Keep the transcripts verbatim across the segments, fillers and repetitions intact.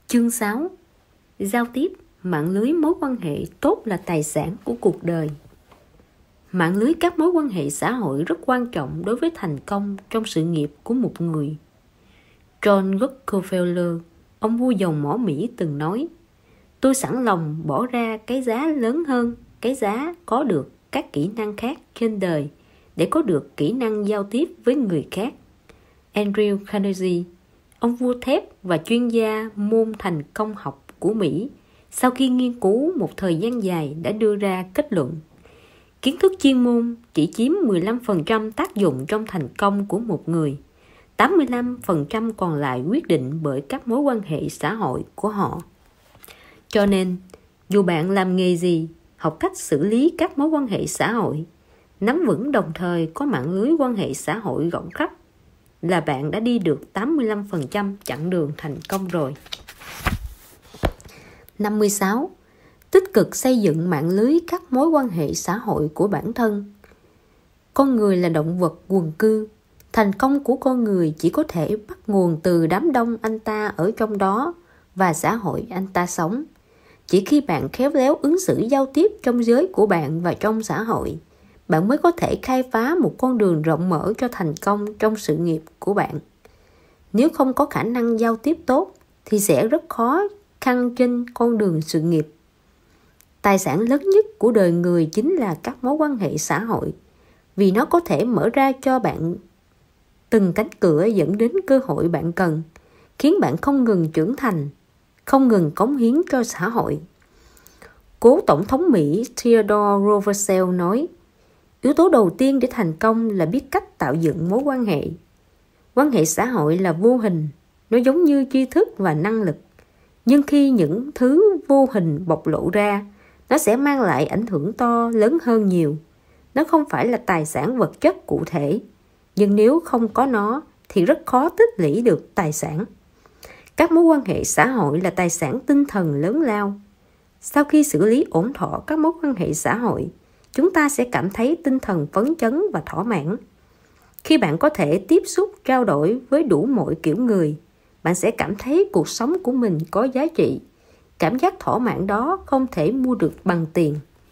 Chương sáu. Giao tiếp, mạng lưới mối quan hệ tốt là tài sản của cuộc đời. Mạng lưới các mối quan hệ xã hội rất quan trọng đối với thành công trong sự nghiệp của một người. John Rockefeller, ông vua dầu mỏ Mỹ từng nói: "Tôi sẵn lòng bỏ ra cái giá lớn hơn cái giá có được các kỹ năng khác trên đời để có được kỹ năng giao tiếp với người khác." Andrew Carnegie, ông vua thép và chuyên gia môn thành công học của Mỹ, sau khi nghiên cứu một thời gian dài đã đưa ra kết luận: kiến thức chuyên môn chỉ chiếm mười lăm phần trăm tác dụng trong thành công của một người, tám mươi lăm phần trăm còn lại quyết định bởi các mối quan hệ xã hội của họ. Cho nên, dù bạn làm nghề gì, học cách xử lý các mối quan hệ xã hội, nắm vững đồng thời có mạng lưới quan hệ xã hội rộng khắp, là bạn đã đi được tám mươi lăm phần trăm chặng đường thành công rồi. năm mươi sáu. Tích cực xây dựng mạng lưới các mối quan hệ xã hội của bản thân. Con người là động vật quần cư. Thành công của con người chỉ có thể bắt nguồn từ đám đông anh ta ở trong đó và xã hội anh ta sống. Chỉ khi bạn khéo léo ứng xử giao tiếp trong giới của bạn và trong xã hội, bạn mới có thể khai phá một con đường rộng mở cho thành công trong sự nghiệp của bạn. Nếu không có khả năng giao tiếp tốt thì sẽ rất khó khăn trên con đường sự nghiệp. Tài sản lớn nhất của đời người chính là các mối quan hệ xã hội, vì nó có thể mở ra cho bạn từng cánh cửa dẫn đến cơ hội bạn cần, khiến bạn không ngừng trưởng thành, không ngừng cống hiến cho xã hội. Cố Tổng thống Mỹ Theodore Roosevelt nói: yếu tố đầu tiên để thành công là biết cách tạo dựng mối quan hệ. Quan hệ xã hội là vô hình, nó giống như tri thức và năng lực. Nhưng khi những thứ vô hình bộc lộ ra, nó sẽ mang lại ảnh hưởng to lớn hơn nhiều. Nó không phải là tài sản vật chất cụ thể, nhưng nếu không có nó thì rất khó tích lũy được tài sản. Các mối quan hệ xã hội là tài sản tinh thần lớn lao. Sau khi xử lý ổn thỏa các mối quan hệ xã hội, chúng ta sẽ cảm thấy tinh thần phấn chấn và thỏa mãn. Khi bạn có thể tiếp xúc, trao đổi với đủ mọi kiểu người, bạn sẽ cảm thấy cuộc sống của mình có giá trị. Cảm giác thỏa mãn đó không thể mua được bằng tiền.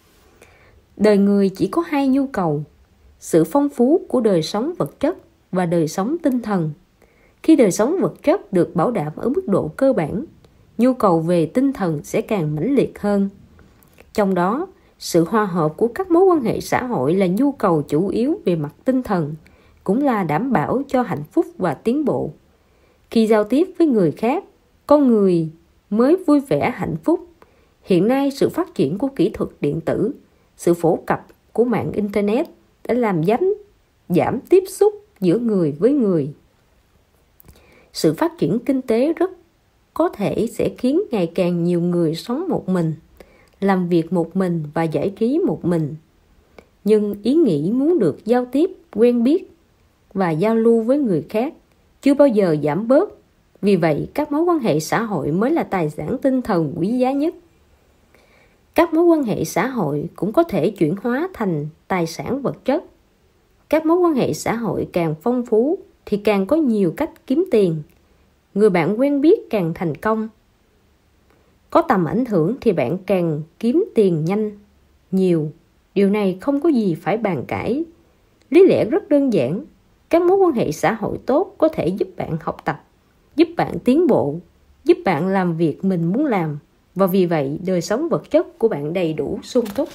Đời người chỉ có hai nhu cầu: sự phong phú của đời sống vật chất và đời sống tinh thần. Khi đời sống vật chất được bảo đảm ở mức độ cơ bản, nhu cầu về tinh thần sẽ càng mãnh liệt hơn. Trong đó, sự hòa hợp của các mối quan hệ xã hội là nhu cầu chủ yếu về mặt tinh thần, cũng là đảm bảo cho hạnh phúc và tiến bộ. Khi giao tiếp với người khác, con người mới vui vẻ hạnh phúc. Hiện nay, sự phát triển của kỹ thuật điện tử, sự phổ cập của mạng Internet đã làm giảm, giảm tiếp xúc giữa người với người. Sự phát triển kinh tế rất có thể sẽ khiến ngày càng nhiều người sống một mình, làm việc một mình và giải trí một mình. Nhưng ý nghĩ muốn được giao tiếp, quen biết và giao lưu với người khác chưa bao giờ giảm bớt. Vì vậy, các mối quan hệ xã hội mới là tài sản tinh thần quý giá nhất. Các mối quan hệ xã hội cũng có thể chuyển hóa thành tài sản vật chất. Các mối quan hệ xã hội càng phong phú thì càng có nhiều cách kiếm tiền. Người bạn quen biết càng thành công, có tầm ảnh hưởng thì bạn càng kiếm tiền nhanh, nhiều. Điều này không có gì phải bàn cãi. Lý lẽ rất đơn giản. Các mối quan hệ xã hội tốt có thể giúp bạn học tập, giúp bạn tiến bộ, giúp bạn làm việc mình muốn làm, và vì vậy đời sống vật chất của bạn đầy đủ sung túc.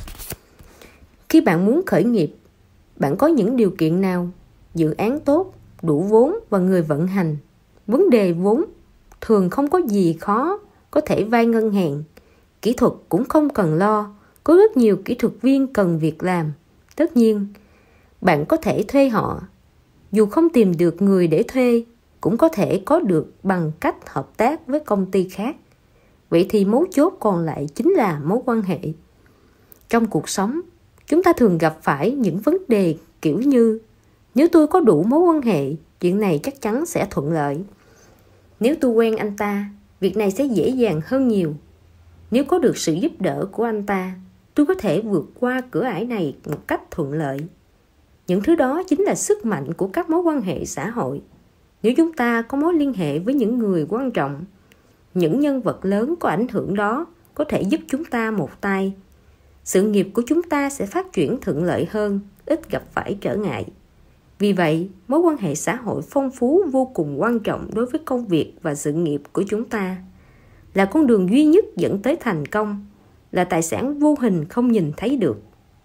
Khi bạn muốn khởi nghiệp, bạn có những điều kiện nào? Dự án tốt, đủ vốn và người vận hành. Vấn đề vốn thường không có gì khó, có thể vay ngân hàng. Kỹ thuật cũng không cần lo, có rất nhiều kỹ thuật viên cần việc làm. Tất nhiên, bạn có thể thuê họ. Dù không tìm được người để thuê, cũng có thể có được bằng cách hợp tác với công ty khác. Vậy thì mấu chốt còn lại chính là mối quan hệ. Trong cuộc sống, chúng ta thường gặp phải những vấn đề kiểu như: nếu tôi có đủ mối quan hệ, chuyện này chắc chắn sẽ thuận lợi. Nếu tôi quen anh ta, việc này sẽ dễ dàng hơn nhiều. Nếu có được sự giúp đỡ của anh ta, tôi có thể vượt qua cửa ải này một cách thuận lợi. Những thứ đó chính là sức mạnh của các mối quan hệ xã hội. Nếu chúng ta có mối liên hệ với những người quan trọng, những nhân vật lớn có ảnh hưởng đó có thể giúp chúng ta một tay. Sự nghiệp của chúng ta sẽ phát triển thuận lợi hơn, ít gặp phải trở ngại. Vì vậy, mối quan hệ xã hội phong phú vô cùng quan trọng đối với công việc và sự nghiệp của chúng ta. Là con đường duy nhất dẫn tới thành công, là tài sản vô hình không nhìn thấy được.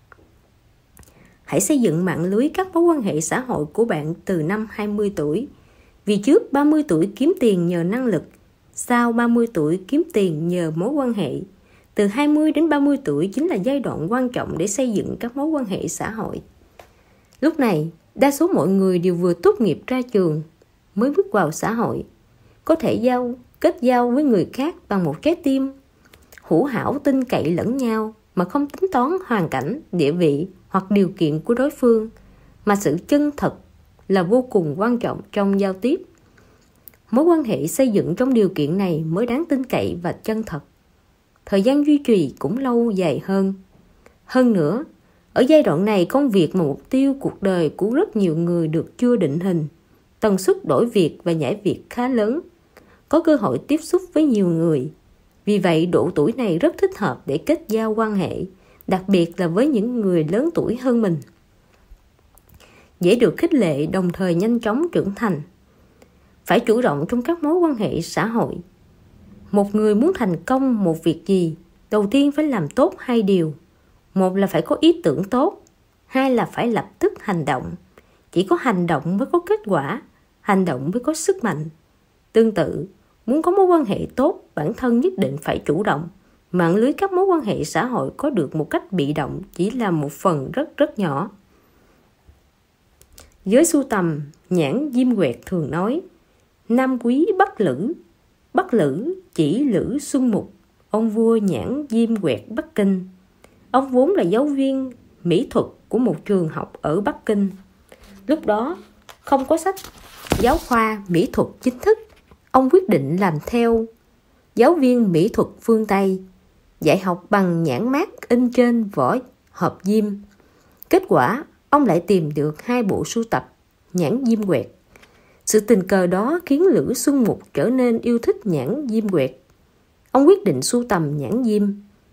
Hãy xây dựng mạng lưới các mối quan hệ xã hội của bạn từ năm hai mươi tuổi. Vì trước ba mươi tuổi kiếm tiền nhờ năng lực, sau ba mươi tuổi kiếm tiền nhờ mối quan hệ. Từ hai mươi đến ba mươi tuổi chính là giai đoạn quan trọng để xây dựng các mối quan hệ xã hội. Lúc này, đa số mọi người đều vừa tốt nghiệp ra trường, mới bước vào xã hội. Có thể giao, kết giao với người khác bằng một trái tim, hữu hảo tin cậy lẫn nhau mà không tính toán hoàn cảnh, địa vị hoặc điều kiện của đối phương, mà sự chân thật là vô cùng quan trọng trong giao tiếp. Mối quan hệ xây dựng trong điều kiện này mới đáng tin cậy và chân thật. Thời gian duy trì cũng lâu dài hơn. Hơn nữa, ở giai đoạn này công việc và mục tiêu cuộc đời của rất nhiều người được chưa định hình. Tần suất đổi việc và nhảy việc khá lớn. Có cơ hội tiếp xúc với nhiều người. Vì vậy độ tuổi này rất thích hợp để kết giao quan hệ, đặc biệt là với những người lớn tuổi hơn mình. Dễ được khích lệ đồng thời nhanh chóng trưởng thành. Phải chủ động trong các mối quan hệ xã hội. Một người muốn thành công một việc gì, đầu tiên phải làm tốt hai điều. Một là phải có ý tưởng tốt, hai là phải lập tức hành động. Chỉ có hành động mới có kết quả, hành động mới có sức mạnh. Tương tự, muốn có mối quan hệ tốt, bản thân nhất định phải chủ động. Mạng lưới các mối quan hệ xã hội có được một cách bị động chỉ là một phần rất rất nhỏ. Giới sưu tầm, nhãn Diêm Quẹt thường nói: Nam quý Bắc Lữ, Bắc Lữ chỉ Lữ Xuân Mục, ông vua nhãn Diêm Quẹt Bắc Kinh. Ông vốn là giáo viên mỹ thuật của một trường học ở Bắc Kinh. Lúc đó không có sách giáo khoa mỹ thuật chính thức. Ông quyết định làm theo giáo viên mỹ thuật phương Tây, dạy học bằng nhãn mác in trên vỏ hộp diêm. Kết quả, ông lại tìm được hai bộ sưu tập nhãn Diêm Quẹt. Sự tình cờ đó khiến Lữ Xuân Mục trở nên yêu thích nhãn Diêm Quẹt. Ông quyết định sưu tầm nhãn diêm.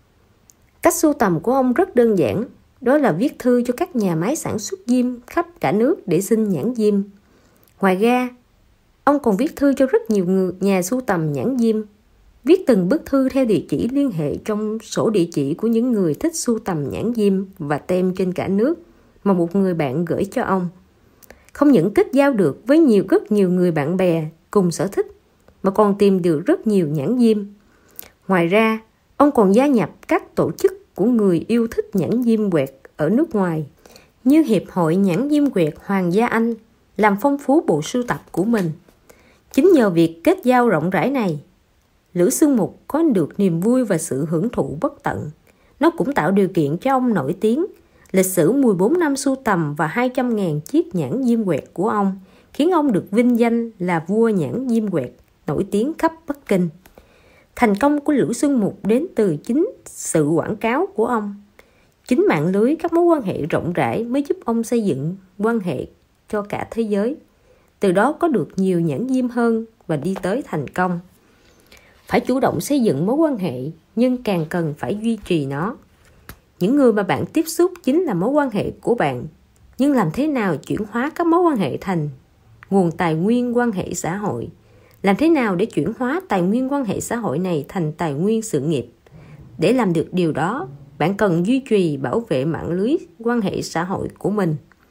Cách sưu tầm của ông rất đơn giản, đó là viết thư cho các nhà máy sản xuất diêm khắp cả nước để xin nhãn diêm. Ngoài ra, ông còn viết thư cho rất nhiều người nhà sưu tầm nhãn diêm, viết từng bức thư theo địa chỉ liên hệ trong sổ địa chỉ của những người thích sưu tầm nhãn diêm và tem trên cả nước mà một người bạn gửi cho ông. Không những kết giao được với nhiều rất nhiều người bạn bè cùng sở thích, mà còn tìm được rất nhiều nhãn diêm. Ngoài ra, ông còn gia nhập các tổ chức của người yêu thích nhãn Diêm Quẹt ở nước ngoài, như Hiệp hội nhãn Diêm Quẹt Hoàng gia Anh, làm phong phú bộ sưu tập của mình. Chính nhờ việc kết giao rộng rãi này, Lữ Xuân Mục có được niềm vui và sự hưởng thụ bất tận. Nó cũng tạo điều kiện cho ông nổi tiếng. Lịch sử mười bốn năm sưu tầm và hai trăm nghìn chiếc nhãn Diêm Quẹt của ông khiến ông được vinh danh là vua nhãn Diêm Quẹt, nổi tiếng khắp Bắc Kinh. Thành công của Lữ Xuân Mục đến từ chính sự quảng cáo của ông. Chính mạng lưới các mối quan hệ rộng rãi mới giúp ông xây dựng quan hệ cho cả thế giới. Từ đó có được nhiều nhãn diêm hơn và đi tới thành công. Phải chủ động xây dựng mối quan hệ, nhưng càng cần phải duy trì nó. Những người mà bạn tiếp xúc chính là mối quan hệ của bạn. Nhưng làm thế nào chuyển hóa các mối quan hệ thành nguồn tài nguyên quan hệ xã hội? Làm thế nào để chuyển hóa tài nguyên quan hệ xã hội này thành tài nguyên sự nghiệp? Để làm được điều đó, bạn cần duy trì bảo vệ mạng lưới quan hệ xã hội của mình.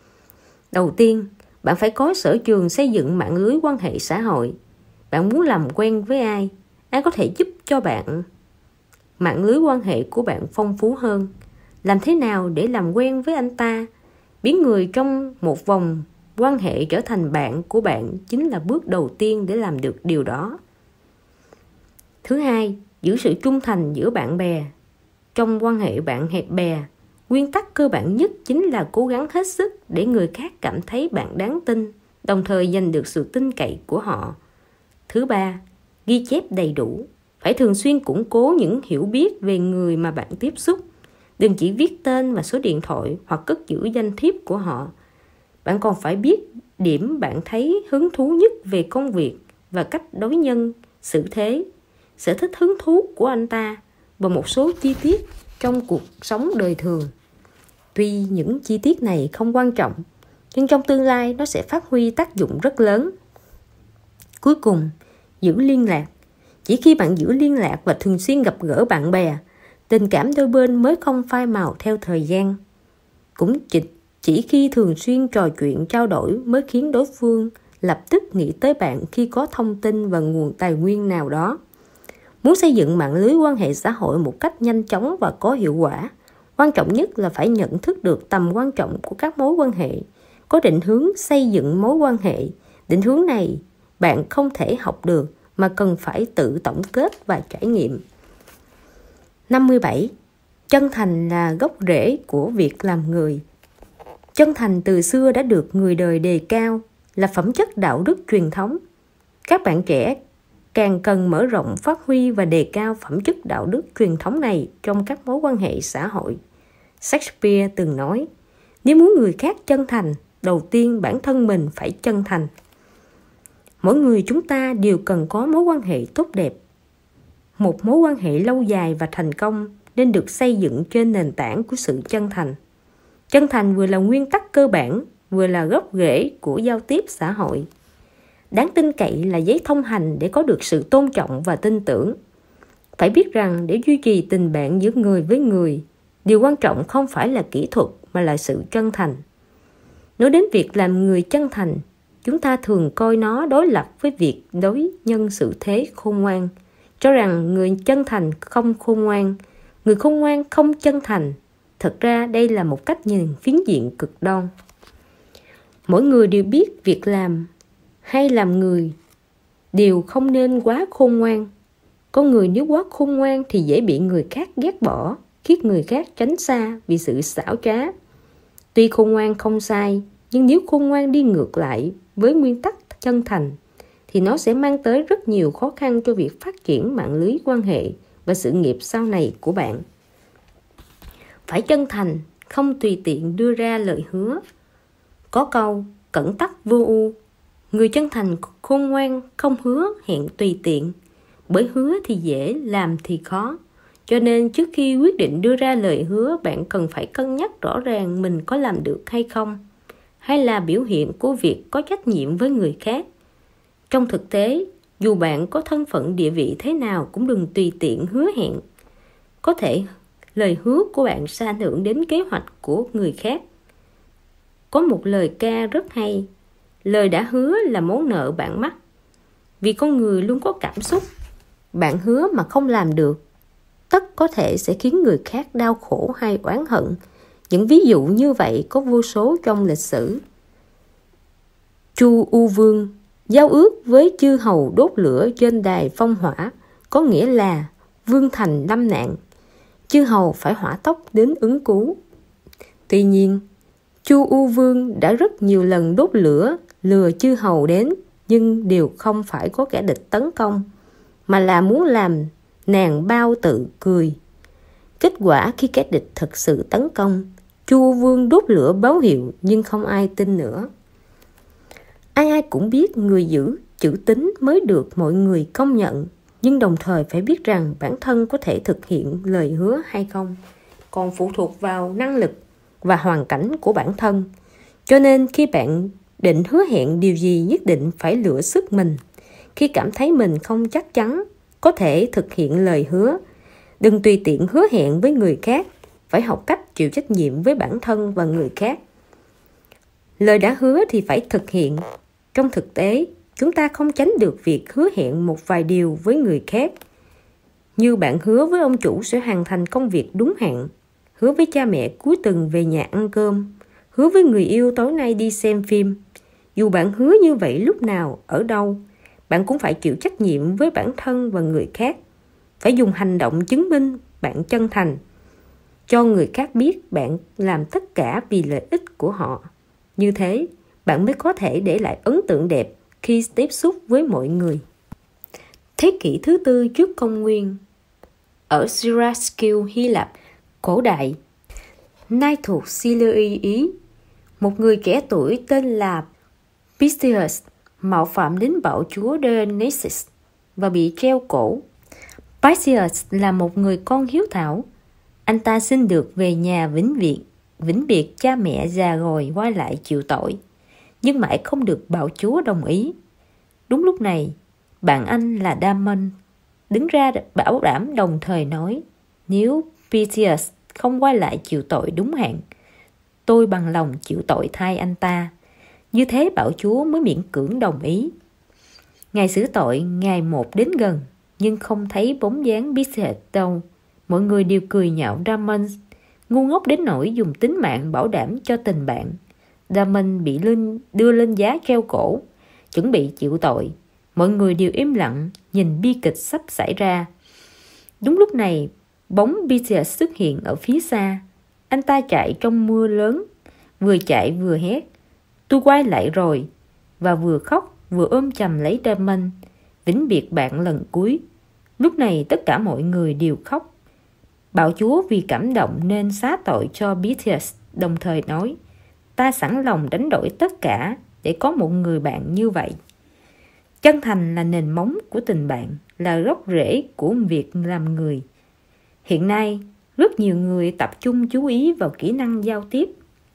Đầu tiên, bạn phải có sở trường xây dựng mạng lưới quan hệ xã hội. Bạn muốn làm quen với ai? Ai có thể giúp cho bạn? Mạng lưới quan hệ của bạn phong phú hơn. Làm thế nào để làm quen với anh ta? Biến người trong một vòng quan hệ trở thành bạn của bạn chính là bước đầu tiên để làm được điều đó. Thứ hai, giữ sự trung thành giữa bạn bè. Trong quan hệ bạn hẹp bè, nguyên tắc cơ bản nhất chính là cố gắng hết sức để người khác cảm thấy bạn đáng tin, đồng thời giành được sự tin cậy của họ. Thứ ba, ghi chép đầy đủ. Phải thường xuyên củng cố những hiểu biết về người mà bạn tiếp xúc. Đừng chỉ viết tên và số điện thoại hoặc cất giữ danh thiếp của họ. Bạn còn phải biết điểm bạn thấy hứng thú nhất về công việc và cách đối nhân, xử thế. sở thích hứng thú của anh ta và một số chi tiết trong cuộc sống đời thường. Tuy những chi tiết này không quan trọng, nhưng trong tương lai nó sẽ phát huy tác dụng rất lớn. Cuối cùng, giữ liên lạc. Chỉ khi bạn giữ liên lạc và thường xuyên gặp gỡ bạn bè, tình cảm đôi bên mới không phai màu theo thời gian. Cũng chỉ, chỉ khi thường xuyên trò chuyện trao đổi mới khiến đối phương lập tức nghĩ tới bạn khi có thông tin và nguồn tài nguyên nào đó. Muốn xây dựng mạng lưới quan hệ xã hội một cách nhanh chóng và có hiệu quả, quan trọng nhất là phải nhận thức được tầm quan trọng của các mối quan hệ, có định hướng xây dựng mối quan hệ. Định hướng này bạn không thể học được mà cần phải tự tổng kết và trải nghiệm. năm mươi bảy. Chân thành là gốc rễ của việc làm người. Chân thành từ xưa đã được người đời đề cao là phẩm chất đạo đức truyền thống. Các bạn trẻ càng cần mở rộng, phát huy và đề cao phẩm chất đạo đức truyền thống này trong các mối quan hệ xã hội. Shakespeare từng nói, nếu muốn người khác chân thành, đầu tiên bản thân mình phải chân thành. Mỗi người chúng ta đều cần có mối quan hệ tốt đẹp. Một mối quan hệ lâu dài và thành công nên được xây dựng trên nền tảng của sự chân thành. Chân thành vừa là nguyên tắc cơ bản, vừa là gốc rễ của giao tiếp xã hội. Đáng tin cậy là giấy thông hành để có được sự tôn trọng và tin tưởng. Phải biết rằng để duy trì tình bạn giữa người với người, điều quan trọng không phải là kỹ thuật mà là sự chân thành. Nói đến việc làm người chân thành, chúng ta thường coi nó đối lập với việc đối nhân xử thế khôn ngoan, cho rằng người chân thành không khôn ngoan, người khôn ngoan không chân thành. Thật ra đây là một cách nhìn phiến diện cực đoan. Mỗi người đều biết việc làm hay làm người đều không nên quá khôn ngoan. Con người nếu quá khôn ngoan thì dễ bị người khác ghét bỏ, khiến người khác tránh xa vì sự xảo trá. Tuy khôn ngoan không sai, nhưng nếu khôn ngoan đi ngược lại với nguyên tắc chân thành, thì nó sẽ mang tới rất nhiều khó khăn cho việc phát triển mạng lưới quan hệ và sự nghiệp sau này của bạn. Phải chân thành, không tùy tiện đưa ra lời hứa. Có câu, cẩn tắc vô ưu. Người chân thành khôn ngoan không hứa hẹn tùy tiện, bởi hứa thì dễ, làm thì khó. Cho nên trước khi quyết định đưa ra lời hứa, bạn cần phải cân nhắc rõ ràng mình có làm được hay không, hay là biểu hiện của việc có trách nhiệm với người khác. Trong thực tế, dù bạn có thân phận địa vị thế nào cũng đừng tùy tiện hứa hẹn. Có thể lời hứa của bạn sẽ ảnh hưởng đến kế hoạch của người khác. Có một lời ca rất hay, lời đã hứa là món nợ bạn mắc. Vì con người luôn có cảm xúc, bạn hứa mà không làm được, tất có thể sẽ khiến người khác đau khổ hay oán hận. Những ví dụ như vậy có vô số trong lịch sử. Chu U Vương giao ước với chư hầu đốt lửa trên đài phong hỏa, có nghĩa là vương thành lâm nạn, chư hầu phải hỏa tốc đến ứng cứu. Tuy nhiên, Chu U Vương đã rất nhiều lần đốt lửa lừa chư hầu đến, nhưng đều không phải có kẻ địch tấn công, mà là muốn làm nàng bao tự cười. Kết quả khi kẻ địch thật sự tấn công, Chu U Vương đốt lửa báo hiệu nhưng không ai tin nữa. Ai ai cũng biết người giữ chữ tín mới được mọi người công nhận, nhưng đồng thời phải biết rằng bản thân có thể thực hiện lời hứa hay không còn phụ thuộc vào năng lực và hoàn cảnh của bản thân. Cho nên khi bạn định hứa hẹn điều gì, nhất định phải lựa sức mình. Khi cảm thấy mình không chắc chắn có thể thực hiện lời hứa, đừng tùy tiện hứa hẹn với người khác, phải học cách chịu trách nhiệm với bản thân và người khác. Lời đã hứa thì phải thực hiện. Trong thực tế, chúng ta không tránh được việc hứa hẹn một vài điều với người khác. Như bạn hứa với ông chủ sẽ hoàn thành công việc đúng hạn, hứa với cha mẹ cuối tuần về nhà ăn cơm, hứa với người yêu tối nay đi xem phim. Dù bạn hứa như vậy lúc nào, ở đâu, bạn cũng phải chịu trách nhiệm với bản thân và người khác. Phải dùng hành động chứng minh bạn chân thành, cho người khác biết bạn làm tất cả vì lợi ích của họ. Như thế, bạn mới có thể để lại ấn tượng đẹp khi tiếp xúc với mọi người. Thế kỷ thứ tư trước công nguyên, ở Syraskill, Hy Lạp, cổ đại, nay thuộc Syria, Ý, một người trẻ tuổi tên là Pistyus mạo phạm đến bạo chúa Dionysus và bị treo cổ. Perseus là một người con hiếu thảo. Anh ta xin được về nhà vĩnh biệt, vĩnh biệt cha mẹ già rồi quay lại chịu tội, nhưng mãi không được bạo chúa đồng ý. Đúng lúc này, bạn anh là Damon đứng ra bảo đảm, đồng thời nói: nếu Perseus không quay lại chịu tội đúng hạn, tôi bằng lòng chịu tội thay anh ta. Như thế bạo chúa mới miễn cưỡng đồng ý. Ngày xử tội ngày một đến gần, nhưng không thấy bóng dáng Perseus đâu. Mọi người đều cười nhạo Damon ngu ngốc đến nỗi dùng tính mạng bảo đảm cho tình bạn. Damon bị lên, đưa lên giá treo cổ, chuẩn bị chịu tội. Mọi người đều im lặng nhìn bi kịch sắp xảy ra. Đúng lúc này, bóng Perseus xuất hiện ở phía xa. Anh ta chạy trong mưa lớn, vừa chạy vừa hét: tôi quay lại rồi, và vừa khóc vừa ôm chầm lấy Damon, vĩnh biệt bạn lần cuối. Lúc này tất cả mọi người đều khóc. Bạo chúa vì cảm động nên xá tội cho Perseus, đồng thời nói: ta sẵn lòng đánh đổi tất cả để có một người bạn như vậy. Chân thành là nền móng của tình bạn, là gốc rễ của việc làm người. Hiện nay, rất nhiều người tập trung chú ý vào kỹ năng giao tiếp.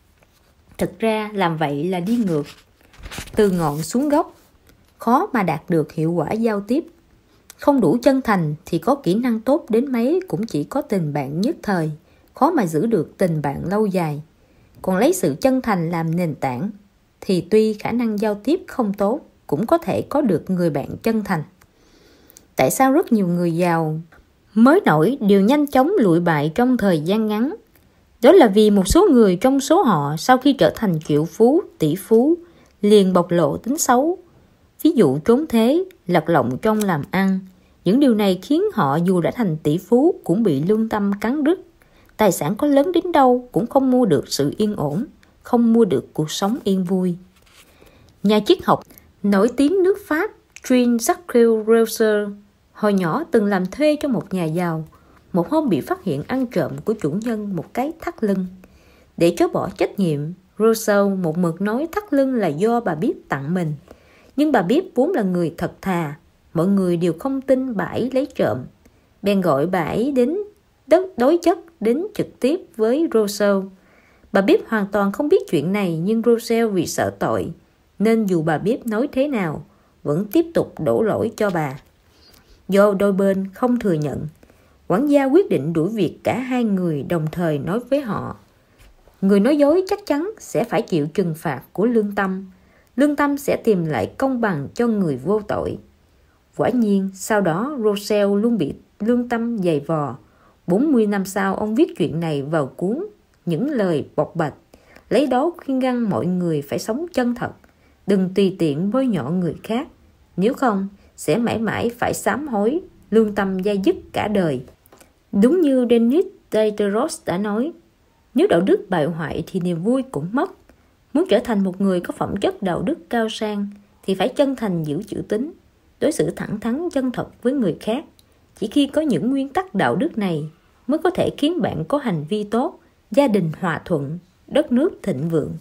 Thực ra làm vậy là đi ngược từ ngọn xuống gốc, khó mà đạt được hiệu quả giao tiếp. Không đủ chân thành thì có kỹ năng tốt đến mấy cũng chỉ có tình bạn nhất thời, khó mà giữ được tình bạn lâu dài. Còn lấy sự chân thành làm nền tảng thì tuy khả năng giao tiếp không tốt, cũng có thể có được người bạn chân thành. Tại sao rất nhiều người giàu mới nổi đều nhanh chóng lụi bại trong thời gian ngắn? Đó là vì một số người trong số họ sau khi trở thành triệu phú, tỷ phú liền bộc lộ tính xấu. Ví dụ trốn thuế, lật lọng trong làm ăn. Những điều này khiến họ dù đã thành tỷ phú cũng bị lương tâm cắn rứt. Tài sản có lớn đến đâu cũng không mua được sự yên ổn, không mua được cuộc sống yên vui. Nhà triết học nổi tiếng nước Pháp Jean-Jacques Rousseau hồi nhỏ từng làm thuê cho một nhà giàu. Một hôm bị phát hiện ăn trộm của chủ nhân một cái thắt lưng. Để chối bỏ trách nhiệm, Rousseau một mực nói thắt lưng là do bà Biếp tặng mình. Nhưng bà Biếp vốn là người thật thà, mọi người đều không tin bà ấy lấy trộm. Bèn gọi bà ấy đến đất đối chất đến trực tiếp với Rousseau. Bà Biếp hoàn toàn không biết chuyện này, nhưng Rousseau vì sợ tội nên dù bà Biếp nói thế nào vẫn tiếp tục đổ lỗi cho bà. Do đôi bên không thừa nhận, quản gia quyết định đuổi việc cả hai người, đồng thời nói với họ: người nói dối chắc chắn sẽ phải chịu trừng phạt của lương tâm. Lương tâm sẽ tìm lại công bằng cho người vô tội. Quả nhiên, sau đó Rousseau luôn bị lương tâm giày vò. bốn mươi năm sau, ông viết chuyện này vào cuốn Những lời bộc bạch, lấy đó khuyên ngăn mọi người phải sống chân thật, đừng tùy tiện bôi nhọ người khác, nếu không sẽ mãi mãi phải sám hối, lương tâm dai dứt cả đời. Đúng như Denis Diderot đã nói, nếu đạo đức bại hoại thì niềm vui cũng mất. Muốn trở thành một người có phẩm chất đạo đức cao sang thì phải chân thành, giữ chữ tín, đối xử thẳng thắn chân thật với người khác. Chỉ khi có những nguyên tắc đạo đức này mới có thể khiến bạn có hành vi tốt, gia đình hòa thuận, đất nước thịnh vượng.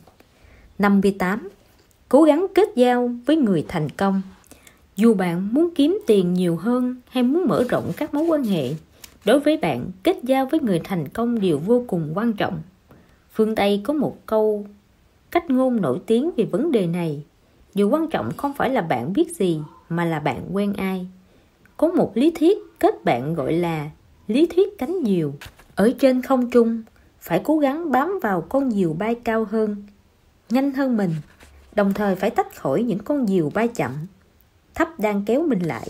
năm mươi tám. Cố gắng kết giao với người thành công. Dù bạn muốn kiếm tiền nhiều hơn hay muốn mở rộng các mối quan hệ, đối với bạn, kết giao với người thành công đều vô cùng quan trọng. Phương Tây có một câu cách ngôn nổi tiếng về vấn đề này: điều quan trọng không phải là bạn biết gì, mà là bạn quen ai. Có một lý thuyết kết bạn gọi là lý thuyết cánh diều. Ở trên không trung, phải cố gắng bám vào con diều bay cao hơn, nhanh hơn mình, đồng thời phải tách khỏi những con diều bay chậm, thấp đang kéo mình lại.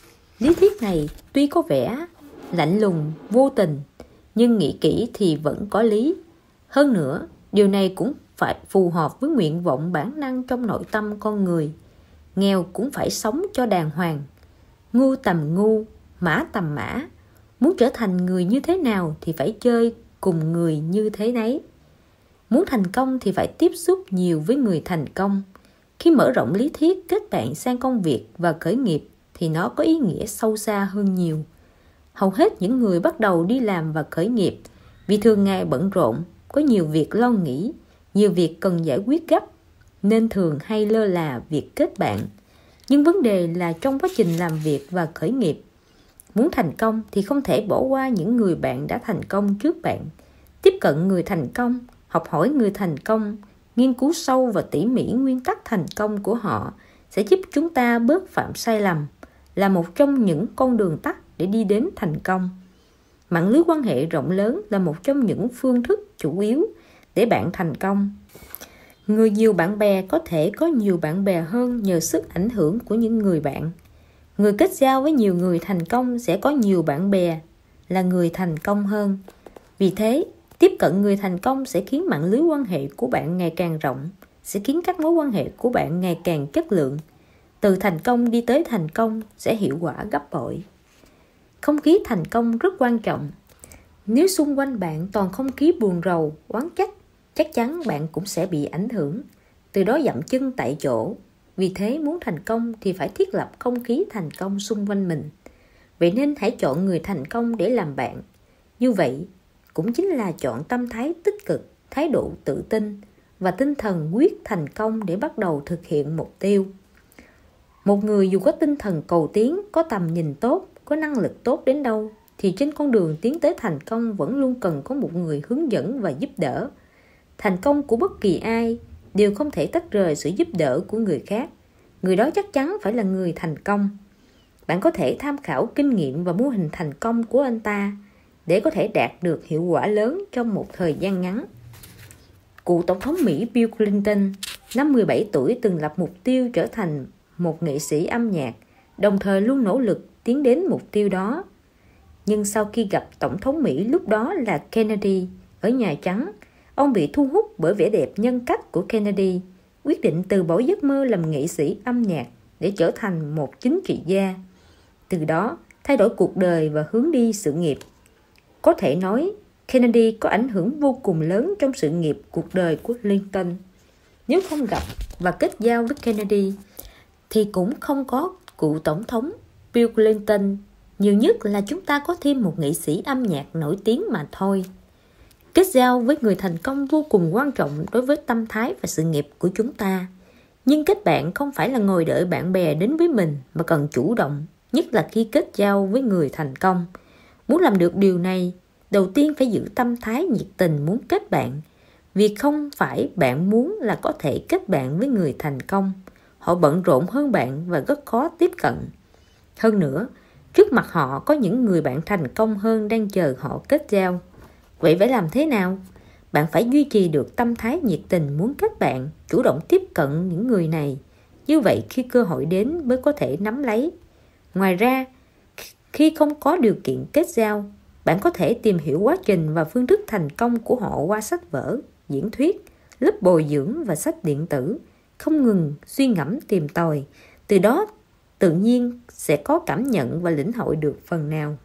Lý thuyết này tuy có vẻ lạnh lùng, vô tình, nhưng nghĩ kỹ thì vẫn có lý. Hơn nữa, điều này cũng phải phù hợp với nguyện vọng bản năng trong nội tâm con người. Nghèo cũng phải sống cho đàng hoàng, ngu tầm ngu, mã tầm mã. Muốn trở thành người như thế nào thì phải chơi cùng người như thế nấy. Muốn thành công thì phải tiếp xúc nhiều với người thành công. Khi mở rộng lý thuyết kết bạn sang công việc và khởi nghiệp thì nó có ý nghĩa sâu xa hơn nhiều. Hầu hết những người bắt đầu đi làm và khởi nghiệp vì thường ngày bận rộn, có nhiều việc lo nghĩ, nhiều việc cần giải quyết gấp, nên thường hay lơ là việc kết bạn. Nhưng vấn đề là trong quá trình làm việc và khởi nghiệp, Muốn thành công thì không thể bỏ qua những người bạn đã thành công trước bạn. Tiếp cận người thành công, học hỏi người thành công, nghiên cứu sâu và tỉ mỉ nguyên tắc thành công của họ sẽ giúp chúng ta bớt phạm sai lầm, là một trong những con đường tắt để đi đến thành công. Mạng lưới quan hệ rộng lớn là một trong những phương thức chủ yếu để bạn thành công. Người nhiều bạn bè có thể có nhiều bạn bè hơn nhờ sức ảnh hưởng của những người bạn. Người kết giao với nhiều người thành công sẽ có nhiều bạn bè, là người thành công hơn. Vì thế, tiếp cận người thành công sẽ khiến mạng lưới quan hệ của bạn ngày càng rộng, sẽ khiến các mối quan hệ của bạn ngày càng chất lượng. Từ thành công đi tới thành công sẽ hiệu quả gấp bội. Không khí thành công rất quan trọng. Nếu xung quanh bạn toàn không khí buồn rầu, oán trách, chắc chắn bạn cũng sẽ bị ảnh hưởng, từ đó dậm chân tại chỗ. Vì thế, muốn thành công thì phải thiết lập không khí thành công xung quanh mình. Vậy nên hãy chọn người thành công để làm bạn. Như vậy cũng chính là chọn tâm thái tích cực, thái độ tự tin và tinh thần quyết thành công để bắt đầu thực hiện mục tiêu. Một người dù có tinh thần cầu tiến, có tầm nhìn tốt, có năng lực tốt đến đâu, thì trên con đường tiến tới thành công vẫn luôn cần có một người hướng dẫn và giúp đỡ. Thành công của bất kỳ ai đều không thể tách rời sự giúp đỡ của người khác. Người đó chắc chắn phải là người thành công. Bạn có thể tham khảo kinh nghiệm và mô hình thành công của anh ta để có thể đạt được hiệu quả lớn trong một thời gian ngắn. Cựu Tổng thống Mỹ Bill Clinton, năm mười bảy tuổi từng lập mục tiêu trở thành một nghệ sĩ âm nhạc, đồng thời luôn nỗ lực tiến đến mục tiêu đó. Nhưng sau khi gặp Tổng thống Mỹ lúc đó là Kennedy ở Nhà Trắng, ông bị thu hút bởi vẻ đẹp nhân cách của Kennedy, quyết định từ bỏ giấc mơ làm nghệ sĩ âm nhạc để trở thành một chính trị gia. Từ đó, thay đổi cuộc đời và hướng đi sự nghiệp. Có thể nói, Kennedy có ảnh hưởng vô cùng lớn trong sự nghiệp cuộc đời của Lincoln. Nếu không gặp và kết giao với Kennedy, thì cũng không có cựu Tổng thống Bill Clinton. Nhiều nhất là chúng ta có thêm một nghệ sĩ âm nhạc nổi tiếng mà thôi. Kết giao với người thành công vô cùng quan trọng đối với tâm thái và sự nghiệp của chúng ta. Nhưng kết bạn không phải là ngồi đợi bạn bè đến với mình, mà cần chủ động, nhất là khi kết giao với người thành công. Muốn làm được điều này, đầu tiên phải giữ tâm thái nhiệt tình muốn kết bạn. Vì không phải bạn muốn là có thể kết bạn với người thành công. Họ bận rộn hơn bạn và rất khó tiếp cận. Hơn nữa, trước mặt họ có những người bạn thành công hơn đang chờ họ kết giao. Vậy phải làm thế nào? Bạn phải duy trì được tâm thái nhiệt tình muốn kết bạn, chủ động tiếp cận những người này. Như vậy khi cơ hội đến mới có thể nắm lấy. Ngoài ra, khi không có điều kiện kết giao, bạn có thể tìm hiểu quá trình và phương thức thành công của họ qua sách vở, diễn thuyết, lớp bồi dưỡng và sách điện tử. Không ngừng suy ngẫm tìm tòi. Từ đó tự nhiên sẽ có cảm nhận và lĩnh hội được phần nào.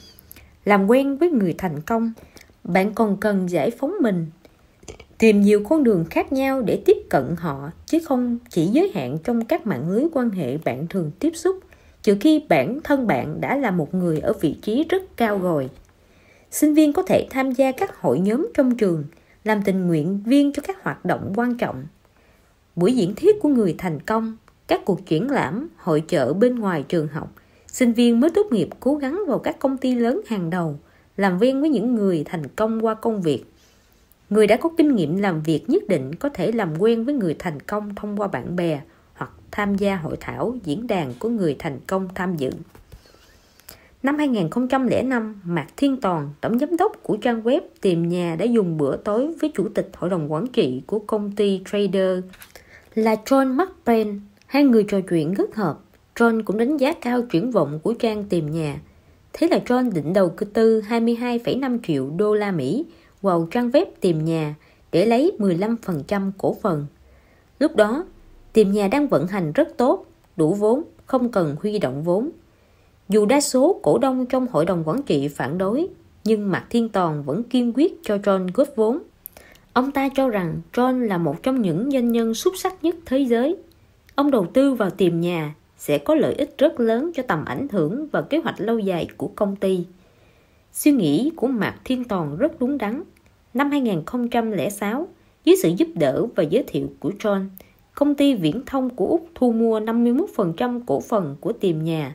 Làm quen với người thành công, bạn còn cần giải phóng mình, tìm nhiều con đường khác nhau để tiếp cận họ, chứ không chỉ giới hạn trong các mạng lưới quan hệ bạn thường tiếp xúc, trừ khi bản thân bạn đã là một người ở vị trí rất cao rồi. Sinh viên có thể tham gia các hội nhóm trong trường, làm tình nguyện viên cho các hoạt động quan trọng. Buổi diễn thuyết của người thành công, các cuộc triển lãm, hội chợ bên ngoài trường học, sinh viên mới tốt nghiệp cố gắng vào các công ty lớn hàng đầu, làm quen với những người thành công qua công việc. Người đã có kinh nghiệm làm việc nhất định có thể làm quen với người thành công thông qua bạn bè hoặc tham gia hội thảo, diễn đàn của người thành công tham dự. Năm hai nghìn không trăm lẻ năm, Mạc Thiên Toàn, tổng giám đốc của trang web Tìm Nhà đã dùng bữa tối với chủ tịch hội đồng quản trị của công ty Trader là John McBain. Hai người trò chuyện rất hợp. John cũng đánh giá cao triển vọng của trang Tìm Nhà. Thế là John định đầu tư hai mươi hai phẩy năm triệu đô la Mỹ vào trang web Tìm Nhà để lấy mười lăm phần trăm cổ phần. Lúc đó, Tìm Nhà đang vận hành rất tốt, đủ vốn, không cần huy động vốn. Dù đa số cổ đông trong hội đồng quản trị phản đối, nhưng Mạc Thiên Toàn vẫn kiên quyết cho John góp vốn. Ông ta cho rằng John là một trong những doanh nhân xuất sắc nhất thế giới. Ông đầu tư vào Tìm Nhà sẽ có lợi ích rất lớn cho tầm ảnh hưởng và kế hoạch lâu dài của công ty. Suy nghĩ của Mạc Thiên Toàn rất đúng đắn. Năm hai nghìn không trăm lẻ sáu, dưới sự giúp đỡ và giới thiệu của John, công ty viễn thông của Úc thu mua năm mươi mốt phần trăm cổ phần của Tìm Nhà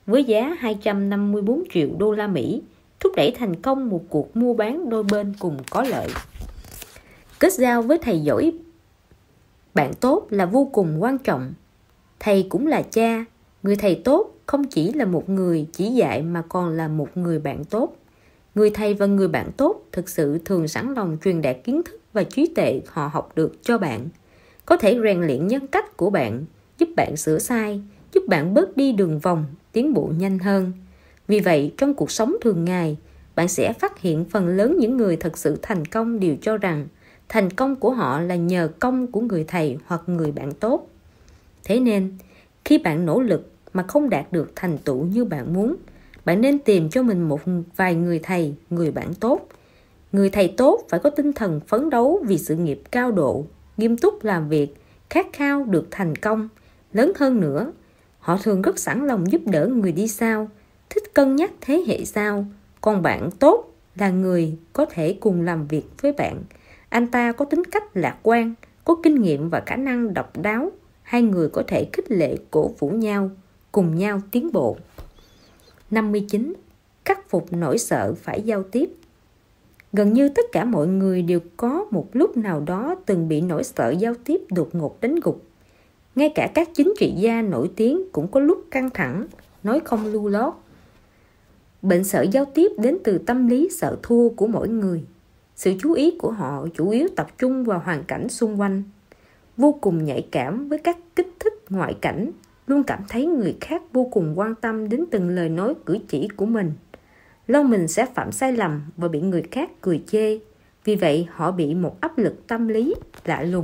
với giá hai trăm năm mươi bốn triệu đô la Mỹ, thúc đẩy thành công một cuộc mua bán đôi bên cùng có lợi. Kết giao với thầy giỏi, bạn tốt là vô cùng quan trọng. Thầy cũng là cha. Người thầy tốt không chỉ là một người chỉ dạy mà còn là một người bạn tốt. Người thầy và người bạn tốt thực sự thường sẵn lòng truyền đạt kiến thức và trí tuệ họ học được cho bạn. Có thể rèn luyện nhân cách của bạn, giúp bạn sửa sai, giúp bạn bớt đi đường vòng, tiến bộ nhanh hơn. Vì vậy, trong cuộc sống thường ngày, bạn sẽ phát hiện phần lớn những người thật sự thành công đều cho rằng thành công của họ là nhờ công của người thầy hoặc người bạn tốt. Thế nên, khi bạn nỗ lực mà không đạt được thành tựu như bạn muốn, bạn nên tìm cho mình một vài người thầy, người bạn tốt. Người thầy tốt phải có tinh thần phấn đấu vì sự nghiệp cao độ, nghiêm túc làm việc, khát khao được thành công. Lớn hơn nữa, họ thường rất sẵn lòng giúp đỡ người đi sau, thích cân nhắc thế hệ sau. Còn bạn tốt là người có thể cùng làm việc với bạn. Anh ta có tính cách lạc quan, có kinh nghiệm và khả năng độc đáo. Hai người có thể khích lệ cổ vũ nhau, cùng nhau tiến bộ. năm mươi chín. Khắc phục nỗi sợ phải giao tiếp. Gần như tất cả mọi người đều có một lúc nào đó từng bị nỗi sợ giao tiếp đột ngột đánh gục. Ngay cả các chính trị gia nổi tiếng cũng có lúc căng thẳng, nói không lưu lót. Bệnh sợ giao tiếp đến từ tâm lý sợ thua của mỗi người. Sự chú ý của họ chủ yếu tập trung vào hoàn cảnh xung quanh. Vô cùng nhạy cảm với các kích thích ngoại cảnh, luôn cảm thấy người khác vô cùng quan tâm đến từng lời nói cử chỉ của mình. Lo mình sẽ phạm sai lầm và bị người khác cười chê. Vì vậy họ bị một áp lực tâm lý lạ lùng.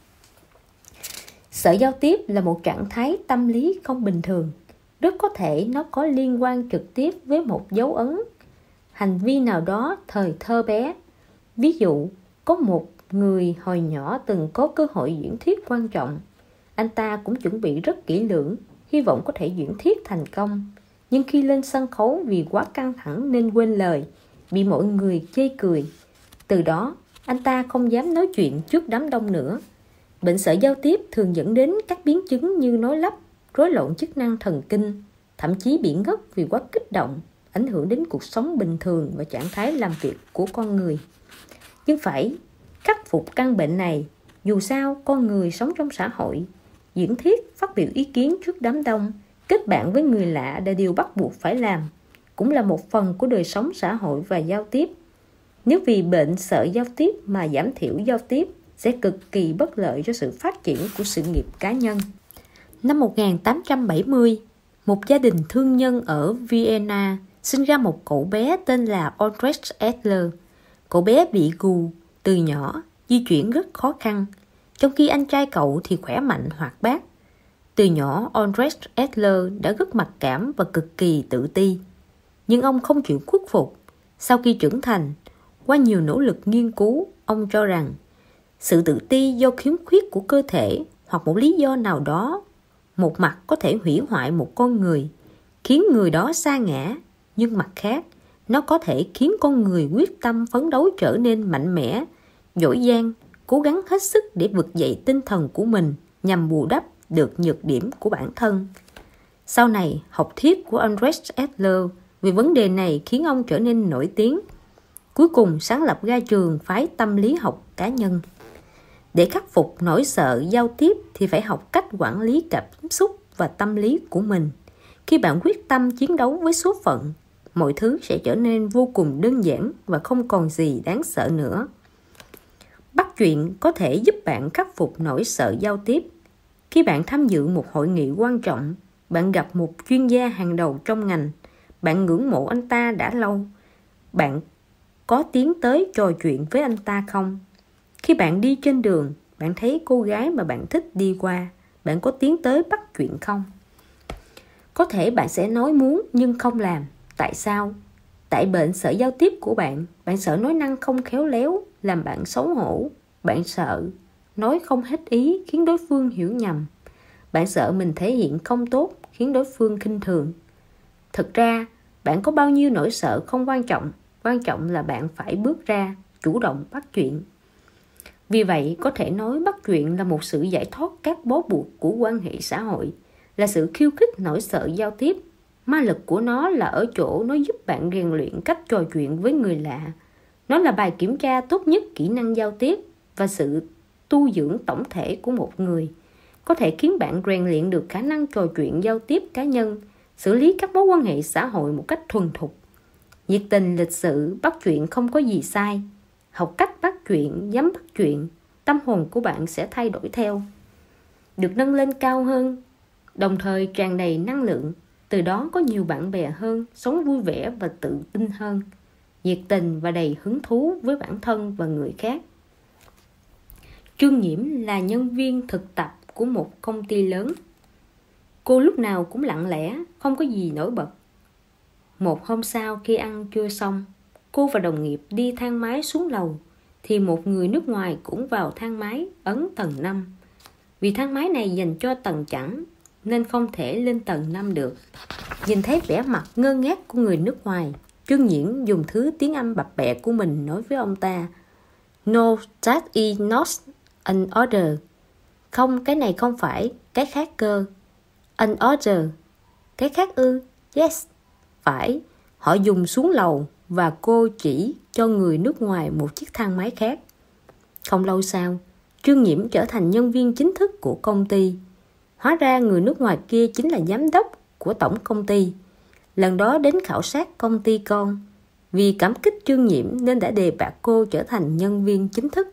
Sợ giao tiếp là một trạng thái tâm lý không bình thường. Rất có thể nó có liên quan trực tiếp với một dấu ấn, hành vi nào đó thời thơ bé. Ví dụ, có một người hồi nhỏ từng có cơ hội diễn thuyết quan trọng. Anh ta cũng chuẩn bị rất kỹ lưỡng, hy vọng có thể diễn thuyết thành công. Nhưng khi lên sân khấu vì quá căng thẳng nên quên lời, bị mọi người chê cười. Từ đó, anh ta không dám nói chuyện trước đám đông nữa. Bệnh sợ giao tiếp thường dẫn đến các biến chứng như nói lắp, rối loạn chức năng thần kinh, thậm chí bị ngất vì quá kích động, ảnh hưởng đến cuộc sống bình thường và trạng thái làm việc của con người. Nhưng phải khắc phục căn bệnh này, dù sao con người sống trong xã hội, diễn thuyết, phát biểu ý kiến trước đám đông, kết bạn với người lạ là điều bắt buộc phải làm, cũng là một phần của đời sống xã hội và giao tiếp. Nếu vì bệnh sợ giao tiếp mà giảm thiểu giao tiếp, sẽ cực kỳ bất lợi cho sự phát triển của sự nghiệp cá nhân. Năm một nghìn tám trăm bảy mươi, một gia đình thương nhân ở Vienna sinh ra một cậu bé tên là Albrecht Adler. Cậu bé bị gù từ nhỏ, di chuyển rất khó khăn, trong khi anh trai cậu thì khỏe mạnh hoạt bát. Từ nhỏ, Albrecht Adler đã rất mặc cảm và cực kỳ tự ti. Nhưng ông không chịu khuất phục. Sau khi trưởng thành, qua nhiều nỗ lực nghiên cứu, ông cho rằng sự tự ti do khiếm khuyết của cơ thể hoặc một lý do nào đó, một mặt có thể hủy hoại một con người, khiến người đó sa ngã, nhưng mặt khác, nó có thể khiến con người quyết tâm phấn đấu trở nên mạnh mẽ, giỏi giang, cố gắng hết sức để vực dậy tinh thần của mình nhằm bù đắp được nhược điểm của bản thân. Sau này, học thuyết của Albrecht Adler về vấn đề này khiến ông trở nên nổi tiếng. Cuối cùng sáng lập ra trường phái tâm lý học cá nhân. Để khắc phục nỗi sợ giao tiếp thì phải học cách quản lý cảm xúc và tâm lý của mình. Khi bạn quyết tâm chiến đấu với số phận, mọi thứ sẽ trở nên vô cùng đơn giản và không còn gì đáng sợ nữa. Bắt chuyện có thể giúp bạn khắc phục nỗi sợ giao tiếp. Khi bạn tham dự một hội nghị quan trọng, bạn gặp một chuyên gia hàng đầu trong ngành, bạn ngưỡng mộ anh ta đã lâu, bạn có tiến tới trò chuyện với anh ta không? Khi bạn đi trên đường, bạn thấy cô gái mà bạn thích đi qua, bạn có tiến tới bắt chuyện không? Có thể bạn sẽ nói muốn nhưng không làm. Tại sao? Tại bệnh sợ giao tiếp của bạn. Bạn sợ nói năng không khéo léo, làm bạn xấu hổ. Bạn sợ nói không hết ý, khiến đối phương hiểu nhầm. Bạn sợ mình thể hiện không tốt, khiến đối phương khinh thường. Thực ra, bạn có bao nhiêu nỗi sợ không quan trọng. Quan trọng là bạn phải bước ra, chủ động bắt chuyện. Vì vậy, có thể nói bắt chuyện là một sự giải thoát các bó buộc của quan hệ xã hội, là sự khiêu khích nỗi sợ giao tiếp. Ma lực của nó là ở chỗ nó giúp bạn rèn luyện cách trò chuyện với người lạ. Nó là bài kiểm tra tốt nhất kỹ năng giao tiếp và sự tu dưỡng tổng thể của một người. Có thể khiến bạn rèn luyện được khả năng trò chuyện giao tiếp cá nhân, xử lý các mối quan hệ xã hội một cách thuần thục. Nhiệt tình, lịch sự, bắt chuyện không có gì sai. Học cách bắt chuyện, dám bắt chuyện, tâm hồn của bạn sẽ thay đổi theo. Được nâng lên cao hơn, đồng thời tràn đầy năng lượng. Từ đó có nhiều bạn bè hơn, sống vui vẻ và tự tin hơn, nhiệt tình và đầy hứng thú với bản thân và người khác. Trương Nhiễm là nhân viên thực tập của một công ty lớn. Cô lúc nào cũng lặng lẽ, không có gì nổi bật. Một hôm sau khi ăn trưa xong, cô và đồng nghiệp đi thang máy xuống lầu, thì một người nước ngoài cũng vào thang máy ấn tầng năm. Vì thang máy này dành cho tầng chẵn nên không thể lên tầng năm được. Nhìn thấy vẻ mặt ngơ ngác của người nước ngoài, Trương Nhiễm dùng thứ tiếng Anh bập bẹ của mình nói với ông ta: No, that is not an order. Không, cái này không phải, cái khác cơ. An order. Cái khác ư? Yes. Phải. Họ dùng xuống lầu và cô chỉ cho người nước ngoài một chiếc thang máy khác. Không lâu sau, Trương Nhiễm trở thành nhân viên chính thức của công ty. Hóa ra người nước ngoài kia chính là giám đốc của tổng công ty. Lần đó đến khảo sát công ty con. Vì cảm kích Trương Nhiễm nên đã đề bạt cô trở thành nhân viên chính thức.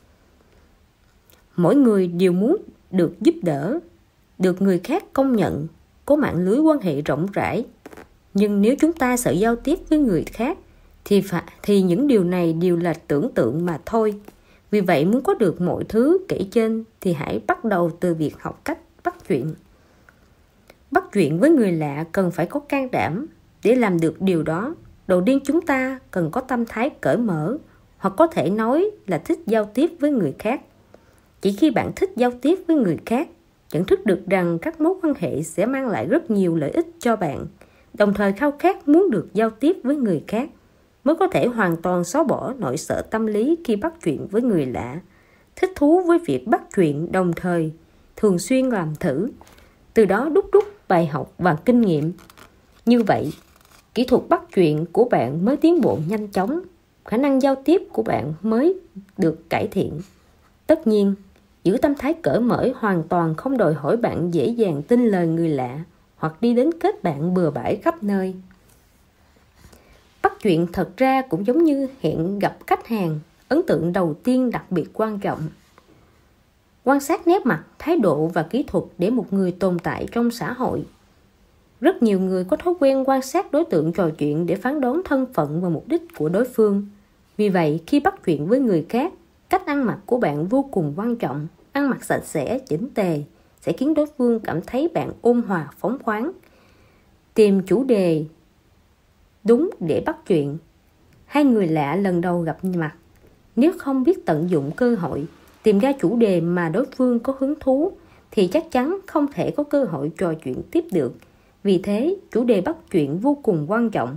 Mỗi người đều muốn được giúp đỡ, được người khác công nhận, có mạng lưới quan hệ rộng rãi. Nhưng nếu chúng ta sợ giao tiếp với người khác thì, phải, thì những điều này đều là tưởng tượng mà thôi. Vì vậy muốn có được mọi thứ kể trên thì hãy bắt đầu từ việc học cách bắt chuyện. Bắt chuyện với người lạ cần phải có can đảm. Để làm được điều đó, đầu tiên chúng ta cần có tâm thái cởi mở, hoặc có thể nói là thích giao tiếp với người khác. Chỉ khi bạn thích giao tiếp với người khác, nhận thức được rằng các mối quan hệ sẽ mang lại rất nhiều lợi ích cho bạn, đồng thời khao khát muốn được giao tiếp với người khác, mới có thể hoàn toàn xóa bỏ nỗi sợ tâm lý khi bắt chuyện với người lạ. Thích thú với việc bắt chuyện, đồng thời thường xuyên làm thử, từ đó đúc rút bài học và kinh nghiệm. Như vậy, kỹ thuật bắt chuyện của bạn mới tiến bộ nhanh chóng, khả năng giao tiếp của bạn mới được cải thiện. Tất nhiên, giữ tâm thái cởi mở hoàn toàn không đòi hỏi bạn dễ dàng tin lời người lạ hoặc đi đến kết bạn bừa bãi khắp nơi. Bắt chuyện thật ra cũng giống như hẹn gặp khách hàng, ấn tượng đầu tiên đặc biệt quan trọng. Quan sát nét mặt, thái độ và kỹ thuật để một người tồn tại trong xã hội. Rất nhiều người có thói quen quan sát đối tượng trò chuyện để phán đoán thân phận và mục đích của đối phương. Vì vậy, khi bắt chuyện với người khác, cách ăn mặc của bạn vô cùng quan trọng. Ăn mặc sạch sẽ, chỉnh tề sẽ khiến đối phương cảm thấy bạn ôn hòa, phóng khoáng. Tìm chủ đề đúng để bắt chuyện. Hai người lạ lần đầu gặp mặt, nếu không biết tận dụng cơ hội, tìm ra chủ đề mà đối phương có hứng thú, thì chắc chắn không thể có cơ hội trò chuyện tiếp được. Vì thế, chủ đề bắt chuyện vô cùng quan trọng.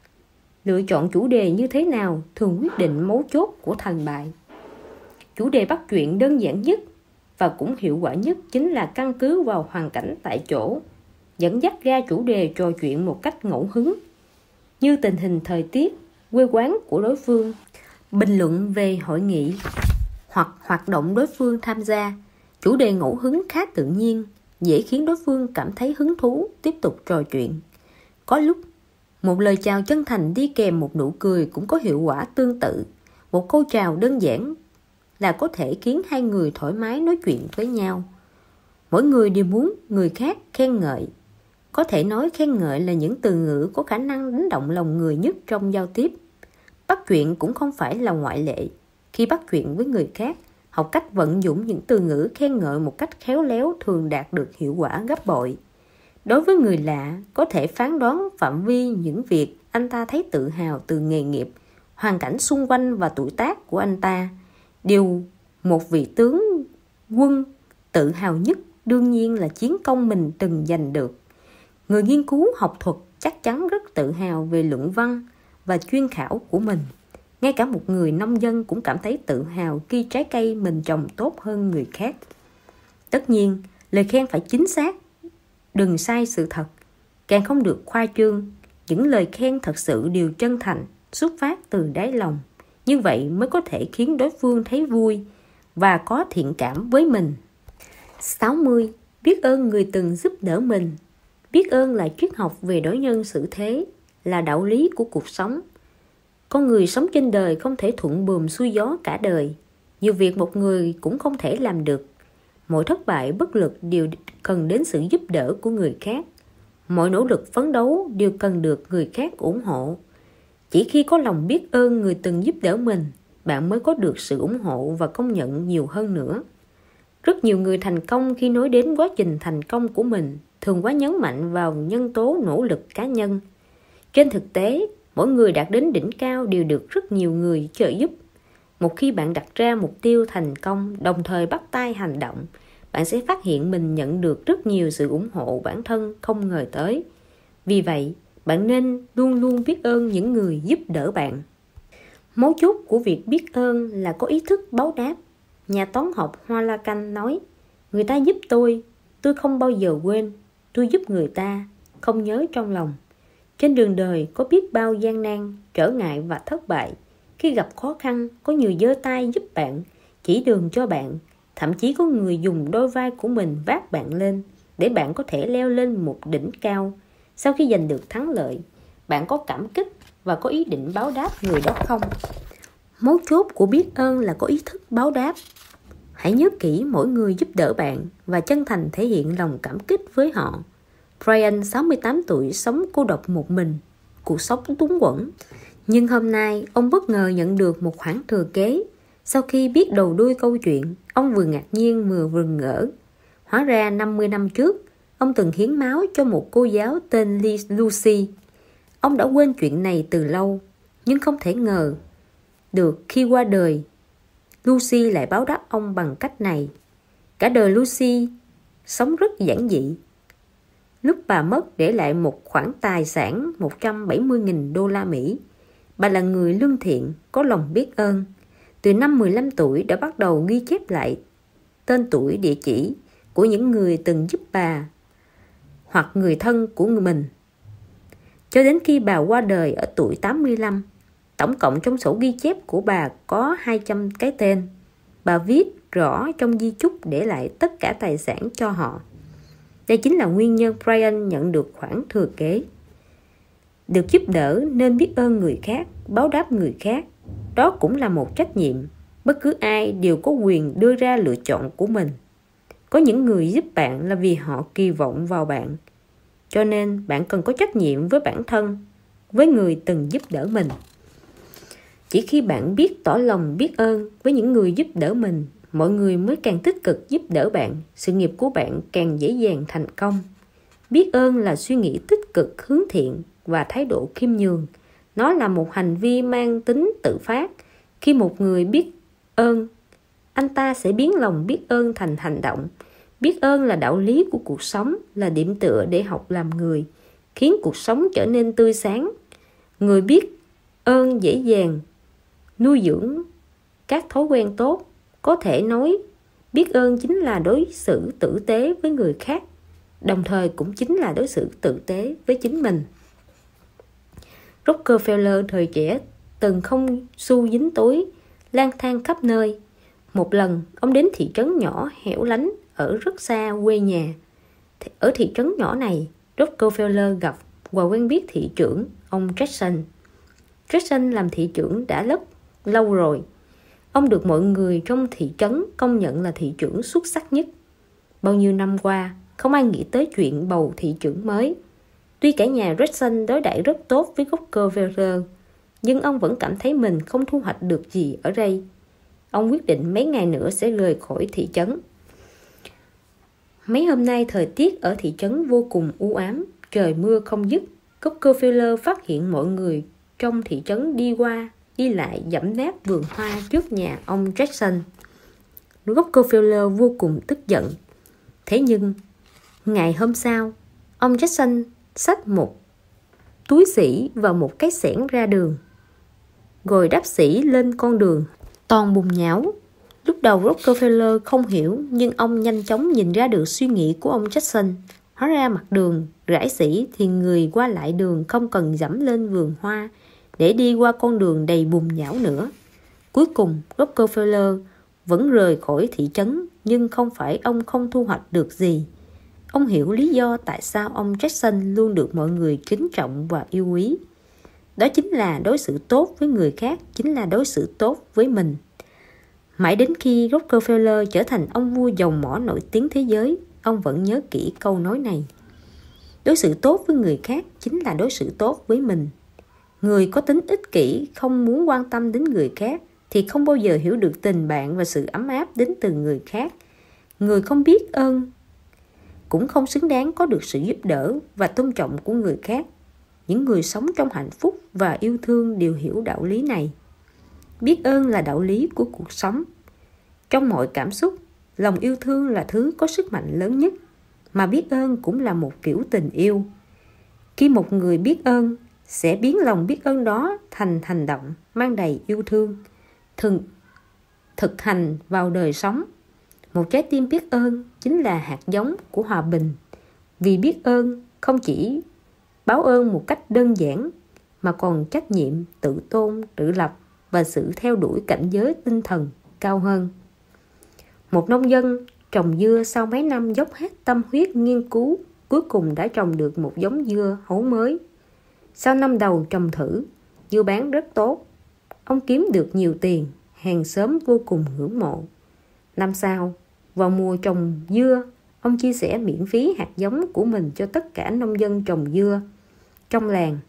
Lựa chọn chủ đề như thế nào thường quyết định mấu chốt của thành bại. Chủ đề bắt chuyện đơn giản nhất và cũng hiệu quả nhất chính là căn cứ vào hoàn cảnh tại chỗ, dẫn dắt ra chủ đề trò chuyện một cách ngẫu hứng, như tình hình thời tiết, quê quán của đối phương, bình luận về hội nghị hoặc hoạt động đối phương tham gia. Chủ đề ngẫu hứng khá tự nhiên, dễ khiến đối phương cảm thấy hứng thú tiếp tục trò chuyện. Có lúc, một lời chào chân thành đi kèm một nụ cười cũng có hiệu quả tương tự. Một câu chào đơn giản là có thể khiến hai người thoải mái nói chuyện với nhau. Mỗi người đều muốn người khác khen ngợi. Có thể nói khen ngợi là những từ ngữ có khả năng đánh động lòng người nhất trong giao tiếp. Bắt chuyện cũng không phải là ngoại lệ. Khi bắt chuyện với người khác, học cách vận dụng những từ ngữ khen ngợi một cách khéo léo thường đạt được hiệu quả gấp bội. Đối với người lạ, có thể phán đoán phạm vi những việc anh ta thấy tự hào từ nghề nghiệp, hoàn cảnh xung quanh và tuổi tác của anh ta. Điều một vị tướng quân tự hào nhất đương nhiên là chiến công mình từng giành được. Người nghiên cứu học thuật chắc chắn rất tự hào về luận văn và chuyên khảo của mình. Ngay cả một người nông dân cũng cảm thấy tự hào khi trái cây mình trồng tốt hơn người khác. Tất nhiên, lời khen phải chính xác, đừng sai sự thật. càng không được khoa trương. Những lời khen thật sự đều chân thành, xuất phát từ đáy lòng. Như vậy mới có thể khiến đối phương thấy vui và có thiện cảm với mình. sáu mươi. Biết ơn người từng giúp đỡ mình. Biết ơn là triết học về đối nhân xử thế, là đạo lý của cuộc sống. Con người sống trên đời không thể thuận buồm xuôi gió cả đời. Nhiều việc một người cũng không thể làm được. Mọi thất bại bất lực đều cần đến sự giúp đỡ của người khác. Mọi nỗ lực phấn đấu đều cần được người khác ủng hộ. Chỉ khi có lòng biết ơn người từng giúp đỡ mình, bạn mới có được sự ủng hộ và công nhận nhiều hơn nữa. Rất nhiều người thành công khi nói đến quá trình thành công của mình thường quá nhấn mạnh vào nhân tố nỗ lực cá nhân. Trên thực tế, mỗi người đạt đến đỉnh cao đều được rất nhiều người trợ giúp. Một khi bạn đặt ra mục tiêu thành công, đồng thời bắt tay hành động, bạn sẽ phát hiện mình nhận được rất nhiều sự ủng hộ bản thân không ngờ tới. Vì vậy, bạn nên luôn luôn biết ơn những người giúp đỡ bạn. Mấu chốt của việc biết ơn là có ý thức báo đáp. Nhà toán học Hoa La Canh nói, người ta giúp tôi, tôi không bao giờ quên. Tôi giúp người ta, không nhớ trong lòng. Trên đường đời có biết bao gian nan, trở ngại và thất bại. Khi gặp khó khăn, có người giơ tay giúp bạn, chỉ đường cho bạn. Thậm chí có người dùng đôi vai của mình vác bạn lên, để bạn có thể leo lên một đỉnh cao. Sau khi giành được thắng lợi, bạn có cảm kích và có ý định báo đáp người đó không? Mấu chốt của biết ơn là có ý thức báo đáp. Hãy nhớ kỹ mỗi người giúp đỡ bạn và chân thành thể hiện lòng cảm kích với họ. Brian, sáu mươi tám tuổi, sống cô độc một mình, cuộc sống túng quẫn. Nhưng hôm nay, ông bất ngờ nhận được một khoản thừa kế. Sau khi biết đầu đuôi câu chuyện, ông vừa ngạc nhiên vừa mừng ngỡ. Hóa ra năm mươi năm trước, ông từng hiến máu cho một cô giáo tên Lucy. Ông đã quên chuyện này từ lâu, nhưng không thể ngờ được khi qua đời, Lucy lại báo đáp ông bằng cách này. Cả đời Lucy sống rất giản dị. Lúc bà mất để lại một khoản tài sản một trăm bảy mươi nghìn đô la Mỹ. Bà là người lương thiện, có lòng biết ơn. Từ năm mười lăm tuổi đã bắt đầu ghi chép lại tên tuổi, địa chỉ của những người từng giúp bà hoặc người thân của mình. Cho đến khi bà qua đời ở tuổi tám mươi lăm, tổng cộng trong sổ ghi chép của bà có hai trăm cái tên. Bà viết rõ trong di chúc để lại tất cả tài sản cho họ. Đây chính là nguyên nhân Brian nhận được khoản thừa kế. Được giúp đỡ nên biết ơn người khác, báo đáp người khác. Đó cũng là một trách nhiệm. Bất cứ ai đều có quyền đưa ra lựa chọn của mình. Có những người giúp bạn là vì họ kỳ vọng vào bạn. Cho nên bạn cần có trách nhiệm với bản thân, với người từng giúp đỡ mình. Chỉ khi bạn biết tỏ lòng biết ơn với những người giúp đỡ mình, mọi người mới càng tích cực giúp đỡ bạn, sự nghiệp của bạn càng dễ dàng thành công. Biết ơn là suy nghĩ tích cực, hướng thiện và thái độ khiêm nhường. Nó là một hành vi mang tính tự phát. Khi một người biết ơn, anh ta sẽ biến lòng biết ơn thành hành động. Biết ơn là đạo lý của cuộc sống, là điểm tựa để học làm người, khiến cuộc sống trở nên tươi sáng. Người biết ơn dễ dàng nuôi dưỡng các thói quen tốt. Có thể nói, biết ơn chính là đối xử tử tế với người khác, đồng thời cũng chính là đối xử tử tế với chính mình. Rockefeller thời trẻ từng không xu dính túi, lang thang khắp nơi. Một lần, ông đến thị trấn nhỏ hẻo lánh ở rất xa quê nhà. Ở thị trấn nhỏ này, Rockefeller gặp và quen biết thị trưởng, ông Jackson. Jackson làm thị trưởng đã rất lâu rồi. Ông được mọi người trong thị trấn công nhận là thị trưởng xuất sắc nhất. Bao nhiêu năm qua, không ai nghĩ tới chuyện bầu thị trưởng mới. Tuy cả nhà Jackson đối đãi rất tốt với Rockefeller, nhưng ông vẫn cảm thấy mình không thu hoạch được gì ở đây. Ông quyết định mấy ngày nữa sẽ rời khỏi thị trấn. Mấy hôm nay thời tiết ở thị trấn vô cùng u ám, trời mưa không dứt. Rockefeller phát hiện mọi người trong thị trấn đi qua, đi lại dẫm nát vườn hoa trước nhà ông Jackson. Rockefeller vô cùng tức giận. Thế nhưng, ngày hôm sau, ông Jackson xách một túi sỉ và một cái xẻng ra đường, rồi đáp sỉ lên con đường toàn bùn nhão. Lúc đầu Rockefeller không hiểu, nhưng ông nhanh chóng nhìn ra được suy nghĩ của ông Jackson. Hóa ra mặt đường rải xỉ thì người qua lại đường không cần dẫm lên vườn hoa để đi qua con đường đầy bùn nhão nữa. Cuối cùng, Rockefeller vẫn rời khỏi thị trấn, nhưng không phải ông không thu hoạch được gì. Ông hiểu lý do tại sao ông Jackson luôn được mọi người kính trọng và yêu quý. Đó chính là đối xử tốt với người khác, chính là đối xử tốt với mình. Mãi đến khi Rockefeller trở thành ông vua dầu mỏ nổi tiếng thế giới, ông vẫn nhớ kỹ câu nói này. Đối xử tốt với người khác chính là đối xử tốt với mình. Người có tính ích kỷ, không muốn quan tâm đến người khác thì không bao giờ hiểu được tình bạn và sự ấm áp đến từ người khác. Người không biết ơn cũng không xứng đáng có được sự giúp đỡ và tôn trọng của người khác. Những người sống trong hạnh phúc và yêu thương đều hiểu đạo lý này. Biết ơn là đạo lý của cuộc sống. Trong mọi cảm xúc, lòng yêu thương là thứ có sức mạnh lớn nhất, mà biết ơn cũng là một kiểu tình yêu. Khi một người biết ơn, sẽ biến lòng biết ơn đó thành hành động mang đầy yêu thương, thực, thực hành vào đời sống. Một trái tim biết ơn chính là hạt giống của hòa bình. Vì biết ơn không chỉ báo ơn một cách đơn giản, mà còn trách nhiệm, tự tôn, tự lập và sự theo đuổi cảnh giới tinh thần cao hơn. Một nông dân trồng dưa sau mấy năm dốc hết tâm huyết nghiên cứu, cuối cùng đã trồng được một giống dưa hấu mới. Sau năm đầu trồng thử, dưa bán rất tốt. Ông kiếm được nhiều tiền, hàng xóm vô cùng ngưỡng mộ. Năm sau, vào mùa trồng dưa, ông chia sẻ miễn phí hạt giống của mình cho tất cả nông dân trồng dưa trong làng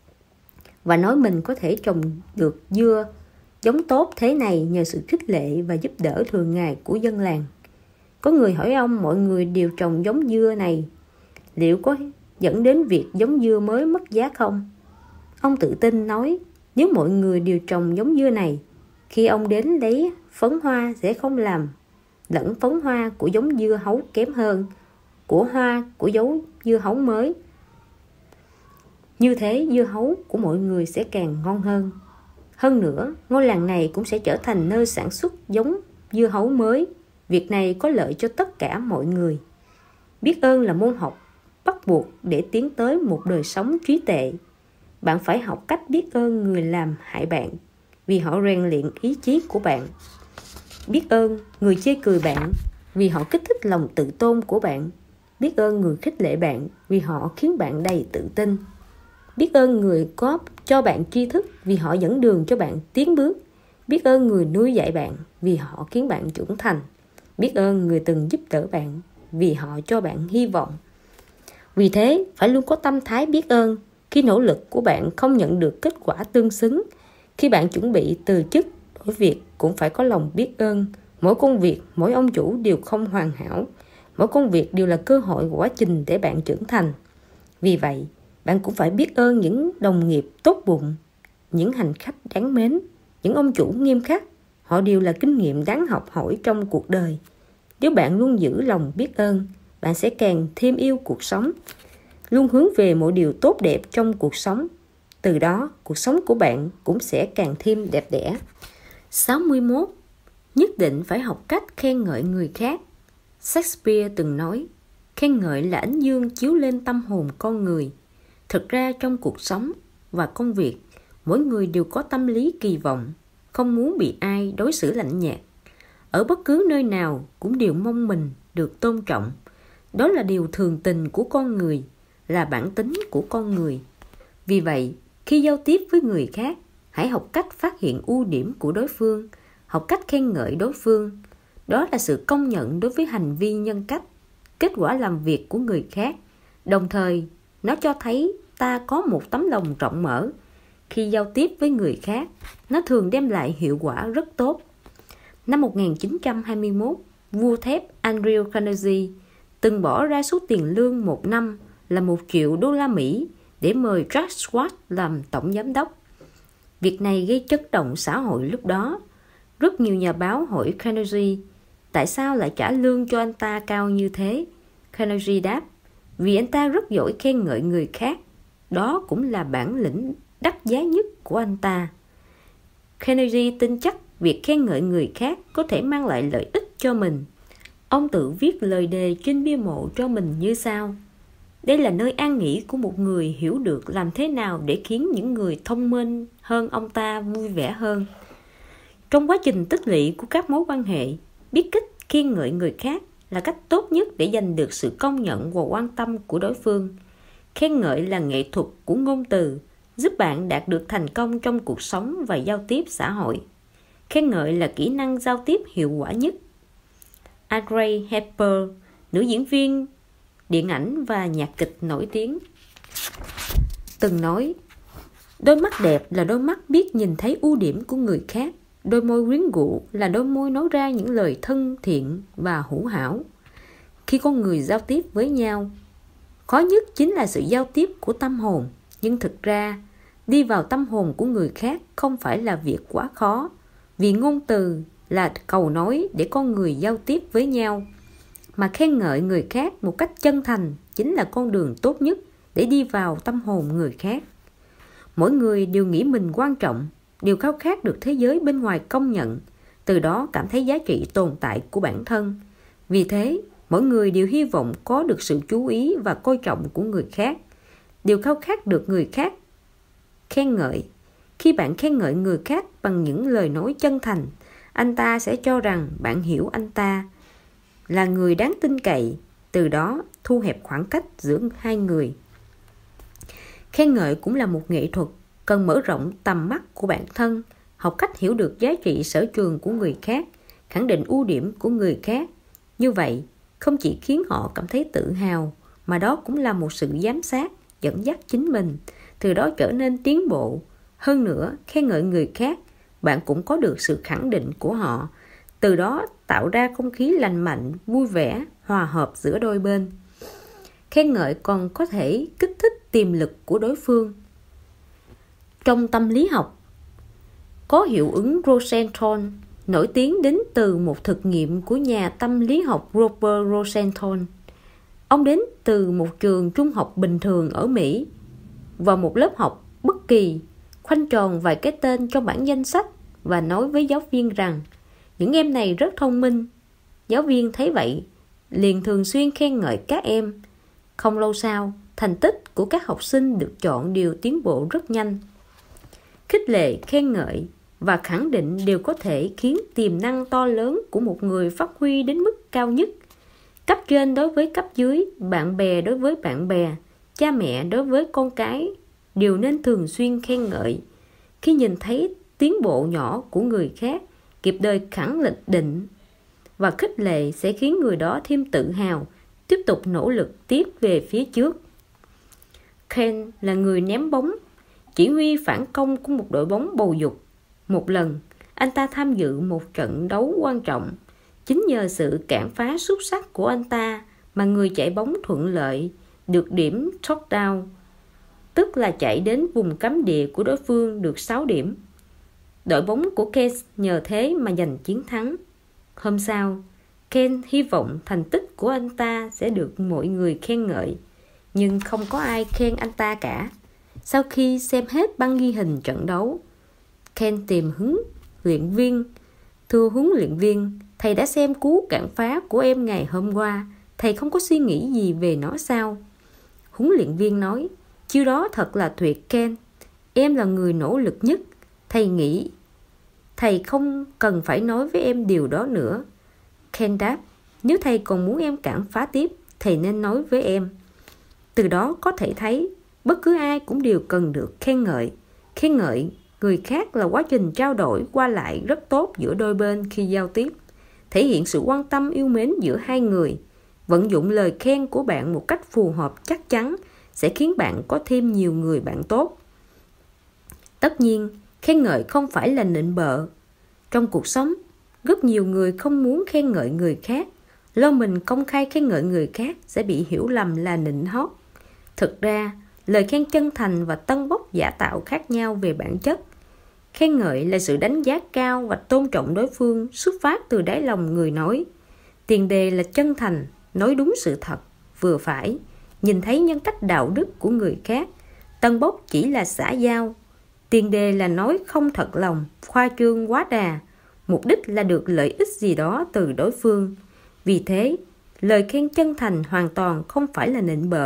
và nói mình có thể trồng được dưa giống tốt thế này nhờ sự khích lệ và giúp đỡ thường ngày của dân làng. Có người hỏi ông mọi người đều trồng giống dưa này, liệu có dẫn đến việc giống dưa mới mất giá không? Ông tự tin nói, nếu mọi người đều trồng giống dưa này, khi ông đến lấy phấn hoa sẽ không làm lẫn phấn hoa của giống dưa hấu kém hơn của hoa của giống dưa hấu mới. Như thế dưa hấu của mọi người sẽ càng ngon hơn. Hơn nữa, ngôi làng này cũng sẽ trở thành nơi sản xuất giống dưa hấu mới. Việc này có lợi cho tất cả mọi người. Biết ơn là môn học bắt buộc để tiến tới một đời sống trí tuệ. Bạn phải học cách biết ơn người làm hại bạn, vì họ rèn luyện ý chí của bạn. Biết ơn người chê cười bạn, vì họ kích thích lòng tự tôn của bạn. Biết ơn người khích lệ bạn, vì họ khiến bạn đầy tự tin. Biết ơn người có cho bạn tri thức, vì họ dẫn đường cho bạn tiến bước. Biết ơn người nuôi dạy bạn, vì họ khiến bạn trưởng thành. Biết ơn người từng giúp đỡ bạn, vì họ cho bạn hy vọng. Vì thế, phải luôn có tâm thái biết ơn. Khi nỗ lực của bạn không nhận được kết quả tương xứng, khi bạn chuẩn bị từ chức, đổi việc cũng phải có lòng biết ơn. Mỗi công việc, mỗi ông chủ đều không hoàn hảo. Mỗi công việc đều là cơ hội của quá trình để bạn trưởng thành. Vì vậy, bạn cũng phải biết ơn những đồng nghiệp tốt bụng, những hành khách đáng mến, những ông chủ nghiêm khắc. Họ đều là kinh nghiệm đáng học hỏi trong cuộc đời. Nếu bạn luôn giữ lòng biết ơn, bạn sẽ càng thêm yêu cuộc sống, luôn hướng về mọi điều tốt đẹp trong cuộc sống. Từ đó, cuộc sống của bạn cũng sẽ càng thêm đẹp đẽ. sáu mươi mốt. Nhất định phải học cách khen ngợi người khác. Shakespeare từng nói, khen ngợi là ánh dương chiếu lên tâm hồn con người. Thực ra trong cuộc sống và công việc, mỗi người đều có tâm lý kỳ vọng, không muốn bị ai đối xử lạnh nhạt. Ở bất cứ nơi nào cũng đều mong mình được tôn trọng. Đó là điều thường tình của con người, là bản tính của con người. Vì vậy, khi giao tiếp với người khác, hãy học cách phát hiện ưu điểm của đối phương, học cách khen ngợi đối phương. Đó là sự công nhận đối với hành vi nhân cách, kết quả làm việc của người khác. Đồng thời, nó cho thấy ta có một tấm lòng rộng mở. Khi giao tiếp với người khác, nó thường đem lại hiệu quả rất tốt. Năm một nghìn chín trăm hai mươi mốt, vua thép Andrew Carnegie từng bỏ ra số tiền lương một năm là một triệu đô la Mỹ để mời Jack Schwartz làm tổng giám đốc. Việc này gây chấn động xã hội lúc đó. Rất nhiều nhà báo hỏi Carnegie tại sao lại trả lương cho anh ta cao như thế. Carnegie đáp, vì anh ta rất giỏi khen ngợi người khác. Đó cũng là bản lĩnh đắt giá nhất của anh ta. Carnegie tin chắc việc khen ngợi người khác có thể mang lại lợi ích cho mình. Ông tự viết lời đề trên bia mộ cho mình như sau: Đây là nơi an nghỉ của một người hiểu được làm thế nào để khiến những người thông minh hơn ông ta vui vẻ hơn. Trong quá trình tích lũy của các mối quan hệ, biết cách khen ngợi người khác là cách tốt nhất để giành được sự công nhận và quan tâm của đối phương. Khen ngợi là nghệ thuật của ngôn từ, giúp bạn đạt được thành công trong cuộc sống và giao tiếp xã hội. Khen ngợi là kỹ năng giao tiếp hiệu quả nhất. Audrey Hepburn, nữ diễn viên điện ảnh và nhạc kịch nổi tiếng, từng nói: đôi mắt đẹp là đôi mắt biết nhìn thấy ưu điểm của người khác. Đôi môi quyến rũ là đôi môi nói ra những lời thân thiện và hữu hảo. Khi con người giao tiếp với nhau, khó nhất chính là sự giao tiếp của tâm hồn. Nhưng thực ra, đi vào tâm hồn của người khác không phải là việc quá khó, vì ngôn từ là cầu nối để con người giao tiếp với nhau. Mà khen ngợi người khác một cách chân thành chính là con đường tốt nhất để đi vào tâm hồn người khác. Mỗi người đều nghĩ mình quan trọng, đều khao khát được thế giới bên ngoài công nhận, từ đó cảm thấy giá trị tồn tại của bản thân. Vì thế, mỗi người đều hy vọng có được sự chú ý và coi trọng của người khác, đều khao khát được người khác khen ngợi. Khi bạn khen ngợi người khác bằng những lời nói chân thành, anh ta sẽ cho rằng bạn hiểu anh ta, là người đáng tin cậy, từ đó thu hẹp khoảng cách giữa hai người. Khen ngợi cũng là một nghệ thuật, cần mở rộng tầm mắt của bản thân, học cách hiểu được giá trị sở trường của người khác, khẳng định ưu điểm của người khác. Như vậy, không chỉ khiến họ cảm thấy tự hào, mà đó cũng là một sự giám sát, dẫn dắt chính mình, từ đó trở nên tiến bộ. Hơn nữa, khen ngợi người khác, bạn cũng có được sự khẳng định của họ, từ đó tạo ra không khí lành mạnh, vui vẻ, hòa hợp giữa đôi bên. Khen ngợi còn có thể kích thích tiềm lực của đối phương. Trong tâm lý học, có hiệu ứng Rosenthal, nổi tiếng đến từ một thực nghiệm của nhà tâm lý học Robert Rosenthal. Ông đến từ một trường trung học bình thường ở Mỹ. Vào một lớp học bất kỳ, khoanh tròn vài cái tên trong bảng danh sách và nói với giáo viên rằng những em này rất thông minh. Giáo viên thấy vậy, liền thường xuyên khen ngợi các em. Không lâu sau, thành tích của các học sinh được chọn đều tiến bộ rất nhanh. Khích lệ, khen ngợi và khẳng định đều có thể khiến tiềm năng to lớn của một người phát huy đến mức cao nhất. Cấp trên đối với cấp dưới, bạn bè đối với bạn bè, cha mẹ đối với con cái đều nên thường xuyên khen ngợi. Khi nhìn thấy tiến bộ nhỏ của người khác, kịp thời khẳng định và khích lệ sẽ khiến người đó thêm tự hào, tiếp tục nỗ lực tiếp về phía trước. Ken là người ném bóng, chỉ huy phản công của một đội bóng bầu dục. Một lần, anh ta tham dự một trận đấu quan trọng. Chính nhờ sự cản phá xuất sắc của anh ta mà người chạy bóng thuận lợi được điểm touchdown, tức là chạy đến vùng cấm địa của đối phương được sáu điểm. Đội bóng của Ken nhờ thế mà giành chiến thắng. Hôm sau, Ken hy vọng thành tích của anh ta sẽ được mọi người khen ngợi, nhưng không có ai khen anh ta cả. Sau khi xem hết băng ghi hình trận đấu, Ken tìm huấn luyện viên. Thưa huấn luyện viên, thầy đã xem cú cản phá của em ngày hôm qua. Thầy không có suy nghĩ gì về nó sao? Huấn luyện viên nói, chiêu đó thật là tuyệt Ken. Em là người nỗ lực nhất. Thầy nghĩ thầy không cần phải nói với em điều đó nữa. Ken đáp, nếu thầy còn muốn em cản phá tiếp, thầy nên nói với em. Từ đó có thể thấy, bất cứ ai cũng đều cần được khen ngợi. Khen ngợi người khác là quá trình trao đổi qua lại rất tốt giữa đôi bên khi giao tiếp, thể hiện sự quan tâm yêu mến giữa hai người. Vận dụng lời khen của bạn một cách phù hợp chắc chắn sẽ khiến bạn có thêm nhiều người bạn tốt. Tất nhiên, khen ngợi không phải là nịnh bợ. Trong cuộc sống, rất nhiều người không muốn khen ngợi người khác, lo mình công khai khen ngợi người khác sẽ bị hiểu lầm là nịnh hót. Thực ra, lời khen chân thành và tân bốc giả tạo khác nhau về bản chất. Khen ngợi là sự đánh giá cao và tôn trọng đối phương xuất phát từ đáy lòng người nói. Tiền đề là chân thành, nói đúng sự thật, vừa phải, nhìn thấy nhân cách đạo đức của người khác. Tân bốc chỉ là xã giao. Tiền đề là nói không thật lòng, khoa trương quá đà, mục đích là được lợi ích gì đó từ đối phương. Vì thế, lời khen chân thành hoàn toàn không phải là nịnh bợ,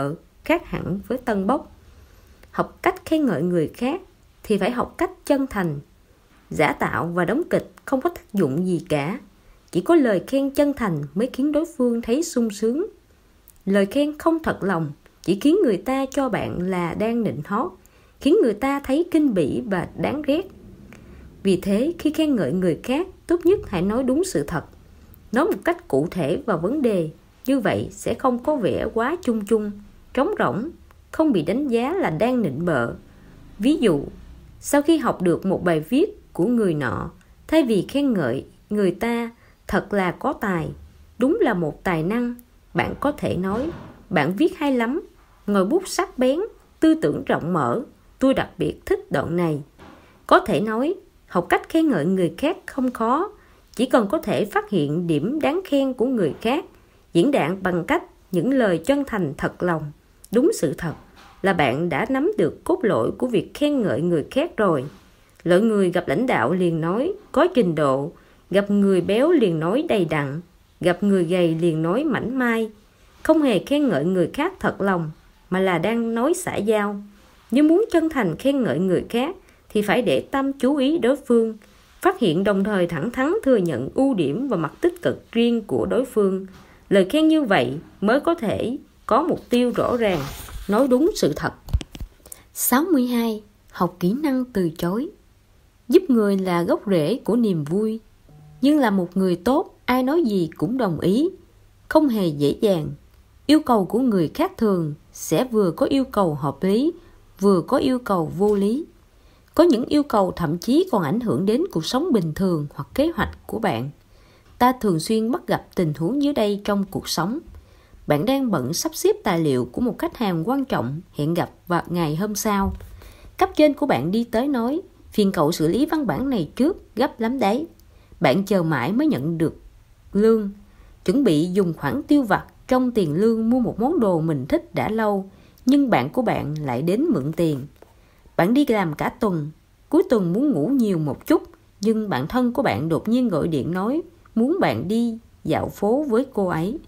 khác hẳn với tân bốc. Học cách khen ngợi người khác thì phải học cách chân thành. Giả tạo và đóng kịch không có tác dụng gì cả. Chỉ có lời khen chân thành mới khiến đối phương thấy sung sướng. Lời khen không thật lòng chỉ khiến người ta cho bạn là đang nịnh hót, khiến người ta thấy kinh bỉ và đáng ghét. Vì thế, khi khen ngợi người khác, tốt nhất hãy nói đúng sự thật. Nói một cách cụ thể vào vấn đề, như vậy sẽ không có vẻ quá chung chung, trống rỗng, không bị đánh giá là đang nịnh bợ. Ví dụ, sau khi học được một bài viết của người nọ, thay vì khen ngợi người ta thật là có tài, đúng là một tài năng, bạn có thể nói, bạn viết hay lắm, ngòi bút sắc bén, tư tưởng rộng mở, tôi đặc biệt thích đoạn này. Có thể nói, học cách khen ngợi người khác không khó, chỉ cần có thể phát hiện điểm đáng khen của người khác, diễn đạt bằng cách những lời chân thành thật lòng, đúng sự thật, là bạn đã nắm được cốt lõi của việc khen ngợi người khác rồi. Loại người gặp lãnh đạo liền nói có trình độ, gặp người béo liền nói đầy đặn, gặp người gầy liền nói mảnh mai. Không hề khen ngợi người khác thật lòng, mà là đang nói xã giao. Nếu muốn chân thành khen ngợi người khác, thì phải để tâm chú ý đối phương, phát hiện đồng thời thẳng thắn thừa nhận ưu điểm và mặt tích cực riêng của đối phương. Lời khen như vậy mới có thể có mục tiêu rõ ràng, nói đúng sự thật. sáu mươi hai. Học kỹ năng từ chối. Giúp người là gốc rễ của niềm vui, nhưng là một người tốt, ai nói gì cũng đồng ý, không hề dễ dàng. Yêu cầu của người khác thường sẽ vừa có yêu cầu hợp lý, vừa có yêu cầu vô lý. Có những yêu cầu thậm chí còn ảnh hưởng đến cuộc sống bình thường hoặc kế hoạch của bạn. Ta thường xuyên bắt gặp tình huống dưới đây trong cuộc sống. Bạn đang bận sắp xếp tài liệu của một khách hàng quan trọng hẹn gặp vào ngày hôm sau. Cấp trên của bạn đi tới nói, phiền cậu xử lý văn bản này trước, gấp lắm đấy. Bạn chờ mãi mới nhận được lương, chuẩn bị dùng khoản tiêu vặt trong tiền lương mua một món đồ mình thích đã lâu, nhưng bạn của bạn lại đến mượn tiền. Bạn đi làm cả tuần, cuối tuần muốn ngủ nhiều một chút, nhưng bạn thân của bạn đột nhiên gọi điện nói muốn bạn đi dạo phố với cô ấy.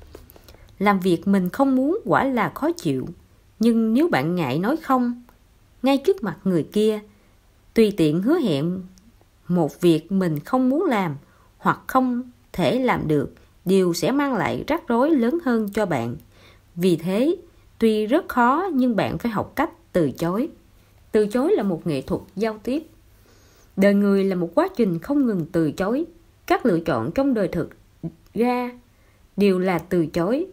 Làm việc mình không muốn quả là khó chịu, nhưng nếu bạn ngại nói không ngay trước mặt người kia, tùy tiện hứa hẹn một việc mình không muốn làm hoặc không thể làm được, điều sẽ mang lại rắc rối lớn hơn cho bạn. Vì thế, tuy rất khó nhưng bạn phải học cách từ chối. Từ chối là một nghệ thuật giao tiếp. Đời người là một quá trình không ngừng từ chối. Các lựa chọn trong đời thực ra đều là từ chối.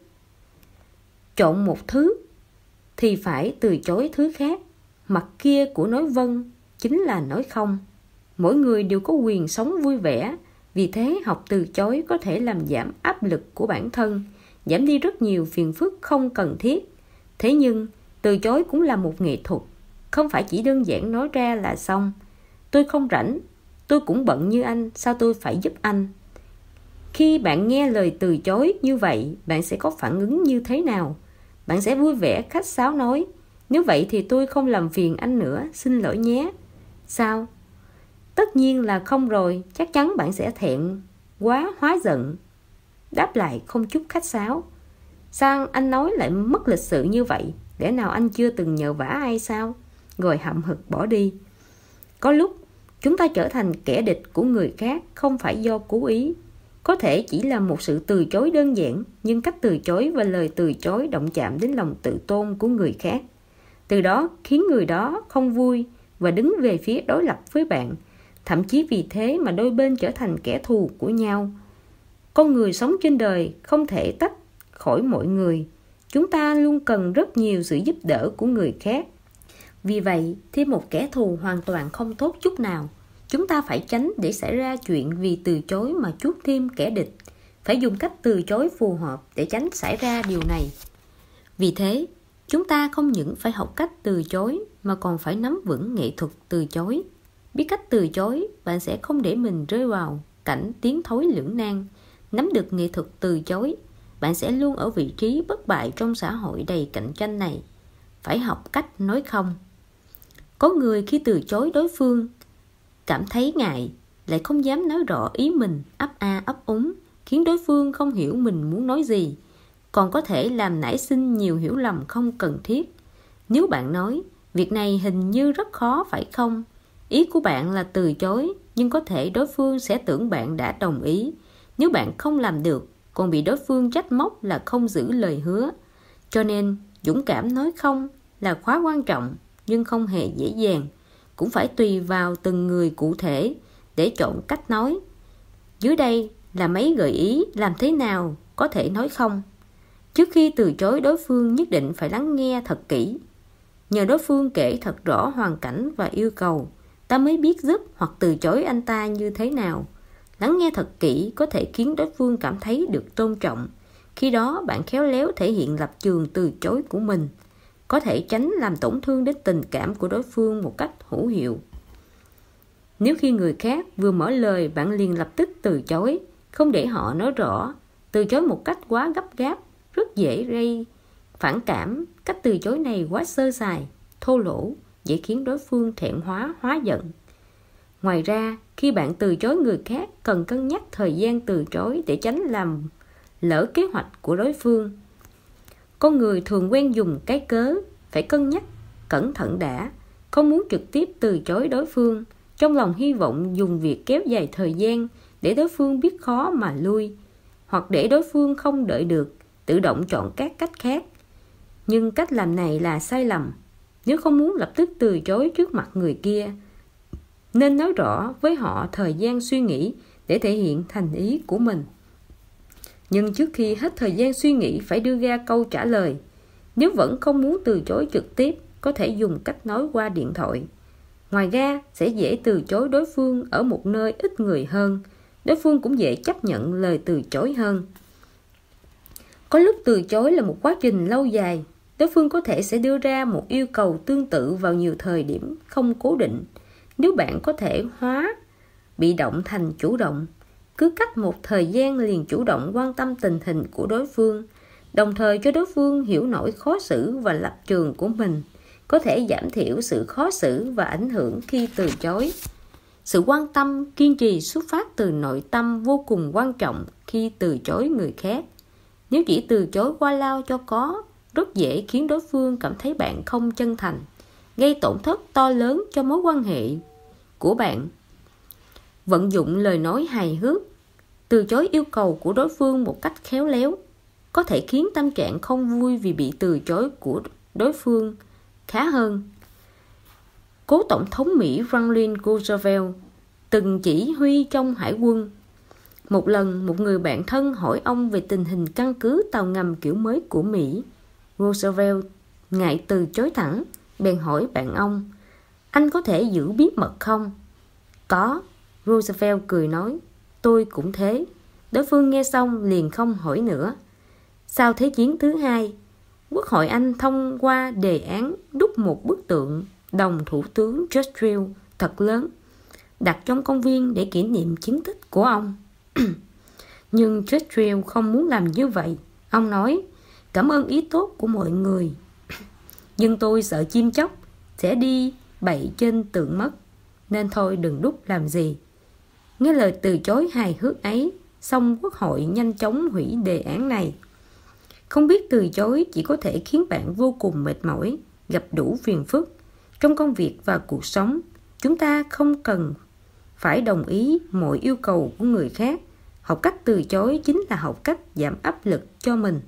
Chọn một thứ thì phải từ chối thứ khác. Mặt kia của nói vâng chính là nói không. Mỗi người đều có quyền sống vui vẻ. Vì thế học từ chối có thể làm giảm áp lực của bản thân, giảm đi rất nhiều phiền phức không cần thiết. Thế nhưng từ chối cũng là một nghệ thuật, không phải chỉ đơn giản nói ra là xong. Tôi không rảnh, tôi cũng bận như anh, sao tôi phải giúp anh? Khi bạn nghe lời từ chối như vậy, bạn sẽ có phản ứng như thế nào? Bạn sẽ vui vẻ khách sáo nói, nếu vậy thì tôi không làm phiền anh nữa, xin lỗi nhé. Sao? Tất nhiên là không rồi, chắc chắn bạn sẽ thẹn quá hóa giận. Đáp lại không chút khách sáo. Sao anh nói lại mất lịch sự như vậy? Lẽ nào anh chưa từng nhờ vả ai sao? Rồi hậm hực bỏ đi. Có lúc chúng ta trở thành kẻ địch của người khác không phải do cố ý. Có thể chỉ là một sự từ chối đơn giản, nhưng cách từ chối và lời từ chối động chạm đến lòng tự tôn của người khác. Từ đó khiến người đó không vui và đứng về phía đối lập với bạn. Thậm chí vì thế mà đôi bên trở thành kẻ thù của nhau. Con người sống trên đời không thể tách khỏi mọi người. Chúng ta luôn cần rất nhiều sự giúp đỡ của người khác. Vì vậy, thêm một kẻ thù hoàn toàn không tốt chút nào. Chúng ta phải tránh để xảy ra chuyện vì từ chối mà chuốc thêm kẻ địch. Phải dùng cách từ chối phù hợp để tránh xảy ra điều này. Vì thế, chúng ta không những phải học cách từ chối mà còn phải nắm vững nghệ thuật từ chối. Biết cách từ chối, bạn sẽ không để mình rơi vào cảnh tiến thối lưỡng nan. Nắm được nghệ thuật từ chối, bạn sẽ luôn ở vị trí bất bại trong xã hội đầy cạnh tranh này. Phải học cách nói không. Có người khi từ chối đối phương, cảm thấy ngại, lại không dám nói rõ ý mình, ấp a ấp úng, khiến đối phương không hiểu mình muốn nói gì. còn có thể làm nảy sinh nhiều hiểu lầm không cần thiết. Nếu bạn nói, việc này hình như rất khó phải không? Ý của bạn là từ chối, nhưng có thể đối phương sẽ tưởng bạn đã đồng ý. Nếu bạn không làm được, còn bị đối phương trách móc là không giữ lời hứa. Cho nên, dũng cảm nói không là khá quan trọng, nhưng không hề dễ dàng. Cũng phải tùy vào từng người cụ thể để chọn cách nói. Dưới đây là mấy gợi ý làm thế nào có thể nói không. Trước khi từ chối đối phương, nhất định phải lắng nghe thật kỹ. Nhờ đối phương kể thật rõ hoàn cảnh và yêu cầu, ta mới biết giúp hoặc từ chối anh ta như thế nào. Lắng nghe thật kỹ có thể khiến đối phương cảm thấy được tôn trọng. Khi đó bạn khéo léo thể hiện lập trường từ chối của mình, có thể tránh làm tổn thương đến tình cảm của đối phương một cách hữu hiệu. Nếu khi người khác vừa mở lời bạn liền lập tức từ chối, không để họ nói rõ, từ chối một cách quá gấp gáp, rất dễ gây phản cảm. Cách từ chối này quá sơ sài, thô lỗ, dễ khiến đối phương thẹn hóa, hóa giận. Ngoài ra, khi bạn từ chối người khác, cần cân nhắc thời gian từ chối để tránh làm lỡ kế hoạch của đối phương. Con người thường quen dùng cái cớ, phải cân nhắc cẩn thận đã, không muốn trực tiếp từ chối đối phương, trong lòng hy vọng dùng việc kéo dài thời gian để đối phương biết khó mà lui, hoặc để đối phương không đợi được, tự động chọn các cách khác. Nhưng cách làm này là sai lầm. Nếu không muốn lập tức từ chối trước mặt người kia, nên nói rõ với họ thời gian suy nghĩ để thể hiện thành ý của mình. Nhưng trước khi hết thời gian suy nghĩ phải đưa ra câu trả lời. Nếu vẫn không muốn từ chối trực tiếp, có thể dùng cách nói qua điện thoại. Ngoài ra, sẽ dễ từ chối đối phương ở một nơi ít người hơn. Đối phương cũng dễ chấp nhận lời từ chối hơn. Có lúc từ chối là một quá trình lâu dài. Đối phương có thể sẽ đưa ra một yêu cầu tương tự vào nhiều thời điểm không cố định. Nếu bạn có thể hóa bị động thành chủ động, cứ cách một thời gian liền chủ động quan tâm tình hình của đối phương, đồng thời cho đối phương hiểu nỗi khó xử và lập trường của mình, có thể giảm thiểu sự khó xử và ảnh hưởng khi từ chối. Sự quan tâm, kiên trì xuất phát từ nội tâm vô cùng quan trọng khi từ chối người khác. Nếu chỉ từ chối qua lao cho có, rất dễ khiến đối phương cảm thấy bạn không chân thành, gây tổn thất to lớn cho mối quan hệ của bạn. Vận dụng lời nói hài hước, từ chối yêu cầu của đối phương một cách khéo léo, có thể khiến tâm trạng không vui vì bị từ chối của đối phương khá hơn. Cố Tổng thống Mỹ Franklin Roosevelt từng chỉ huy trong hải quân. Một lần, một người bạn thân hỏi ông về tình hình căn cứ tàu ngầm kiểu mới của Mỹ. Roosevelt ngại từ chối thẳng, bèn hỏi bạn ông, anh có thể giữ bí mật không? Có, Roosevelt cười nói, tôi cũng thế. Đối phương nghe xong liền không hỏi nữa. Sau Thế chiến thứ hai, Quốc hội Anh thông qua đề án đúc một bức tượng đồng Thủ tướng Churchill thật lớn, đặt trong công viên để kỷ niệm chiến tích của ông. Nhưng Churchill không muốn làm như vậy. Ông nói, cảm ơn ý tốt của mọi người, nhưng tôi sợ chim chóc sẽ đi bậy trên tượng mất, nên thôi đừng đúc làm gì. Nghe lời từ chối hài hước ấy, xong Quốc hội nhanh chóng hủy đề án này. Không biết từ chối chỉ có thể khiến bạn vô cùng mệt mỏi, gặp đủ phiền phức. Trong công việc và cuộc sống, chúng ta không cần phải đồng ý mọi yêu cầu của người khác. Học cách từ chối chính là học cách giảm áp lực cho mình.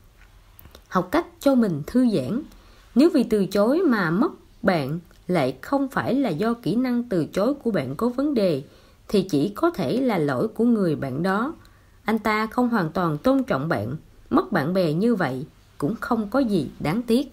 Học cách cho mình thư giãn. Nếu vì từ chối mà mất bạn lại không phải là do kỹ năng từ chối của bạn có vấn đề, thì chỉ có thể là lỗi của người bạn đó. Anh ta không hoàn toàn tôn trọng bạn. Mất bạn bè như vậy cũng không có gì đáng tiếc.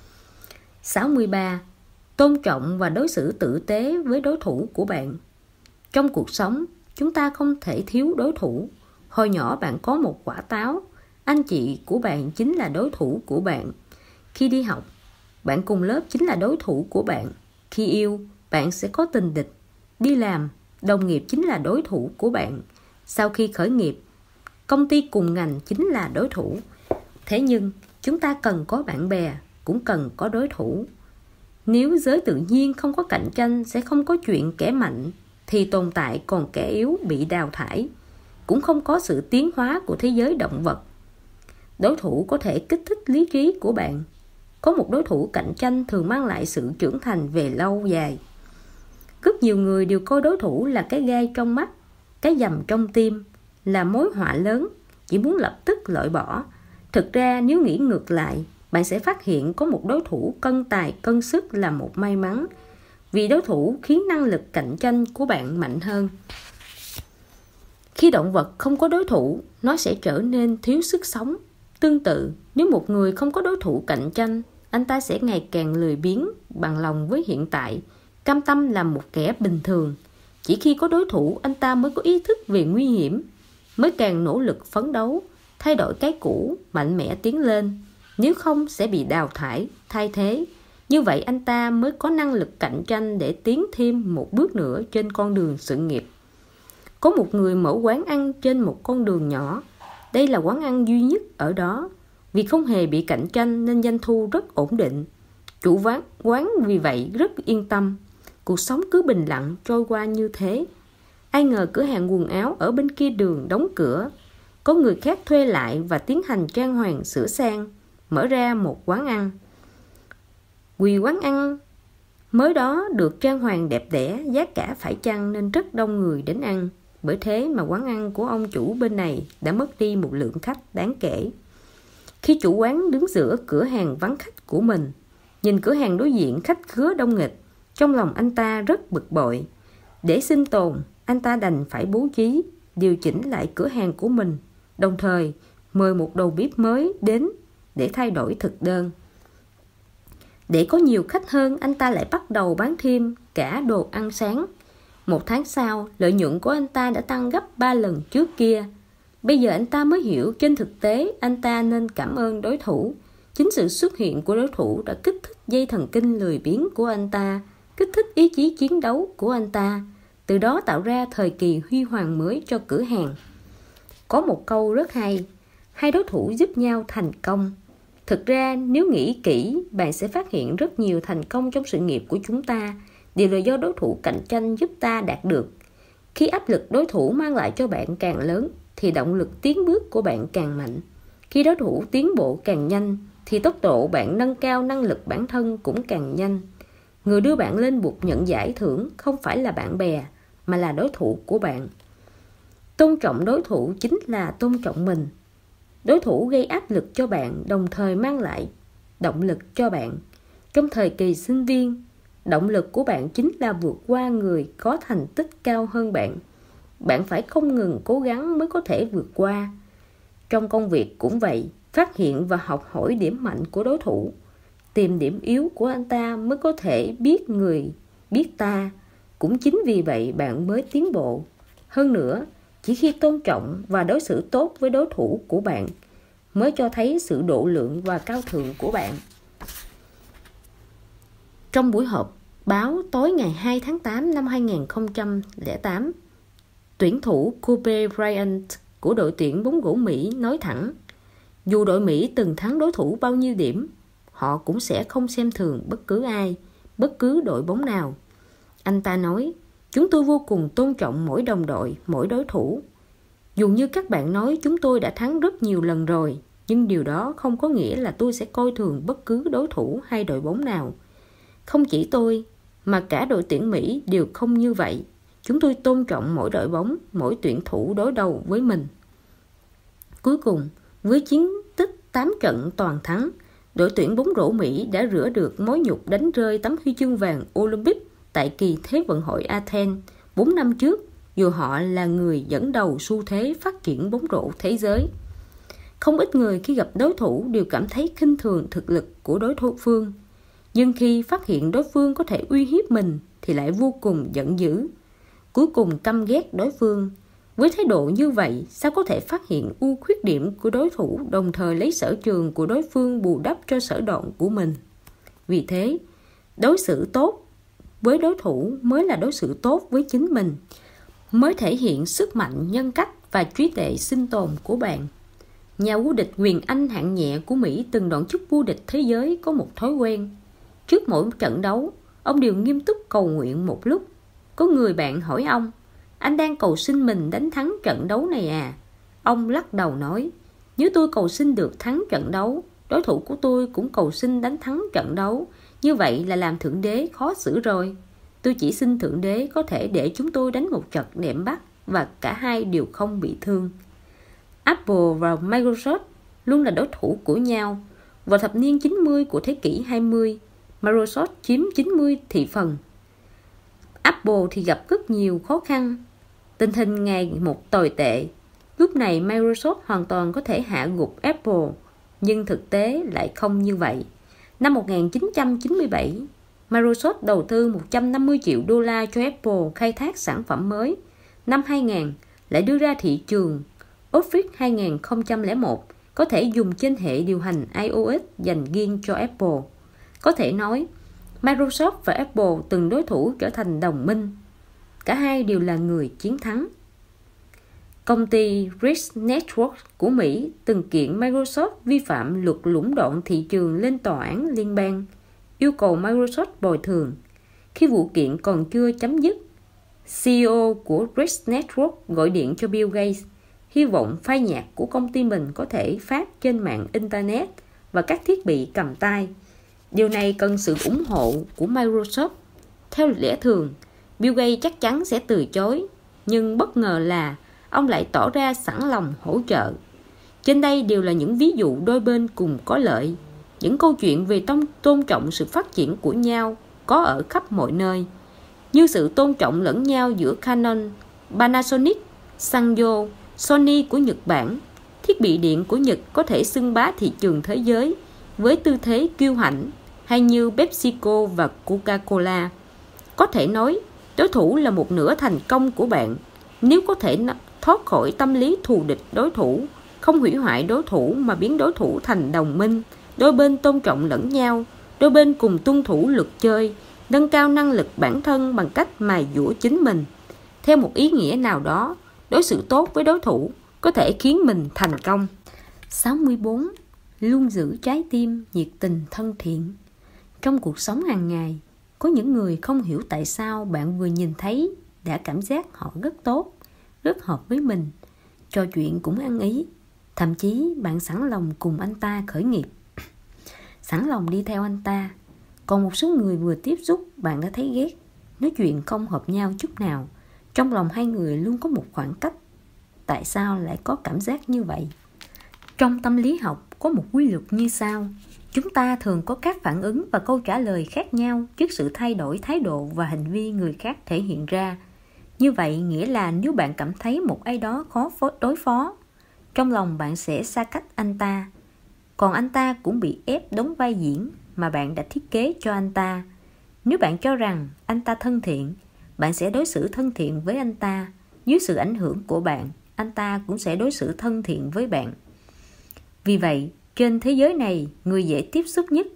sáu mươi ba. Tôn trọng và đối xử tử tế với đối thủ của bạn. Trong cuộc sống, chúng ta không thể thiếu đối thủ. Hồi nhỏ bạn có một quả táo, anh chị của bạn chính là đối thủ của bạn. Khi đi học, bạn cùng lớp chính là đối thủ của bạn. Khi yêu, bạn sẽ có tình địch. Đi làm, đồng nghiệp chính là đối thủ của bạn. Sau khi khởi nghiệp, công ty cùng ngành chính là đối thủ. Thế nhưng, chúng ta cần có bạn bè, cũng cần có đối thủ. Nếu giới tự nhiên không có cạnh tranh, sẽ không có chuyện kẻ mạnh thì tồn tại, còn kẻ yếu bị đào thải. Cũng không có sự tiến hóa của thế giới động vật. Đối thủ có thể kích thích lý trí của bạn. Có một đối thủ cạnh tranh thường mang lại sự trưởng thành về lâu dài. Rất nhiều người đều coi đối thủ là cái gai trong mắt, cái dầm trong tim, là mối họa lớn, chỉ muốn lập tức loại bỏ. Thực ra nếu nghĩ ngược lại, bạn sẽ phát hiện có một đối thủ cân tài cân sức là một may mắn, vì đối thủ khiến năng lực cạnh tranh của bạn mạnh hơn. Khi động vật không có đối thủ, nó sẽ trở nên thiếu sức sống. Tương tự, nếu một người không có đối thủ cạnh tranh, anh ta sẽ ngày càng lười biếng, bằng lòng với hiện tại, cam tâm làm một kẻ bình thường. Chỉ khi có đối thủ, anh ta mới có ý thức về nguy hiểm, mới càng nỗ lực phấn đấu, thay đổi cái cũ, mạnh mẽ tiến lên. Nếu không sẽ bị đào thải, thay thế. Như vậy anh ta mới có năng lực cạnh tranh để tiến thêm một bước nữa trên con đường sự nghiệp. Có một người mở quán ăn trên một con đường nhỏ. Đây là quán ăn duy nhất ở đó. Vì không hề bị cạnh tranh nên doanh thu rất ổn định. Chủ quán, quán vì vậy rất yên tâm. Cuộc sống cứ bình lặng trôi qua như thế. Ai ngờ cửa hàng quần áo ở bên kia đường đóng cửa. Có người khác thuê lại và tiến hành trang hoàng sửa sang, mở ra một quán ăn. Vì quán ăn mới đó được trang hoàng đẹp đẽ, giá cả phải chăng nên rất đông người đến ăn. Bởi thế mà quán ăn của ông chủ bên này đã mất đi một lượng khách đáng kể. Khi chủ quán đứng giữa cửa hàng vắng khách của mình, nhìn cửa hàng đối diện khách khứa đông nghịch, trong lòng anh ta rất bực bội. Để sinh tồn, anh ta đành phải bố trí, điều chỉnh lại cửa hàng của mình, đồng thời mời một đầu bếp mới đến để thay đổi thực đơn. Để có nhiều khách hơn, anh ta lại bắt đầu bán thêm cả đồ ăn sáng. Một tháng sau, lợi nhuận của anh ta đã tăng gấp ba lần trước kia. Bây giờ anh ta mới hiểu trên thực tế anh ta nên cảm ơn đối thủ. Chính sự xuất hiện của đối thủ đã kích thích dây thần kinh lười biếng của anh ta, kích thích ý chí chiến đấu của anh ta, từ đó tạo ra thời kỳ huy hoàng mới cho cửa hàng. Có một câu rất hay, hai đối thủ giúp nhau thành công. Thực ra nếu nghĩ kỹ, bạn sẽ phát hiện rất nhiều thành công trong sự nghiệp của chúng ta đều là do đối thủ cạnh tranh giúp ta đạt được. Khi áp lực đối thủ mang lại cho bạn càng lớn, thì động lực tiến bước của bạn càng mạnh. Khi đối thủ tiến bộ càng nhanh, thì tốc độ bạn nâng cao năng lực bản thân cũng càng nhanh. Người đưa bạn lên bục nhận giải thưởng không phải là bạn bè, mà là đối thủ của bạn. Tôn trọng đối thủ chính là tôn trọng mình. Đối thủ gây áp lực cho bạn, đồng thời mang lại động lực cho bạn. Trong thời kỳ sinh viên, động lực của bạn chính là vượt qua người có thành tích cao hơn bạn. Bạn phải không ngừng cố gắng mới có thể vượt qua. Trong công việc cũng vậy, phát hiện và học hỏi điểm mạnh của đối thủ, tìm điểm yếu của anh ta mới có thể biết người, biết ta. Cũng chính vì vậy bạn mới tiến bộ. Hơn nữa, chỉ khi tôn trọng và đối xử tốt với đối thủ của bạn mới cho thấy sự độ lượng và cao thượng của bạn. Trong buổi họp báo tối ngày hai tháng tám năm hai nghìn không trăm lẻ tám, tuyển thủ Kobe Bryant của đội tuyển bóng rổ Mỹ nói thẳng, dù đội Mỹ từng thắng đối thủ bao nhiêu điểm, họ cũng sẽ không xem thường bất cứ ai, bất cứ đội bóng nào. Anh ta nói, chúng tôi vô cùng tôn trọng mỗi đồng đội, mỗi đối thủ. Dù như các bạn nói chúng tôi đã thắng rất nhiều lần rồi, nhưng điều đó không có nghĩa là tôi sẽ coi thường bất cứ đối thủ hay đội bóng nào. Không chỉ tôi, mà cả đội tuyển Mỹ đều không như vậy. Chúng tôi tôn trọng mỗi đội bóng, mỗi tuyển thủ đối đầu với mình. Cuối cùng, với chiến tích tám trận toàn thắng, đội tuyển bóng rổ Mỹ đã rửa được mối nhục đánh rơi tấm huy chương vàng Olympic tại kỳ Thế vận hội Athens bốn năm trước, dù họ là người dẫn đầu xu thế phát triển bóng rổ thế giới. Không ít người khi gặp đối thủ đều cảm thấy khinh thường thực lực của đối thủ phương, nhưng khi phát hiện đối phương có thể uy hiếp mình thì lại vô cùng giận dữ, cuối cùng căm ghét đối phương. Với thái độ như vậy, sao có thể phát hiện ưu khuyết điểm của đối thủ, đồng thời lấy sở trường của đối phương bù đắp cho sở đoạn của mình? Vì thế, đối xử tốt với đối thủ mới là đối xử tốt với chính mình, mới thể hiện sức mạnh, nhân cách và trí tuệ sinh tồn của bạn. Nhà vô địch Quyền Anh hạng nhẹ của Mỹ từng đoạn chức vô địch thế giới có một thói quen. Trước mỗi trận đấu, ông đều nghiêm túc cầu nguyện một lúc. Có người bạn hỏi ông, anh đang cầu xin mình đánh thắng trận đấu này à? Ông lắc đầu nói, Nếu tôi cầu xin được thắng trận đấu, đối thủ của tôi cũng cầu xin đánh thắng trận đấu. Như vậy là làm Thượng Đế khó xử rồi. Tôi chỉ xin Thượng Đế có thể để chúng tôi đánh một trận đệm bắt và cả hai đều không bị thương. Apple và Microsoft luôn là đối thủ của nhau. Vào thập niên chín mươi của thế kỷ hai mươi, Microsoft chiếm chín mươi thị phần. Apple thì gặp rất nhiều khó khăn. Tình hình ngày một tồi tệ. Lúc này Microsoft hoàn toàn có thể hạ gục Apple, nhưng thực tế lại không như vậy. Năm một nghìn chín trăm chín mươi bảy, Microsoft đầu tư một trăm năm mươi triệu đô la cho Apple khai thác sản phẩm mới. Năm hai nghìn lại đưa ra thị trường Office hai không không một có thể dùng trên hệ điều hành iOS dành riêng cho Apple. Có thể nói, Microsoft và Apple từng đối thủ trở thành đồng minh. Cả hai đều là người chiến thắng. Công ty Reach Network của Mỹ từng kiện Microsoft vi phạm luật lũng đoạn thị trường lên tòa án liên bang, yêu cầu Microsoft bồi thường. Khi vụ kiện còn chưa chấm dứt, xê e ô của Reach Network gọi điện cho Bill Gates, hy vọng file nhạc của công ty mình có thể phát trên mạng Internet và các thiết bị cầm tay. Điều này cần sự ủng hộ của Microsoft. Theo lẽ thường, Bill Gates chắc chắn sẽ từ chối, nhưng bất ngờ là ông lại tỏ ra sẵn lòng hỗ trợ. Trên đây đều là những ví dụ đôi bên cùng có lợi. Những câu chuyện về tôn, tôn trọng sự phát triển của nhau có ở khắp mọi nơi, như sự tôn trọng lẫn nhau giữa Canon, Panasonic, Sanyo, Sony của Nhật Bản. Thiết bị điện của Nhật có thể xưng bá thị trường thế giới với tư thế kiêu hãnh, hay như PepsiCo và Coca-Cola. Có thể nói, đối thủ là một nửa thành công của bạn. Nếu có thể thoát khỏi tâm lý thù địch đối thủ, không hủy hoại đối thủ mà biến đối thủ thành đồng minh, đôi bên tôn trọng lẫn nhau, đôi bên cùng tuân thủ luật chơi, nâng cao năng lực bản thân bằng cách mài dũa chính mình. Theo một ý nghĩa nào đó, đối xử tốt với đối thủ có thể khiến mình thành công. sáu mươi bốn. Luôn giữ trái tim nhiệt tình thân thiện. Trong cuộc sống hàng ngày, có những người không hiểu tại sao bạn vừa nhìn thấy đã cảm giác họ rất tốt, rất hợp với mình, trò chuyện cũng ăn ý, thậm chí bạn sẵn lòng cùng anh ta khởi nghiệp, sẵn lòng đi theo anh ta. Còn một số người vừa tiếp xúc bạn đã thấy ghét, nói chuyện không hợp nhau chút nào, trong lòng hai người luôn có một khoảng cách. Tại sao lại có cảm giác như vậy? Trong tâm lý học có một quy luật như sau: chúng ta thường có các phản ứng và câu trả lời khác nhau trước sự thay đổi thái độ và hành vi người khác thể hiện ra. Như vậy nghĩa là nếu bạn cảm thấy một ai đó khó đối phó, trong lòng bạn sẽ xa cách anh ta. Còn anh ta cũng bị ép đóng vai diễn mà bạn đã thiết kế cho anh ta. Nếu bạn cho rằng anh ta thân thiện, bạn sẽ đối xử thân thiện với anh ta. Dưới sự ảnh hưởng của bạn, anh ta cũng sẽ đối xử thân thiện với bạn. Vì vậy, trên thế giới này, người dễ tiếp xúc nhất,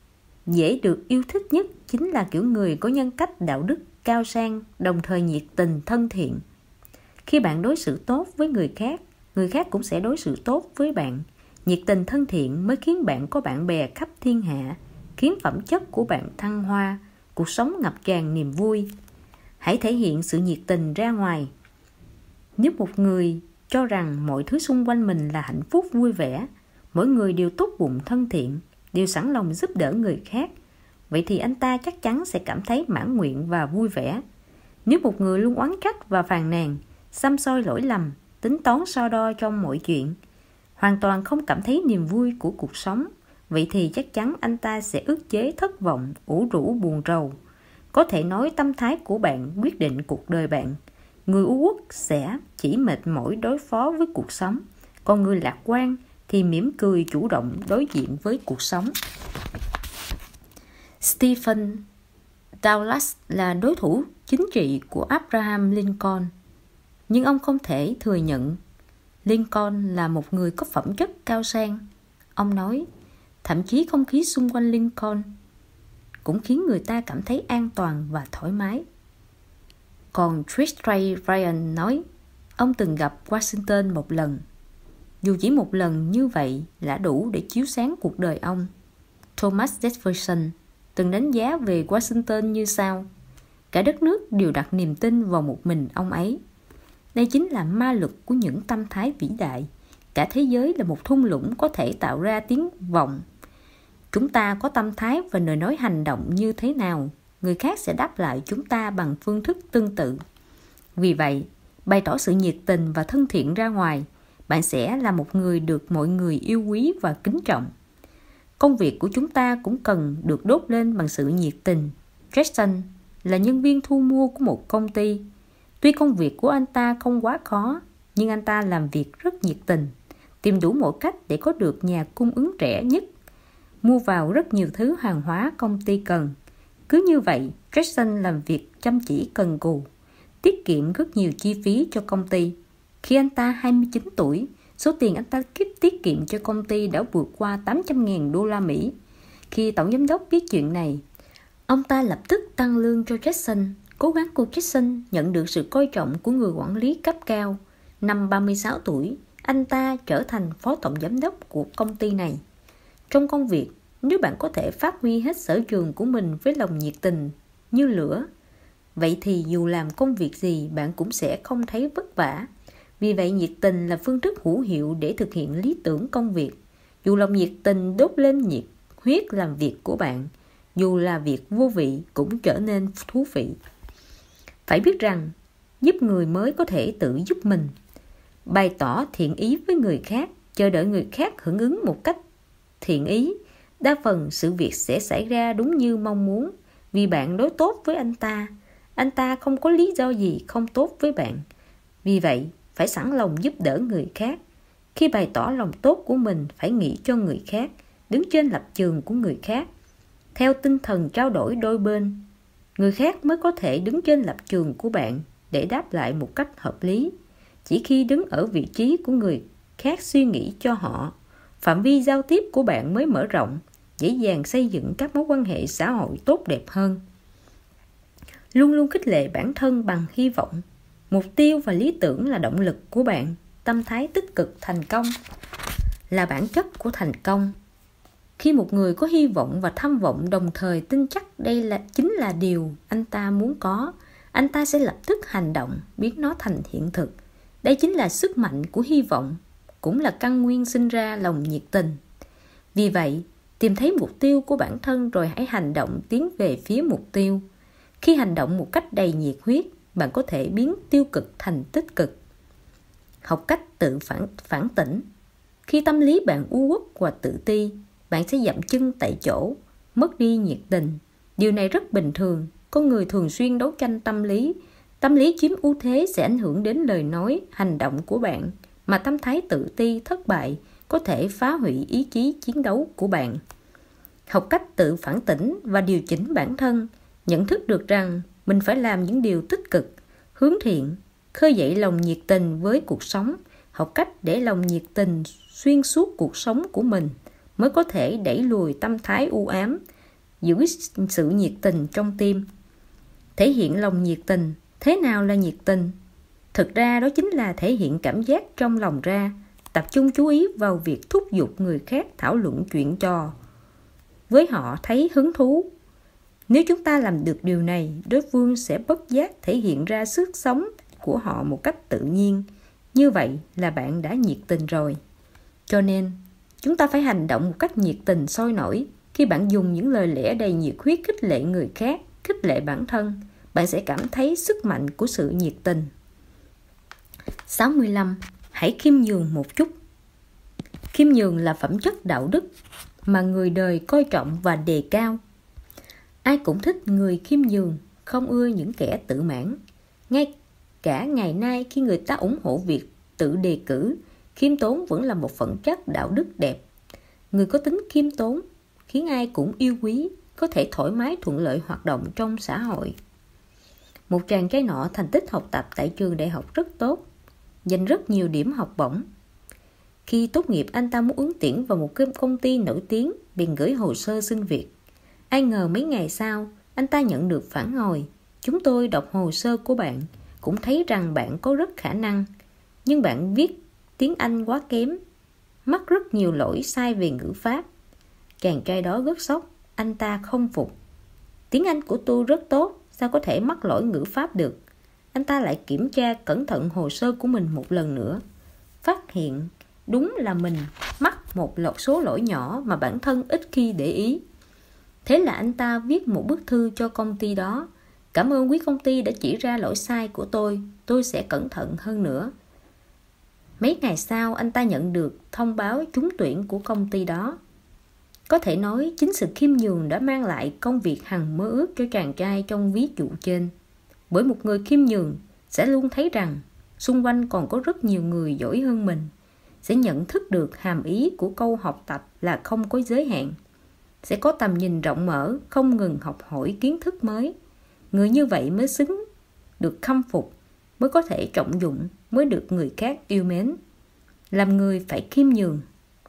dễ được yêu thích nhất chính là kiểu người có nhân cách đạo đức cao sang, đồng thời nhiệt tình thân thiện. Khi bạn đối xử tốt với người khác, người khác cũng sẽ đối xử tốt với bạn. Nhiệt tình thân thiện mới khiến bạn có bạn bè khắp thiên hạ, khiến phẩm chất của bạn thăng hoa, cuộc sống ngập tràn niềm vui. Hãy thể hiện sự nhiệt tình ra ngoài. Nếu một người cho rằng mọi thứ xung quanh mình là hạnh phúc vui vẻ, mỗi người đều tốt bụng thân thiện, đều sẵn lòng giúp đỡ người khác, vậy thì anh ta chắc chắn sẽ cảm thấy mãn nguyện và vui vẻ. Nếu một người luôn oán trách và phàn nàn, xăm soi lỗi lầm, tính toán so đo trong mọi chuyện, hoàn toàn không cảm thấy niềm vui của cuộc sống, vậy thì chắc chắn anh ta sẽ ức chế thất vọng, ủ rũ buồn rầu. Có thể nói tâm thái của bạn quyết định cuộc đời bạn. Người u uất sẽ chỉ mệt mỏi đối phó với cuộc sống, còn người lạc quan thì mỉm cười chủ động đối diện với cuộc sống. Stephen Douglas là đối thủ chính trị của Abraham Lincoln, nhưng ông không thể thừa nhận Lincoln là một người có phẩm chất cao sang. Ông nói, thậm chí không khí xung quanh Lincoln cũng khiến người ta cảm thấy an toàn và thoải mái. Còn Tristan Ryan nói, ông từng gặp Washington một lần. Dù chỉ một lần như vậy là đủ để chiếu sáng cuộc đời ông. Thomas Jefferson từng đánh giá về Washington như sau: cả đất nước đều đặt niềm tin vào một mình ông ấy. Đây chính là ma lực của những tâm thái vĩ đại, Cả thế giới là một thung lũng có thể tạo ra tiếng vọng. Chúng ta có tâm thái và lời nói hành động như thế nào, người khác sẽ đáp lại chúng ta bằng phương thức tương tự. Vì vậy, bày tỏ sự nhiệt tình và thân thiện ra ngoài, bạn sẽ là một người được mọi người yêu quý và kính trọng. Công việc của chúng ta cũng cần được đốt lên bằng sự nhiệt tình. Jackson là nhân viên thu mua của một công ty. Tuy công việc của anh ta không quá khó, nhưng anh ta làm việc rất nhiệt tình, tìm đủ mọi cách để có được nhà cung ứng rẻ nhất, mua vào rất nhiều thứ hàng hóa công ty cần. Cứ như vậy, Jackson làm việc chăm chỉ cần cù, tiết kiệm rất nhiều chi phí cho công ty. Khi anh ta hai mươi chín tuổi, số tiền anh ta tiết kiệm cho công ty đã vượt qua tám trăm nghìn đô la Mỹ. Khi tổng giám đốc biết chuyện này, ông ta lập tức tăng lương cho Jackson. Cố gắng của Jackson nhận được sự coi trọng của người quản lý cấp cao. Năm ba mươi sáu tuổi, anh ta trở thành phó tổng giám đốc của công ty này. Trong công việc, nếu bạn có thể phát huy hết sở trường của mình với lòng nhiệt tình như lửa, vậy thì dù làm công việc gì bạn cũng sẽ không thấy vất vả. Vì vậy, nhiệt tình là phương thức hữu hiệu để thực hiện lý tưởng công việc. Dù lòng nhiệt tình đốt lên nhiệt huyết làm việc của bạn, dù là việc vô vị cũng trở nên thú vị. Phải biết rằng, giúp người mới có thể tự giúp mình. Bày tỏ thiện ý với người khác, chờ đợi người khác hưởng ứng một cách thiện ý. Đa phần sự việc sẽ xảy ra đúng như mong muốn, vì bạn đối tốt với anh ta. Anh ta không có lý do gì không tốt với bạn. Vì vậy, phải sẵn lòng giúp đỡ người khác. Khi bày tỏ lòng tốt của mình, phải nghĩ cho người khác, đứng trên lập trường của người khác. Theo tinh thần trao đổi đôi bên, người khác mới có thể đứng trên lập trường của bạn để đáp lại một cách hợp lý. Chỉ khi đứng ở vị trí của người khác suy nghĩ cho họ, phạm vi giao tiếp của bạn mới mở rộng, dễ dàng xây dựng các mối quan hệ xã hội tốt đẹp hơn. Luôn luôn khích lệ bản thân bằng hy vọng. Mục tiêu và lý tưởng là động lực của bạn. Tâm thái tích cực thành công là bản chất của thành công. Khi một người có hy vọng và tham vọng đồng thời tin chắc đây là chính là điều anh ta muốn có, anh ta sẽ lập tức hành động, biến nó thành hiện thực. Đây chính là sức mạnh của hy vọng, cũng là căn nguyên sinh ra lòng nhiệt tình. Vì vậy, tìm thấy mục tiêu của bản thân rồi hãy hành động tiến về phía mục tiêu. Khi hành động một cách đầy nhiệt huyết, bạn có thể biến tiêu cực thành tích cực. Học cách tự phản, phản tỉnh. Khi tâm lý bạn u uất và tự ti, bạn sẽ dậm chân tại chỗ, mất đi nhiệt tình. Điều này rất bình thường. Con người thường xuyên đấu tranh tâm lý. Tâm lý chiếm ưu thế sẽ ảnh hưởng đến lời nói, hành động của bạn, mà tâm thái tự ti, thất bại có thể phá hủy ý chí chiến đấu của bạn. Học cách tự phản tỉnh và điều chỉnh bản thân, nhận thức được rằng mình phải làm những điều tích cực, hướng thiện, khơi dậy lòng nhiệt tình với cuộc sống. Học cách để lòng nhiệt tình xuyên suốt cuộc sống của mình mới có thể đẩy lùi tâm thái u ám, giữ sự nhiệt tình trong tim. Thể hiện lòng nhiệt tình. Thế nào là nhiệt tình? Thực ra đó chính là thể hiện cảm giác trong lòng ra, tập trung chú ý vào việc thúc giục người khác thảo luận chuyện trò với họ thấy hứng thú. Nếu chúng ta làm được điều này, đối phương sẽ bất giác thể hiện ra sức sống của họ một cách tự nhiên. Như vậy là bạn đã nhiệt tình rồi. Cho nên, chúng ta phải hành động một cách nhiệt tình sôi nổi. Khi bạn dùng những lời lẽ đầy nhiệt huyết khích lệ người khác, khích lệ bản thân, bạn sẽ cảm thấy sức mạnh của sự nhiệt tình. sáu mươi lăm. Hãy khiêm nhường một chút. Khiêm nhường là phẩm chất đạo đức mà người đời coi trọng và đề cao. Ai cũng thích người khiêm nhường, không ưa những kẻ tự mãn. Ngay cả ngày nay khi người ta ủng hộ việc tự đề cử, khiêm tốn vẫn là một phẩm chất đạo đức đẹp. Người có tính khiêm tốn khiến ai cũng yêu quý, có thể thoải mái thuận lợi hoạt động trong xã hội. Một chàng trai nọ thành tích học tập tại trường đại học rất tốt, giành rất nhiều điểm học bổng. Khi tốt nghiệp, anh ta muốn ứng tuyển vào một công ty nổi tiếng, bèn gửi hồ sơ xin việc. Ai ngờ mấy ngày sau, anh ta nhận được phản hồi: chúng tôi đọc hồ sơ của bạn, cũng thấy rằng bạn có rất khả năng, nhưng bạn viết tiếng Anh quá kém, mắc rất nhiều lỗi sai về ngữ pháp. Chàng trai đó rất sốc, anh ta không phục. Tiếng Anh của tôi rất tốt, sao có thể mắc lỗi ngữ pháp được? Anh ta lại kiểm tra cẩn thận hồ sơ của mình một lần nữa, phát hiện đúng là mình mắc một loạt số lỗi nhỏ mà bản thân ít khi để ý. Thế là anh ta viết một bức thư cho công ty đó. Cảm ơn quý công ty đã chỉ ra lỗi sai của tôi, tôi sẽ cẩn thận hơn nữa. Mấy ngày sau, anh ta nhận được thông báo trúng tuyển của công ty đó. Có thể nói chính sự khiêm nhường đã mang lại công việc hằng mơ ước cho chàng trai trong ví dụ trên. Bởi một người khiêm nhường sẽ luôn thấy rằng xung quanh còn có rất nhiều người giỏi hơn mình, sẽ nhận thức được hàm ý của câu học tập là không có giới hạn, sẽ có tầm nhìn rộng mở, không ngừng học hỏi kiến thức mới. Người như vậy mới xứng được khâm phục, mới có thể trọng dụng, mới được người khác yêu mến. Làm người phải khiêm nhường.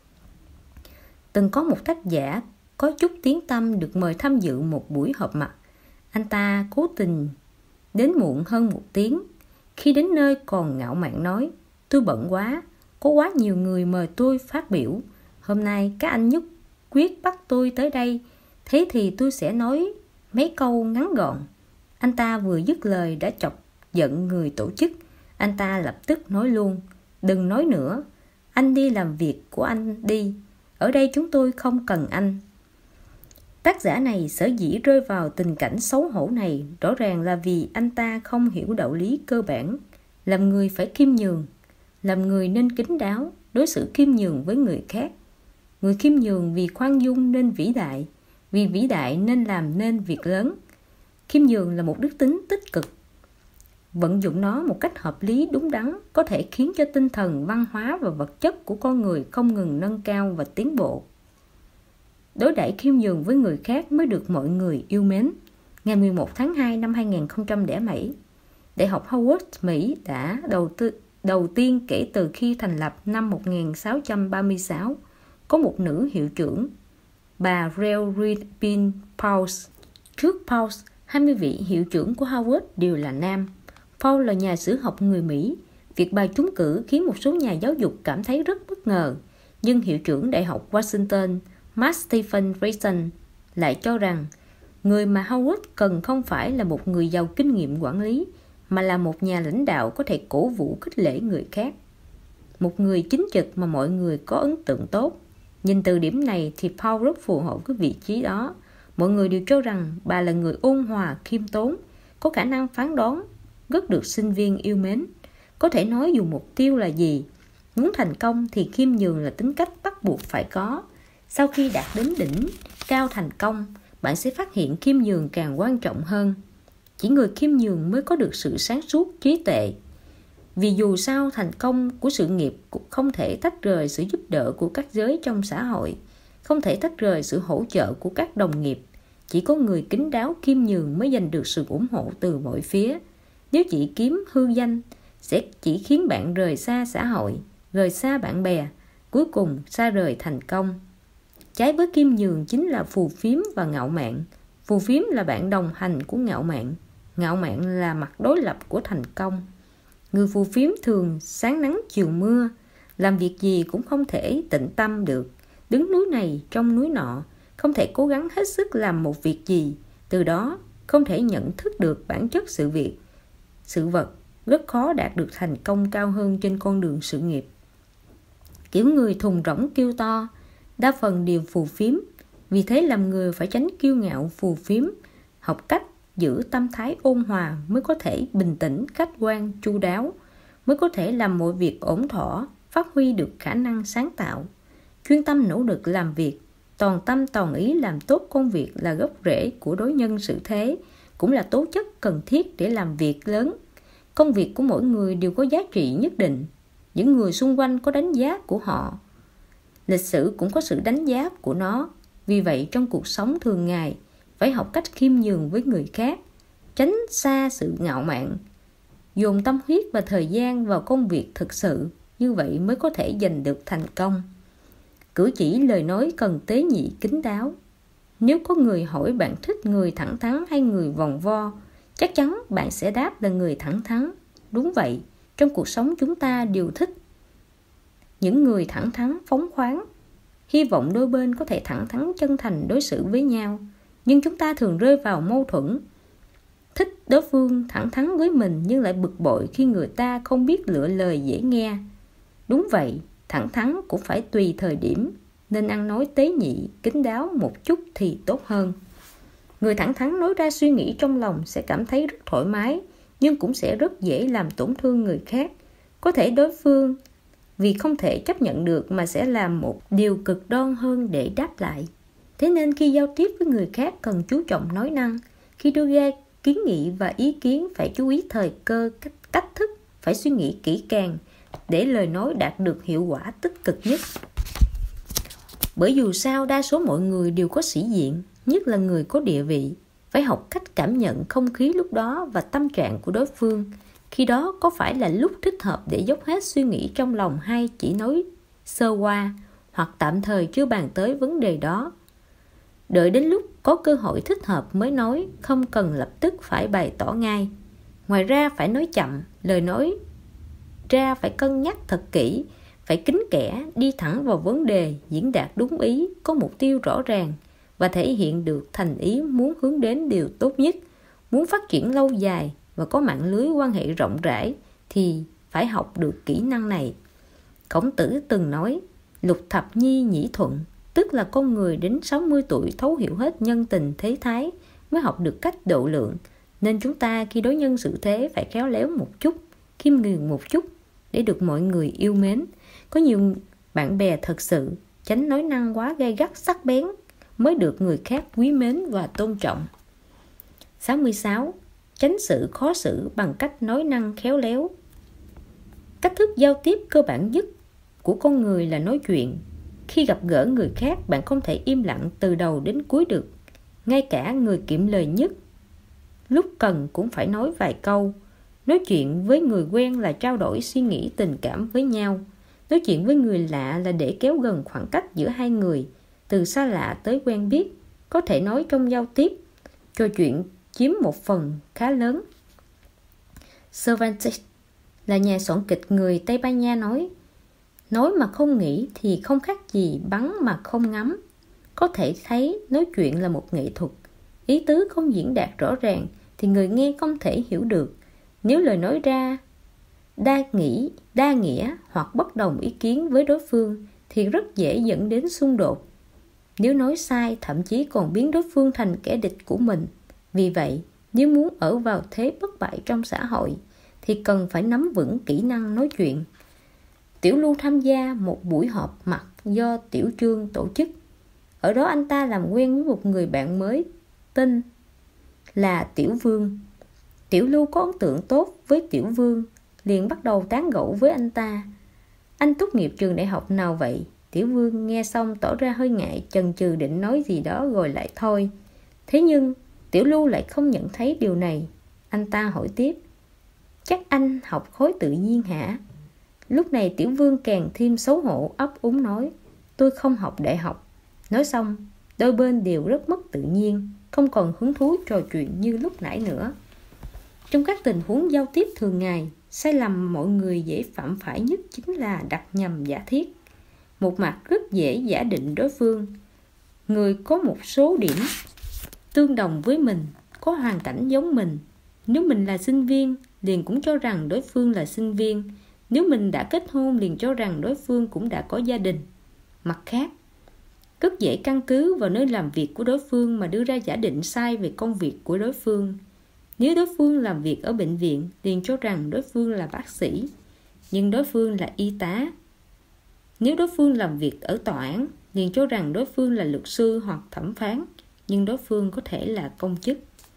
Từng có một tác giả có chút tiếng tăm được mời tham dự một buổi họp mặt. Anh ta cố tình đến muộn hơn một tiếng. Khi đến nơi còn ngạo mạn nói: tôi bận quá, có quá nhiều người mời tôi phát biểu. Hôm nay các anh nhất quyết bắt tôi tới đây, thế thì tôi sẽ nói mấy câu ngắn gọn. Anh ta vừa dứt lời đã chọc giận người tổ chức. Anh ta lập tức nói luôn: đừng nói nữa, anh đi làm việc của anh đi, ở đây chúng tôi không cần anh. Tác giả này sở dĩ rơi vào tình cảnh xấu hổ này rõ ràng là vì anh ta không hiểu đạo lý cơ bản. Làm người phải khiêm nhường. Làm người nên kín đáo, đối xử khiêm nhường với người khác. Người khiêm nhường vì khoan dung nên vĩ đại, vì vĩ đại nên làm nên việc lớn. Khiêm nhường là một đức tính tích cực. Vận dụng nó một cách hợp lý đúng đắn có thể khiến cho tinh thần, văn hóa và vật chất của con người không ngừng nâng cao và tiến bộ. Đối đãi khiêm nhường với người khác mới được mọi người yêu mến. Ngày mười một tháng hai năm hai nghìn không trăm lẻ bảy, Đại học Howard, Mỹ đã đầu, tư, đầu tiên kể từ khi thành lập năm một nghìn sáu trăm ba mươi sáu, có một nữ hiệu trưởng, bà Rel Pin Pauls. Trước Pauls, hai mươi vị hiệu trưởng của Howard đều là nam. Paul là nhà sử học người Mỹ. Việc bà trúng cử khiến một số nhà giáo dục cảm thấy rất bất ngờ. Nhưng hiệu trưởng Đại học Washington, Mark Stephen Grayson, lại cho rằng người mà Howard cần không phải là một người giàu kinh nghiệm quản lý, mà là một nhà lãnh đạo có thể cổ vũ khích lệ người khác. Một người chính trực mà mọi người có ấn tượng tốt. Nhìn từ điểm này thì Paul rất phù hợp với vị trí đó. Mọi người đều cho rằng bà là người ôn hòa, khiêm tốn, có khả năng phán đoán, rất được sinh viên yêu mến. Có thể nói dù mục tiêu là gì, muốn thành công thì khiêm nhường là tính cách bắt buộc phải có. Sau khi đạt đến đỉnh cao thành công, bạn sẽ phát hiện khiêm nhường càng quan trọng hơn. Chỉ người khiêm nhường mới có được sự sáng suốt, trí tuệ. Vì dù sao thành công của sự nghiệp cũng không thể tách rời sự giúp đỡ của các giới trong xã hội, không thể tách rời sự hỗ trợ của các đồng nghiệp. Chỉ có người kín đáo khiêm nhường mới giành được sự ủng hộ từ mọi phía. Nếu chỉ kiếm hư danh, sẽ chỉ khiến bạn rời xa xã hội, rời xa bạn bè, cuối cùng xa rời thành công. Trái với khiêm nhường chính là phù phiếm và ngạo mạn. Phù phiếm là bạn đồng hành của ngạo mạn. Ngạo mạn là mặt đối lập của thành công. Người phù phiếm thường sáng nắng chiều mưa, làm việc gì cũng không thể tịnh tâm được, đứng núi này trong núi nọ, không thể cố gắng hết sức làm một việc gì, từ đó không thể nhận thức được bản chất sự việc, sự vật, rất khó đạt được thành công cao hơn trên con đường sự nghiệp. Kiểu người thùng rỗng kêu to, đa phần đều phù phiếm, vì thế làm người phải tránh kiêu ngạo phù phiếm, học cách giữ tâm thái ôn hòa mới có thể bình tĩnh, khách quan, chu đáo, mới có thể làm mọi việc ổn thỏa, phát huy được khả năng sáng tạo. Chuyên tâm nỗ lực làm việc, toàn tâm toàn ý làm tốt công việc là gốc rễ của đối nhân xử thế, cũng là tố chất cần thiết để làm việc lớn. Công việc của mỗi người đều có giá trị nhất định. Những người xung quanh có đánh giá của họ. Lịch sử cũng có sự đánh giá của nó. Vì vậy trong cuộc sống thường ngày, phải học cách khiêm nhường với người khác, tránh xa sự ngạo mạn, dồn tâm huyết và thời gian vào công việc thực sự, như vậy mới có thể giành được thành công. Cử chỉ lời nói cần tế nhị kín đáo. Nếu có người hỏi bạn thích người thẳng thắn hay người vòng vo, chắc chắn bạn sẽ đáp là người thẳng thắn. Đúng vậy, trong cuộc sống chúng ta đều thích những người thẳng thắn, phóng khoáng. Hy vọng đôi bên có thể thẳng thắn chân thành đối xử với nhau. Nhưng chúng ta thường rơi vào mâu thuẫn. Thích đối phương thẳng thắn với mình nhưng lại bực bội khi người ta không biết lựa lời dễ nghe. Đúng vậy, thẳng thắn cũng phải tùy thời điểm, nên ăn nói tế nhị, kín đáo một chút thì tốt hơn. Người thẳng thắn nói ra suy nghĩ trong lòng sẽ cảm thấy rất thoải mái, nhưng cũng sẽ rất dễ làm tổn thương người khác. Có thể đối phương vì không thể chấp nhận được mà sẽ làm một điều cực đoan hơn để đáp lại. Thế nên khi giao tiếp với người khác cần chú trọng nói năng. Khi đưa ra kiến nghị và ý kiến phải chú ý thời cơ, cách, cách thức, phải suy nghĩ kỹ càng để lời nói đạt được hiệu quả tích cực nhất. Bởi dù sao đa số mọi người đều có sĩ diện, nhất là người có địa vị, phải học cách cảm nhận không khí lúc đó và tâm trạng của đối phương. Khi đó có phải là lúc thích hợp để dốc hết suy nghĩ trong lòng hay chỉ nói sơ qua, hoặc tạm thời chưa bàn tới vấn đề đó. Đợi đến lúc có cơ hội thích hợp mới nói, không cần lập tức phải bày tỏ ngay. Ngoài ra phải nói chậm, lời nói ra phải cân nhắc thật kỹ, phải kín kẽ, đi thẳng vào vấn đề, diễn đạt đúng ý, có mục tiêu rõ ràng và thể hiện được thành ý muốn hướng đến điều tốt nhất. Muốn phát triển lâu dài và có mạng lưới quan hệ rộng rãi thì phải học được kỹ năng này. Khổng Tử từng nói, lục thập nhi nhĩ thuận, tức là con người đến sáu mươi tuổi thấu hiểu hết nhân tình thế thái mới học được cách độ lượng. Nên chúng ta khi đối nhân xử thế phải khéo léo một chút, khiêm nhường một chút để được mọi người yêu mến. Có nhiều bạn bè thật sự, tránh nói năng quá gay gắt sắc bén mới được người khác quý mến và tôn trọng. sáu mươi sáu. Tránh sự khó xử bằng cách nói năng khéo léo. Cách thức giao tiếp cơ bản nhất của con người là nói chuyện. Khi gặp gỡ người khác, bạn không thể im lặng từ đầu đến cuối được. Ngay cả người kiệm lời nhất, lúc cần cũng phải nói vài câu. Nói chuyện với người quen là trao đổi suy nghĩ tình cảm với nhau. Nói chuyện với người lạ là để kéo gần khoảng cách giữa hai người, từ xa lạ tới quen biết. Có thể nói trong giao tiếp, trò chuyện chiếm một phần khá lớn. Cervantes là nhà soạn kịch người Tây Ban Nha nói, nói mà không nghĩ thì không khác gì bắn mà không ngắm. Có thể thấy nói chuyện là một nghệ thuật. Ý tứ không diễn đạt rõ ràng thì người nghe không thể hiểu được. Nếu lời nói ra đa nghĩ, đa nghĩa hoặc bất đồng ý kiến với đối phương thì rất dễ dẫn đến xung đột. Nếu nói sai, thậm chí còn biến đối phương thành kẻ địch của mình. Vì vậy, nếu muốn ở vào thế bất bại trong xã hội thì cần phải nắm vững kỹ năng nói chuyện. Tiểu Lưu tham gia một buổi họp mặt do Tiểu Trương tổ chức. Ở đó anh ta làm quen với một người bạn mới tên là Tiểu Vương. Tiểu Lưu có ấn tượng tốt với Tiểu Vương, liền bắt đầu tán gẫu với anh ta. Anh tốt nghiệp trường đại học nào vậy? Tiểu Vương nghe xong tỏ ra hơi ngại, chần chừ định nói gì đó rồi lại thôi. Thế nhưng Tiểu Lưu lại không nhận thấy điều này. Anh ta hỏi tiếp, chắc anh học khối tự nhiên hả? Lúc này Tiểu Vương càng thêm xấu hổ, ấp úng nói, tôi không học đại học. Nói xong, đôi bên đều rất mất tự nhiên, không còn hứng thú trò chuyện như lúc nãy nữa. Trong các tình huống giao tiếp thường ngày, sai lầm mọi người dễ phạm phải nhất chính là đặt nhầm giả thiết. Một mặt rất dễ giả định đối phương, người có một số điểm tương đồng với mình, có hoàn cảnh giống mình. Nếu mình là sinh viên, liền cũng cho rằng đối phương là sinh viên. Nếu mình đã kết hôn, liền cho rằng đối phương cũng đã có gia đình. Mặt khác, rất dễ căn cứ vào nơi làm việc của đối phương mà đưa ra giả định sai về công việc của đối phương. Nếu đối phương làm việc ở bệnh viện, liền cho rằng đối phương là bác sĩ, nhưng đối phương là y tá. Nếu đối phương làm việc ở tòa án, liền cho rằng đối phương là luật sư hoặc thẩm phán, nhưng đối phương có thể là công chức.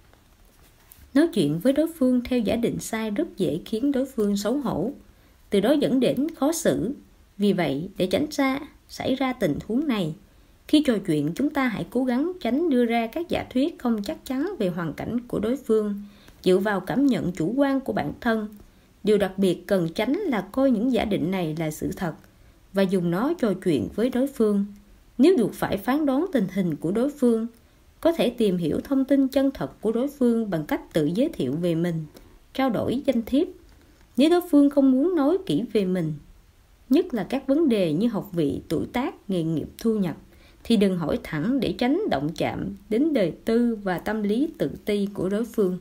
Nói chuyện với đối phương theo giả định sai rất dễ khiến đối phương xấu hổ, từ đó dẫn đến khó xử. Vì vậy, để tránh ra xảy ra tình huống này, khi trò chuyện chúng ta hãy cố gắng tránh đưa ra các giả thuyết không chắc chắn về hoàn cảnh của đối phương, dựa vào cảm nhận chủ quan của bản thân. Điều đặc biệt cần tránh là coi những giả định này là sự thật và dùng nó trò chuyện với đối phương. Nếu buộc phải phán đoán tình hình của đối phương, có thể tìm hiểu thông tin chân thật của đối phương bằng cách tự giới thiệu về mình, trao đổi danh thiếp. Nếu đối phương không muốn nói kỹ về mình, nhất là các vấn đề như học vị, tuổi tác, nghề nghiệp, thu nhập, thì đừng hỏi thẳng để tránh động chạm đến đời tư và tâm lý tự ti của đối phương.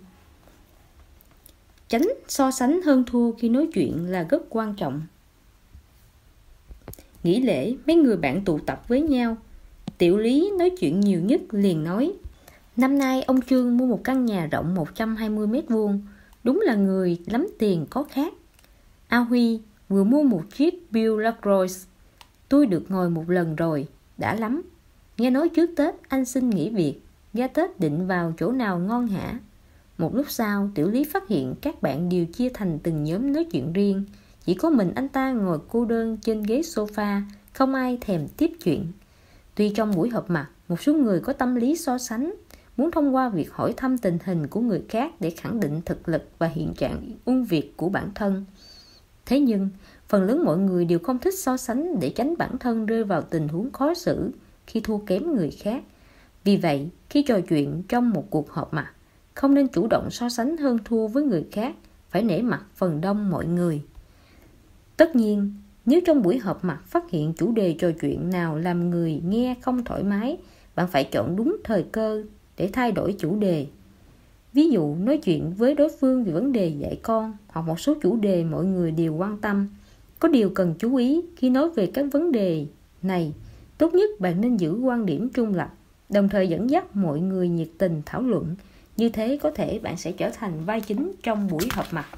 Tránh so sánh hơn thua khi nói chuyện là rất quan trọng. nghỉ lễ mấy người bạn tụ tập với nhau. Tiểu Lý nói chuyện nhiều nhất liền nói: năm nay ông Trương mua một căn nhà rộng một trăm hai mươi mét vuông, đúng là người lắm tiền có khác. A Huy vừa mua một chiếc Bill Lacroix, tôi được ngồi một lần rồi, đã lắm. Nghe nói trước Tết anh xin nghỉ việc, ra Tết định vào chỗ nào ngon hả? Một lúc sau, Tiểu Lý phát hiện các bạn đều chia thành từng nhóm nói chuyện riêng. Chỉ có mình anh ta ngồi cô đơn trên ghế sofa, không ai thèm tiếp chuyện. Tuy trong buổi họp mặt, một số người có tâm lý so sánh, muốn thông qua việc hỏi thăm tình hình của người khác để khẳng định thực lực và hiện trạng ưu việt của bản thân. Thế nhưng, phần lớn mọi người đều không thích so sánh để tránh bản thân rơi vào tình huống khó xử khi thua kém người khác. Vì vậy, khi trò chuyện trong một cuộc họp mặt, không nên chủ động so sánh hơn thua với người khác, phải nể mặt phần đông mọi người. Tất nhiên, nếu trong buổi họp mặt phát hiện chủ đề trò chuyện nào làm người nghe không thoải mái, bạn phải chọn đúng thời cơ để thay đổi chủ đề. Ví dụ nói chuyện với đối phương về vấn đề dạy con hoặc một số chủ đề mọi người đều quan tâm. Có điều cần chú ý khi nói về các vấn đề này, tốt nhất bạn nên giữ quan điểm trung lập, đồng thời dẫn dắt mọi người nhiệt tình thảo luận. Như thế có thể bạn sẽ trở thành vai chính trong buổi họp mặt.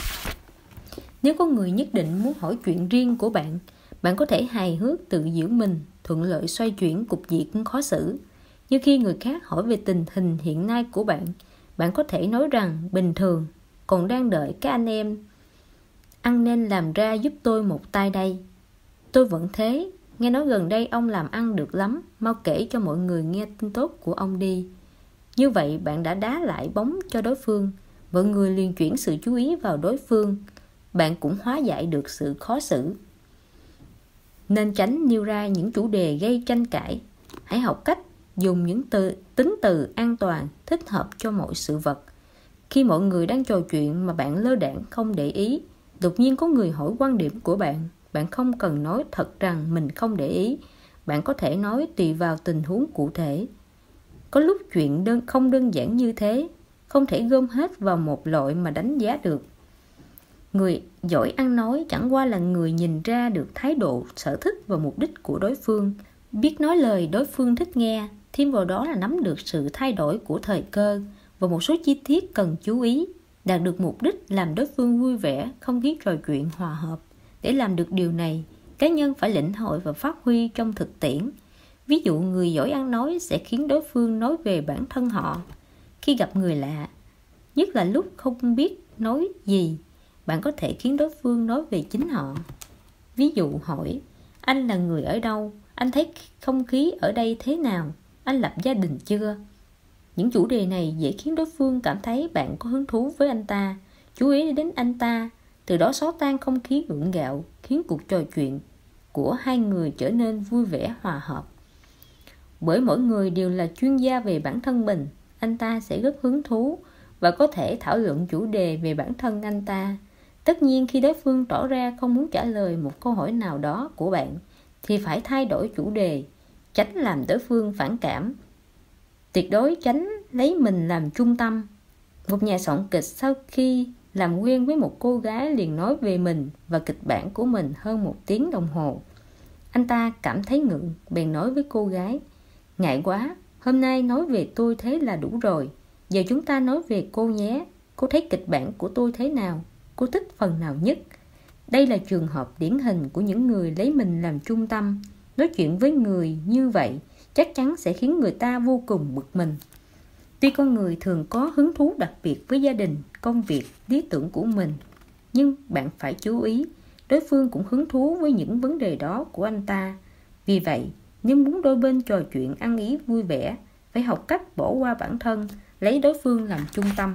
Nếu có người nhất định muốn hỏi chuyện riêng của bạn, bạn có thể hài hước tự giễu mình, thuận lợi xoay chuyển cục diện khó xử. Như khi người khác hỏi về tình hình hiện nay của bạn, bạn có thể nói rằng bình thường, còn đang đợi các anh em. Ăn nên làm ra giúp tôi một tay đây. Tôi vẫn thế, nghe nói gần đây ông làm ăn được lắm, mau kể cho mọi người nghe tin tốt của ông đi. Như vậy bạn đã đá lại bóng cho đối phương, mọi người liền chuyển sự chú ý vào đối phương. Bạn cũng hóa giải được sự khó xử. Nên tránh nêu ra những chủ đề gây tranh cãi. Hãy học cách dùng những từ, tính từ an toàn, thích hợp cho mọi sự vật. Khi mọi người đang trò chuyện mà bạn lơ đãng không để ý, đột nhiên có người hỏi quan điểm của bạn, bạn không cần nói thật rằng mình không để ý. Bạn có thể nói tùy vào tình huống cụ thể. Có lúc chuyện đơn, không đơn giản như thế, không thể gom hết vào một loại mà đánh giá được. Người giỏi ăn nói chẳng qua là người nhìn ra được thái độ, sở thích và mục đích của đối phương, biết nói lời đối phương thích nghe, thêm vào đó là nắm được sự thay đổi của thời cơ và một số chi tiết cần chú ý, đạt được mục đích làm đối phương vui vẻ, không khí trò chuyện hòa hợp. Để làm được điều này, cá nhân phải lĩnh hội và phát huy trong thực tiễn. Ví dụ người giỏi ăn nói sẽ khiến đối phương nói về bản thân họ. Khi gặp người lạ, nhất là lúc không biết nói gì, bạn có thể khiến đối phương nói về chính họ. Ví dụ hỏi: anh là người ở đâu? Anh thấy không khí ở đây thế nào? Anh lập gia đình chưa? Những chủ đề này dễ khiến đối phương cảm thấy bạn có hứng thú với anh ta, chú ý đến anh ta, từ đó xóa tan không khí gượng gạo, khiến cuộc trò chuyện của hai người trở nên vui vẻ hòa hợp. Bởi mỗi người đều là chuyên gia về bản thân mình, anh ta sẽ rất hứng thú và có thể thảo luận chủ đề về bản thân anh ta. Tất nhiên khi đối phương tỏ ra không muốn trả lời một câu hỏi nào đó của bạn, thì phải thay đổi chủ đề, tránh làm đối phương phản cảm. Tuyệt đối tránh lấy mình làm trung tâm. Một nhà soạn kịch sau khi làm quen với một cô gái liền nói về mình và kịch bản của mình hơn một tiếng đồng hồ. Anh ta cảm thấy ngượng, bèn nói với cô gái: ngại quá, hôm nay nói về tôi thế là đủ rồi. Giờ chúng ta nói về cô nhé. Cô thấy kịch bản của tôi thế nào? Cô thích phần nào nhất? Đây là trường hợp điển hình của những người lấy mình làm trung tâm. Nói chuyện với người như vậy chắc chắn sẽ khiến người ta vô cùng bực mình. Tuy con người thường có hứng thú đặc biệt với gia đình, công việc, lý tưởng của mình, nhưng bạn phải chú ý, đối phương cũng hứng thú với những vấn đề đó của anh ta. Vì vậy, nếu muốn đôi bên trò chuyện ăn ý vui vẻ, phải học cách bỏ qua bản thân, lấy đối phương làm trung tâm.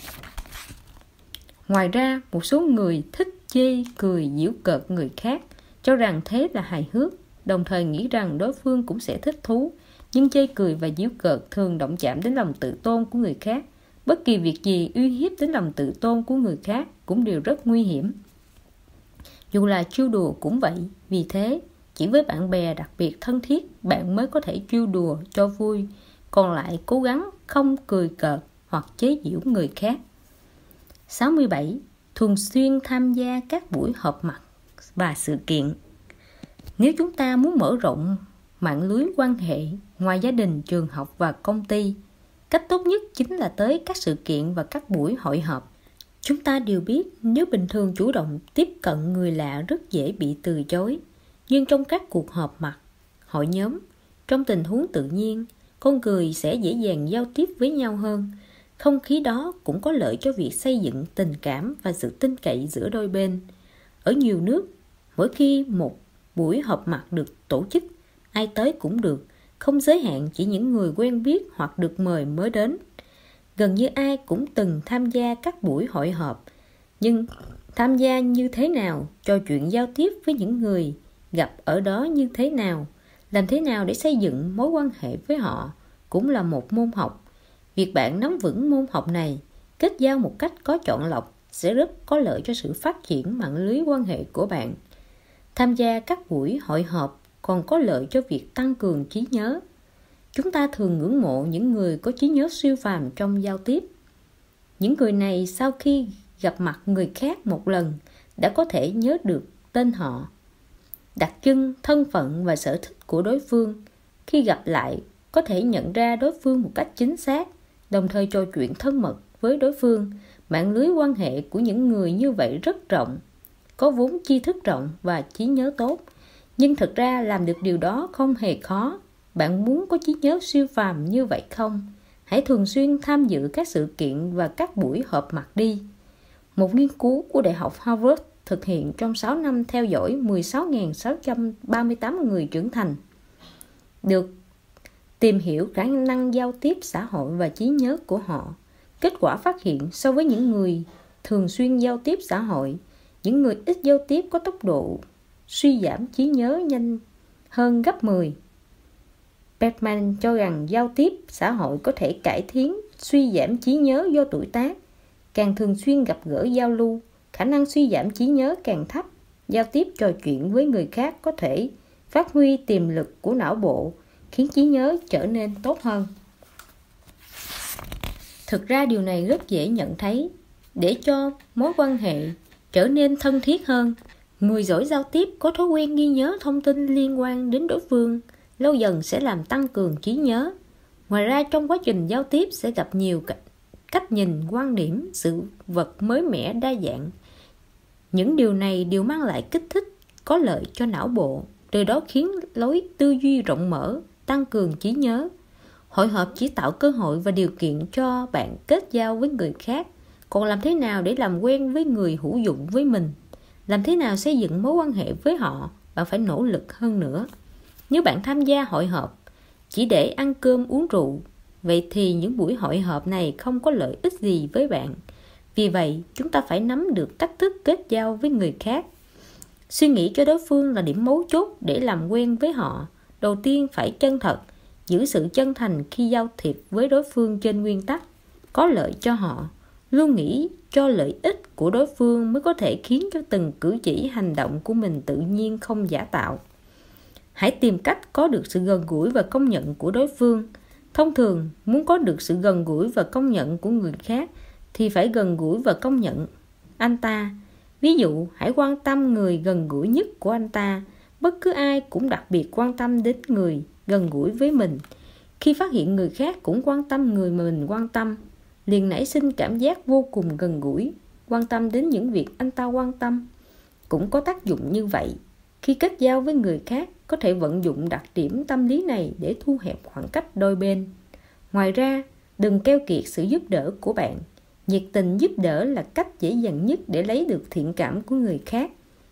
Ngoài ra, một số người thích chê cười giễu cợt người khác, cho rằng thế là hài hước, đồng thời nghĩ rằng đối phương cũng sẽ thích thú. Nhưng chê cười và giễu cợt thường động chạm đến lòng tự tôn của người khác. Bất kỳ việc gì uy hiếp đến lòng tự tôn của người khác cũng đều rất nguy hiểm. Dù là trêu đùa cũng vậy. Vì thế, chỉ với bạn bè đặc biệt thân thiết, bạn mới có thể trêu đùa cho vui, còn lại cố gắng không cười cợt hoặc chế giễu người khác. sáu mươi bảy. Thường xuyên tham gia các buổi họp mặt và sự kiện. Nếu chúng ta muốn mở rộng mạng lưới quan hệ ngoài gia đình, trường học và công ty, cách tốt nhất chính là tới các sự kiện và các buổi hội họp. Chúng ta đều biết nếu bình thường chủ động tiếp cận người lạ rất dễ bị từ chối. Nhưng trong các cuộc họp mặt, hội nhóm, trong tình huống tự nhiên, con người sẽ dễ dàng giao tiếp với nhau hơn. Không khí đó cũng có lợi cho việc xây dựng tình cảm và sự tin cậy giữa đôi bên. Ở nhiều nước, mỗi khi một buổi họp mặt được tổ chức, ai tới cũng được, không giới hạn chỉ những người quen biết hoặc được mời mới đến. Gần như ai cũng từng tham gia các buổi hội họp, nhưng tham gia như thế nào, trò chuyện giao tiếp với những người gặp ở đó như thế nào, làm thế nào để xây dựng mối quan hệ với họ cũng là một môn học. Việc bạn nắm vững môn học này, kết giao một cách có chọn lọc sẽ rất có lợi cho sự phát triển mạng lưới quan hệ của bạn. Tham gia các buổi hội họp còn có lợi cho việc tăng cường trí nhớ. Chúng ta thường ngưỡng mộ những người có trí nhớ siêu phàm trong giao tiếp. Những người này sau khi gặp mặt người khác một lần đã có thể nhớ được tên họ, đặc trưng, thân phận và sở thích của đối phương. Khi gặp lại, có thể nhận ra đối phương một cách chính xác, đồng thời trò chuyện thân mật với đối phương. Mạng lưới quan hệ của những người như vậy rất rộng, có vốn tri thức rộng và trí nhớ tốt. Nhưng thực ra làm được điều đó không hề khó. Bạn muốn có trí nhớ siêu phàm như vậy không? Hãy thường xuyên tham dự các sự kiện và các buổi họp mặt đi. Một nghiên cứu của Đại học Harvard thực hiện trong sáu năm theo dõi mười sáu nghìn sáu trăm ba mươi tám người trưởng thành, được tìm hiểu khả năng giao tiếp xã hội và trí nhớ của họ. Kết quả phát hiện so với những người thường xuyên giao tiếp xã hội, những người ít giao tiếp có tốc độ suy giảm trí nhớ nhanh hơn gấp mười. Beckman cho rằng giao tiếp xã hội có thể cải thiện suy giảm trí nhớ do tuổi tác. Càng thường xuyên gặp gỡ giao lưu, khả năng suy giảm trí nhớ càng thấp. Giao tiếp trò chuyện với người khác có thể phát huy tiềm lực của não bộ, khiến trí nhớ trở nên tốt hơn. Thực ra điều này rất dễ nhận thấy. Để cho mối quan hệ trở nên thân thiết hơn, người giỏi giao tiếp có thói quen ghi nhớ thông tin liên quan đến đối phương, lâu dần sẽ làm tăng cường trí nhớ. Ngoài ra, trong quá trình giao tiếp sẽ gặp nhiều cách nhìn, quan điểm, sự vật mới mẻ, đa dạng. Những điều này đều mang lại kích thích có lợi cho não bộ, từ đó khiến lối tư duy rộng mở, tăng cường trí nhớ. Hội họp chỉ tạo cơ hội và điều kiện cho bạn kết giao với người khác. Còn làm thế nào để làm quen với người hữu dụng với mình? Làm thế nào xây dựng mối quan hệ với họ? Bạn phải nỗ lực hơn nữa. Nếu bạn tham gia hội họp chỉ để ăn cơm uống rượu, vậy thì những buổi hội họp này không có lợi ích gì với bạn. Vì vậy, chúng ta phải nắm được cách thức kết giao với người khác. Suy nghĩ cho đối phương là điểm mấu chốt để làm quen với họ. Đầu tiên phải chân thật, giữ sự chân thành khi giao thiệp với đối phương trên nguyên tắc có lợi cho họ. Luôn nghĩ cho lợi ích của đối phương mới có thể khiến cho từng cử chỉ hành động của mình tự nhiên, không giả tạo. Hãy tìm cách có được sự gần gũi và công nhận của đối phương. Thông thường, muốn có được sự gần gũi và công nhận của người khác thì phải gần gũi và công nhận anh ta. Ví dụ, hãy quan tâm người gần gũi nhất của anh ta. Bất cứ ai cũng đặc biệt quan tâm đến người gần gũi với mình. Khi phát hiện người khác cũng quan tâm người mà mình quan tâm, liền nảy sinh cảm giác vô cùng gần gũi, quan tâm đến những việc anh ta quan tâm. Cũng có tác dụng như vậy. Khi kết giao với người khác, có thể vận dụng đặc điểm tâm lý này để thu hẹp khoảng cách đôi bên. Ngoài ra, đừng keo kiệt sự giúp đỡ của bạn. Nhiệt tình giúp đỡ là cách dễ dàng nhất để lấy được thiện cảm của người khác.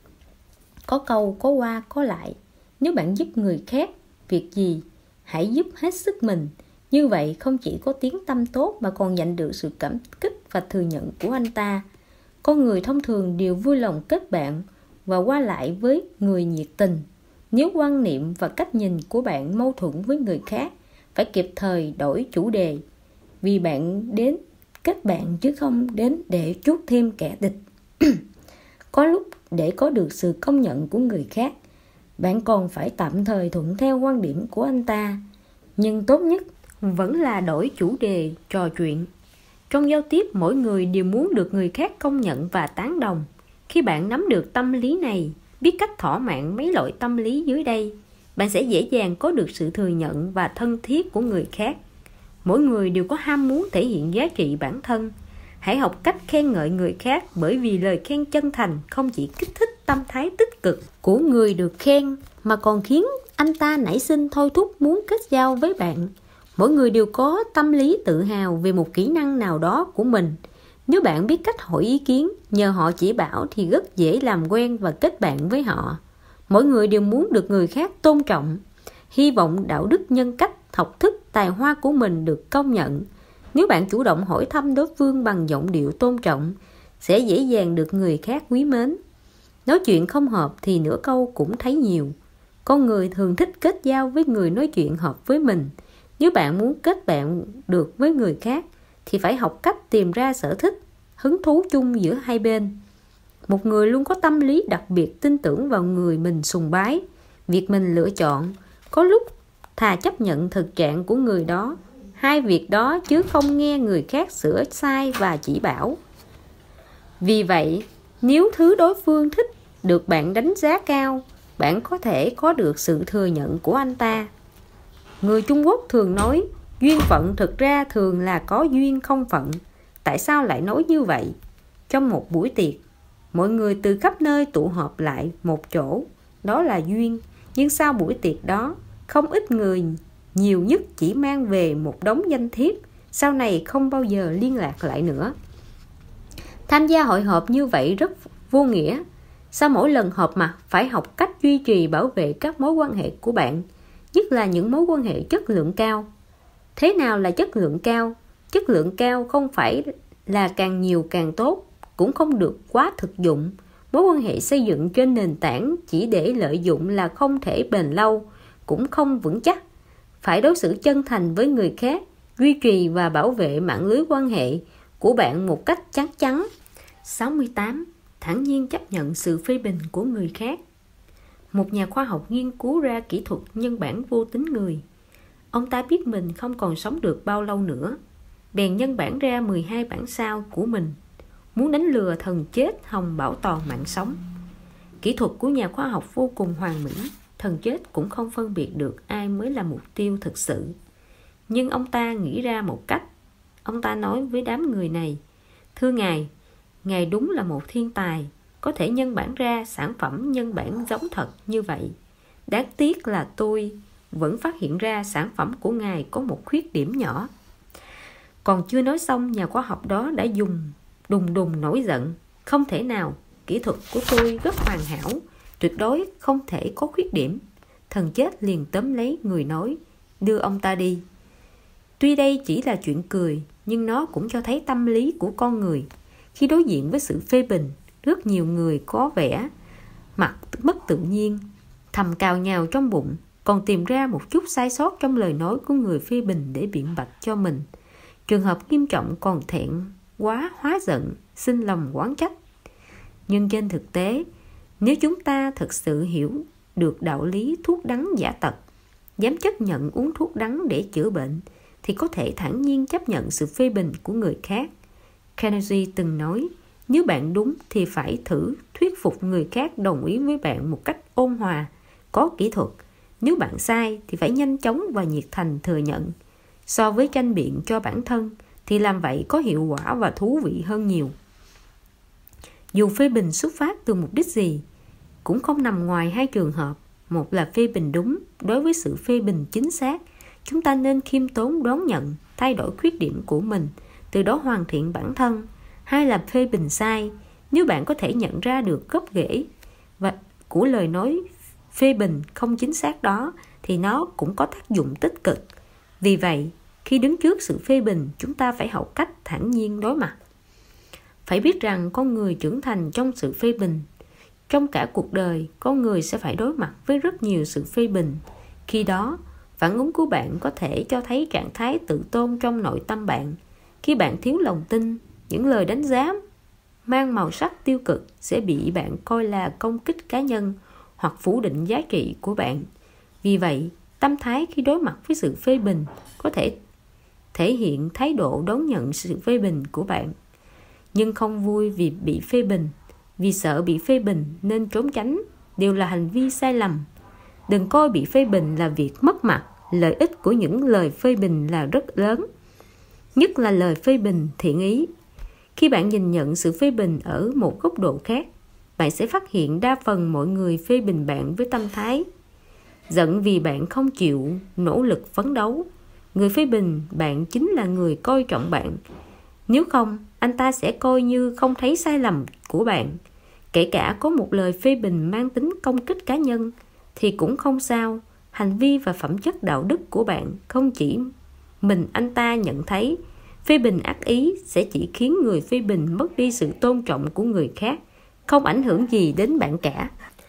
Có câu có qua có lại. Nếu bạn giúp người khác việc gì, hãy giúp hết sức mình. Như vậy không chỉ có tiếng tăm tốt mà còn nhận được sự cảm kích và thừa nhận của anh ta. Con người thông thường đều vui lòng kết bạn và qua lại với người nhiệt tình. Nếu quan niệm và cách nhìn của bạn mâu thuẫn với người khác, phải kịp thời đổi chủ đề, vì bạn đến kết bạn chứ không đến để chuốc thêm kẻ địch. Có lúc để có được sự công nhận của người khác, bạn còn phải tạm thời thuận theo quan điểm của anh ta. Nhưng tốt nhất vẫn là đổi chủ đề trò chuyện. Trong giao tiếp, mỗi người đều muốn được người khác công nhận và tán đồng. Khi bạn nắm được tâm lý này, Biết cách thỏa mãn mấy loại tâm lý dưới đây, bạn sẽ dễ dàng có được sự thừa nhận và thân thiết của người khác. Mỗi người đều có ham muốn thể hiện giá trị bản thân. Hãy học cách khen ngợi người khác, bởi vì lời khen chân thành không chỉ kích thích tâm thái tích cực của người được khen mà còn khiến anh ta nảy sinh thôi thúc muốn kết giao với bạn. Mỗi người đều có tâm lý tự hào về một kỹ năng nào đó của mình. Nếu bạn biết cách hỏi ý kiến, nhờ họ chỉ bảo thì rất dễ làm quen và kết bạn với họ. Mỗi người đều muốn được người khác tôn trọng, hy vọng đạo đức, nhân cách, học thức, tài hoa của mình được công nhận. Nếu bạn chủ động hỏi thăm đối phương bằng giọng điệu tôn trọng, sẽ dễ dàng được người khác quý mến. Nói chuyện không hợp thì nửa câu cũng thấy nhiều. Con người thường thích kết giao với người nói chuyện hợp với mình. Nếu bạn muốn kết bạn được với người khác thì phải học cách tìm ra sở thích, hứng thú chung giữa hai bên. Một người luôn có tâm lý đặc biệt tin tưởng vào người mình sùng bái, việc mình lựa chọn. Có lúc thà chấp nhận thực trạng của người đó, hai việc đó, chứ không nghe người khác sửa sai và chỉ bảo. Vì vậy, nếu thứ đối phương thích được bạn đánh giá cao, bạn có thể có được sự thừa nhận của anh ta. Người Trung Quốc thường nói, duyên phận thực ra thường là có duyên không phận. Tại sao lại nói như vậy? Trong một buổi tiệc, mọi người từ khắp nơi tụ họp lại một chỗ, đó là duyên. Nhưng sau buổi tiệc đó, không ít người, nhiều nhất chỉ mang về một đống danh thiếp, sau này không bao giờ liên lạc lại nữa. Tham gia hội họp như vậy rất vô nghĩa. Sau mỗi lần họp mặt, phải học cách duy trì bảo vệ các mối quan hệ của bạn, nhất là những mối quan hệ chất lượng cao. Thế nào là chất lượng cao? Chất lượng cao không phải là càng nhiều càng tốt, cũng không được quá thực dụng. Mối quan hệ xây dựng trên nền tảng chỉ để lợi dụng là không thể bền lâu, cũng không vững chắc. Phải đối xử chân thành với người khác, duy trì và bảo vệ mạng lưới quan hệ của bạn một cách chắc chắn. sáu mươi tám. Thản nhiên chấp nhận sự phê bình của người khác. Một nhà khoa học nghiên cứu ra kỹ thuật nhân bản vô tính người. Ông ta biết mình không còn sống được bao lâu nữa, bèn nhân bản ra mười hai bản sao của mình, muốn đánh lừa thần chết hòng bảo toàn mạng sống. Kỹ thuật của nhà khoa học vô cùng hoàn mỹ, thần chết cũng không phân biệt được ai mới là mục tiêu thực sự. Nhưng ông ta nghĩ ra một cách. Ông ta nói với đám người này, thưa ngài, ngài đúng là một thiên tài, có thể nhân bản ra sản phẩm nhân bản giống thật như vậy. Đáng tiếc là tôi vẫn phát hiện ra sản phẩm của ngài có một khuyết điểm nhỏ. Còn chưa nói xong, nhà khoa học đó đã dùng đùng đùng nổi giận. Không thể nào, kỹ thuật của tôi rất hoàn hảo, tuyệt đối không thể có khuyết điểm. Thần chết liền tóm lấy người nói, đưa ông ta đi. Tuy đây chỉ là chuyện cười, nhưng nó cũng cho thấy tâm lý của con người. Khi đối diện với sự phê bình, rất nhiều người có vẻ mặt mất tự nhiên, thầm cào nhào trong bụng, còn tìm ra một chút sai sót trong lời nói của người phê bình để biện bạch cho mình. Trường hợp nghiêm trọng còn thẹn quá hóa giận, xin lòng oán trách. Nhưng trên thực tế, nếu chúng ta thực sự hiểu được đạo lý thuốc đắng giả tật, dám chấp nhận uống thuốc đắng để chữa bệnh, thì có thể thản nhiên chấp nhận sự phê bình của người khác. Carnegie từng nói, nếu bạn đúng thì phải thử thuyết phục người khác đồng ý với bạn một cách ôn hòa, có kỹ thuật. Nếu bạn sai thì phải nhanh chóng và nhiệt thành thừa nhận. So với tranh biện cho bản thân thì làm vậy có hiệu quả và thú vị hơn nhiều. Dù phê bình xuất phát từ mục đích gì, cũng không nằm ngoài hai trường hợp. Một là phê bình đúng. Đối với sự phê bình chính xác, chúng ta nên khiêm tốn đón nhận, thay đổi khuyết điểm của mình, từ đó hoàn thiện bản thân. Hai là phê bình sai. Nếu bạn có thể nhận ra được gốc rễ và của lời nói phê bình không chính xác đó, thì nó cũng có tác dụng tích cực. Vì vậy, khi đứng trước sự phê bình, chúng ta phải học cách thản nhiên đối mặt. Phải biết rằng con người trưởng thành trong sự phê bình. Trong cả cuộc đời, con người sẽ phải đối mặt với rất nhiều sự phê bình. Khi đó, phản ứng của bạn có thể cho thấy trạng thái tự tôn trong nội tâm bạn. Khi bạn thiếu lòng tin, những lời đánh giá mang màu sắc tiêu cực sẽ bị bạn coi là công kích cá nhân hoặc phủ định giá trị của bạn. Vì vậy, tâm thái khi đối mặt với sự phê bình có thể thể hiện thái độ đón nhận sự phê bình của bạn, nhưng không vui vì bị phê bình. Vì sợ bị phê bình nên trốn tránh đều là hành vi sai lầm. Đừng coi bị phê bình là việc mất mặt. Lợi ích của những lời phê bình là rất lớn, nhất là lời phê bình thiện ý. Khi bạn nhìn nhận sự phê bình ở một góc độ khác, bạn sẽ phát hiện đa phần mọi người phê bình bạn với tâm thái giận vì bạn không chịu nỗ lực phấn đấu. Người phê bình bạn chính là người coi trọng bạn. Nếu không, anh ta sẽ coi như không thấy sai lầm của bạn. Kể cả có một lời phê bình mang tính công kích cá nhân thì cũng không sao. Hành vi và phẩm chất đạo đức của bạn không chỉ mình anh ta nhận thấy. Phê bình ác ý sẽ chỉ khiến người phê bình mất đi sự tôn trọng của người khác, không ảnh hưởng gì đến bạn cả.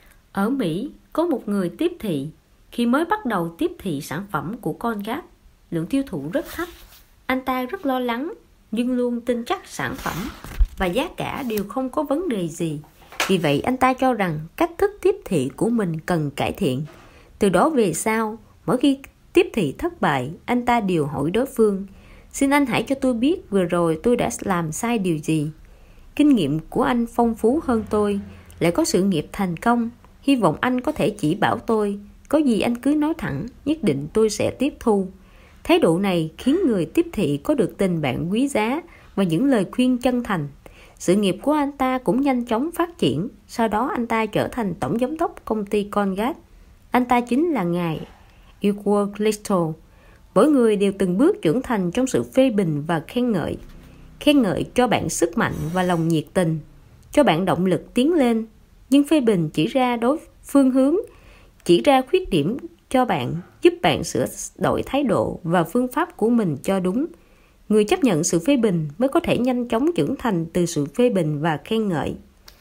Ở Mỹ, có một người tiếp thị. Khi mới bắt đầu tiếp thị sản phẩm của Colgate, lượng tiêu thụ rất thấp. Anh ta rất lo lắng, nhưng luôn tin chắc sản phẩm và giá cả đều không có vấn đề gì. Vì vậy, anh ta cho rằng cách thức tiếp thị của mình cần cải thiện. Từ đó về sau, mỗi khi tiếp thị thất bại, anh ta đều hỏi đối phương: "Xin anh hãy cho tôi biết vừa rồi tôi đã làm sai điều gì." Kinh nghiệm của anh phong phú hơn tôi, lại có sự nghiệp thành công. Hy vọng anh có thể chỉ bảo tôi. Có gì anh cứ nói thẳng, nhất định tôi sẽ tiếp thu. Thái độ này khiến người tiếp thị có được tình bạn quý giá và những lời khuyên chân thành. Sự nghiệp của anh ta cũng nhanh chóng phát triển. Sau đó anh ta trở thành tổng giám đốc công ty Colgate. Anh ta chính là ngài Edward Little. Mỗi người đều từng bước trưởng thành trong sự phê bình và khen ngợi. Khen ngợi cho bạn sức mạnh và lòng nhiệt tình, cho bạn động lực tiến lên. Nhưng phê bình chỉ ra đối phương hướng, chỉ ra khuyết điểm cho bạn, giúp bạn sửa đổi thái độ và phương pháp của mình cho đúng. Người chấp nhận sự phê bình mới có thể nhanh chóng trưởng thành từ sự phê bình và khen ngợi.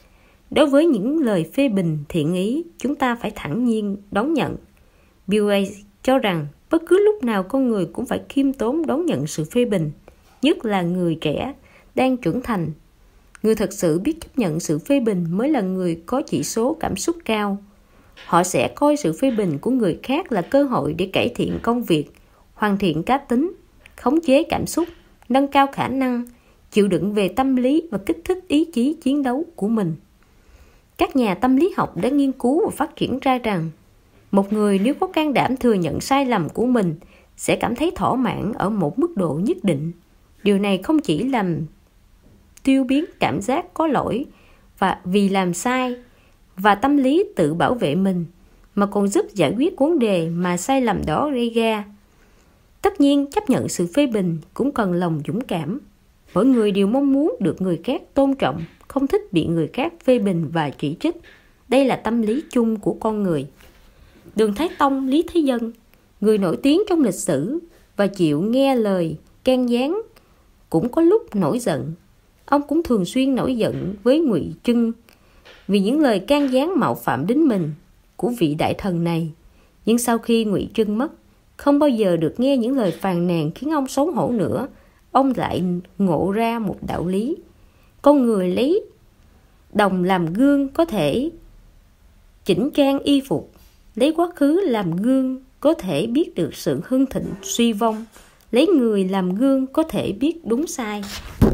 Đối với những lời phê bình thiện ý, chúng ta phải thản nhiên đón nhận. Bill Gates cho rằng bất cứ lúc nào con người cũng phải khiêm tốn đón nhận sự phê bình, nhất là người trẻ đang trưởng thành. Người thật sự biết chấp nhận sự phê bình mới là người có chỉ số cảm xúc cao. Họ sẽ coi sự phê bình của người khác là cơ hội để cải thiện công việc, hoàn thiện cá tính, khống chế cảm xúc, nâng cao khả năng, chịu đựng về tâm lý và kích thích ý chí chiến đấu của mình. Các nhà tâm lý học đã nghiên cứu và phát triển ra rằng một người nếu có can đảm thừa nhận sai lầm của mình sẽ cảm thấy thỏa mãn ở một mức độ nhất định. Điều này không chỉ làm tiêu biến cảm giác có lỗi và vì làm sai và tâm lý tự bảo vệ mình, mà còn giúp giải quyết vấn đề mà sai lầm đó gây ra. Tất nhiên, chấp nhận sự phê bình cũng cần lòng dũng cảm. Mỗi người đều mong muốn được người khác tôn trọng, không thích bị người khác phê bình và chỉ trích. Đây là tâm lý chung của con người. Đường Thái Tông, Lý Thế Dân, người nổi tiếng trong lịch sử và chịu nghe lời can gián, cũng có lúc nổi giận. Ông cũng thường xuyên nổi giận với Ngụy Trưng vì những lời can gián mạo phạm đến mình của vị đại thần này. Nhưng sau khi Ngụy Trưng mất, không bao giờ được nghe những lời phàn nàn khiến ông xấu hổ nữa. Ông lại ngộ ra một đạo lý: con người lấy đồng làm gương có thể chỉnh trang y phục, lấy quá khứ làm gương có thể biết được sự hưng thịnh suy vong, lấy người làm gương có thể biết đúng sai.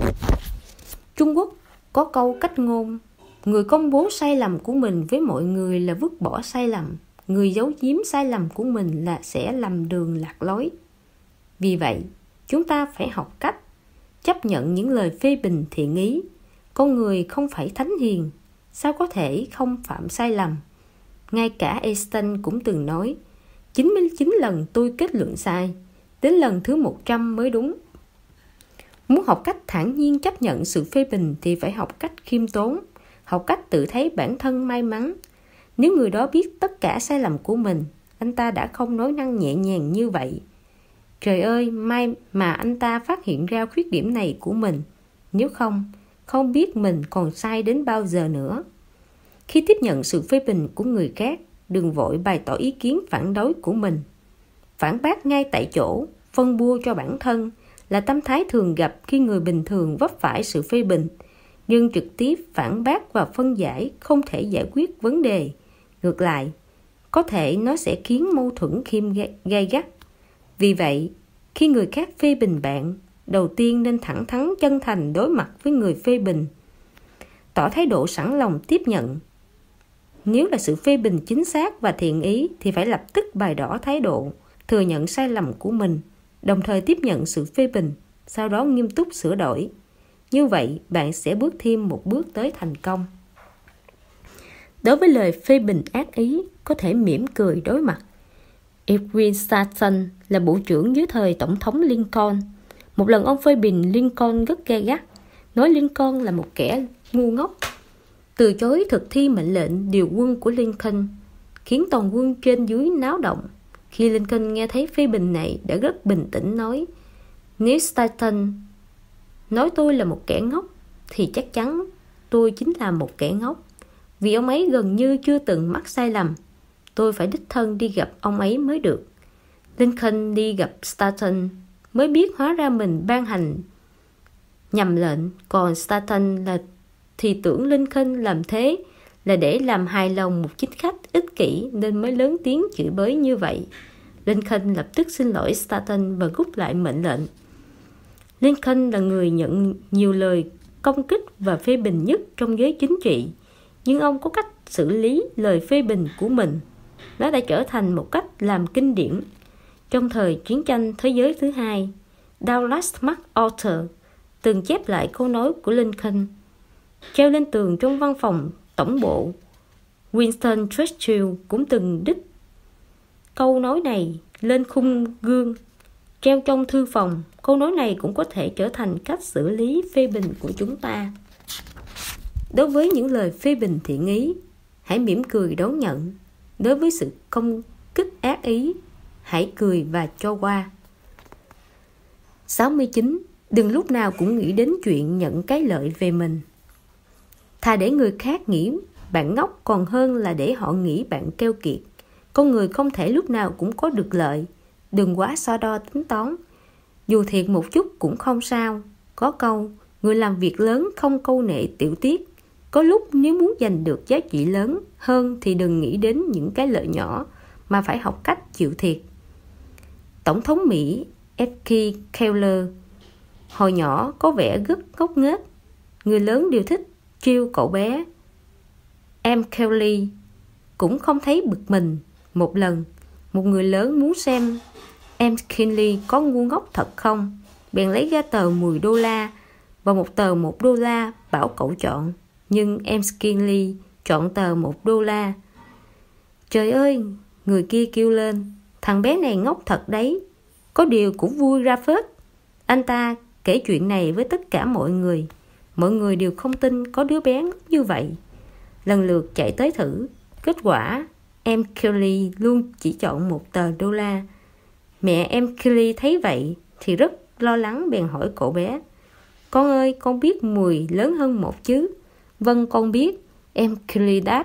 Trung Quốc có câu cách ngôn: người công bố sai lầm của mình với mọi người là vứt bỏ sai lầm, người giấu giếm sai lầm của mình là sẽ lầm đường lạc lối. Vì vậy, chúng ta phải học cách chấp nhận những lời phê bình thiện ý. Con người không phải thánh hiền, sao có thể không phạm sai lầm? Ngay cả Einstein cũng từng nói: chín mươi chín lần tôi kết luận sai, đến lần thứ một trăm mới đúng. Muốn học cách thản nhiên chấp nhận sự phê bình thì phải học cách khiêm tốn, học cách tự thấy bản thân may mắn. Nếu người đó biết tất cả sai lầm của mình, anh ta đã không nói năng nhẹ nhàng như vậy. Trời ơi, may mà anh ta phát hiện ra khuyết điểm này của mình. Nếu không, không biết mình còn sai đến bao giờ nữa. Khi tiếp nhận sự phê bình của người khác, đừng vội bày tỏ ý kiến phản đối của mình. Phản bác ngay tại chỗ, phân bua cho bản thân là tâm thái thường gặp khi người bình thường vấp phải sự phê bình. Nhưng trực tiếp phản bác và phân giải không thể giải quyết vấn đề. Ngược lại, có thể nó sẽ khiến mâu thuẫn thêm gay gắt. Vì vậy, khi người khác phê bình bạn, đầu tiên nên thẳng thắn chân thành đối mặt với người phê bình. Tỏ thái độ sẵn lòng tiếp nhận. Nếu là sự phê bình chính xác và thiện ý thì phải lập tức bày tỏ thái độ, thừa nhận sai lầm của mình, đồng thời tiếp nhận sự phê bình, sau đó nghiêm túc sửa đổi. Như vậy, bạn sẽ bước thêm một bước tới thành công. Đối với lời phê bình ác ý, có thể mỉm cười đối mặt. Edwin Stanton là bộ trưởng dưới thời Tổng thống Lincoln. Một lần ông phê bình Lincoln rất gay gắt, nói Lincoln là một kẻ ngu ngốc, từ chối thực thi mệnh lệnh điều quân của Lincoln, khiến toàn quân trên dưới náo động. Khi Lincoln nghe thấy phê bình này đã rất bình tĩnh nói, nếu Stanton nói tôi là một kẻ ngốc thì chắc chắn tôi chính là một kẻ ngốc, vì ông ấy gần như chưa từng mắc sai lầm. Tôi phải đích thân đi gặp ông ấy mới được. Lincoln đi gặp Stanton mới biết hóa ra mình ban hành nhầm lệnh, còn Stanton là thì tưởng Lincoln làm thế là để làm hài lòng một chính khách ích kỷ nên mới lớn tiếng chửi bới như vậy. Lincoln lập tức xin lỗi Stanton và rút lại mệnh lệnh. Lincoln là người nhận nhiều lời công kích và phê bình nhất trong giới chính trị, nhưng ông có cách xử lý lời phê bình của mình. Nó đã trở thành một cách làm kinh điển. Trong thời chiến tranh thế giới thứ hai, Douglas MacArthur từng chép lại câu nói của Lincoln, treo lên tường trong văn phòng tổng bộ. Winston Churchill cũng từng đích câu nói này lên khung gương, treo trong thư phòng. Câu nói này cũng có thể trở thành cách xử lý phê bình của chúng ta. Đối với những lời phê bình thiện ý, hãy mỉm cười đón nhận. Đối với sự công kích ác ý, hãy cười và cho qua. sáu mươi chín. Đừng lúc nào cũng nghĩ đến chuyện nhận cái lợi về mình. Thà để người khác nghĩ bạn ngốc còn hơn là để họ nghĩ bạn keo kiệt. Con người không thể lúc nào cũng có được lợi. Đừng quá so đo tính toán. Dù thiệt một chút cũng không sao. Có câu, người làm việc lớn không câu nệ tiểu tiết. Có lúc nếu muốn giành được giá trị lớn hơn thì đừng nghĩ đến những cái lợi nhỏ, mà phải học cách chịu thiệt. Tổng thống Mỹ ép ca Keller hồi nhỏ có vẻ rất ngốc nghếch. Người lớn đều thích trêu cậu bé. Em Kelly cũng không thấy bực mình. Một lần, một người lớn muốn xem em Kelly có ngu ngốc thật không, bèn lấy ra tờ mười đô la và một tờ một đô la bảo cậu chọn. Nhưng em Kelly chọn tờ một đô la. Trời ơi, người kia kêu lên, thằng bé này ngốc thật đấy. Có điều cũng vui ra phết. Anh ta kể chuyện này với tất cả mọi người. Mọi người đều không tin có đứa bé như vậy. Lần lượt chạy tới thử. Kết quả, em Kelly luôn chỉ chọn một tờ đô la. Mẹ em Kelly thấy vậy thì rất lo lắng, bèn hỏi cậu bé, con ơi, con biết mười lớn hơn một chứ? Vâng, con biết, em Kelly đáp.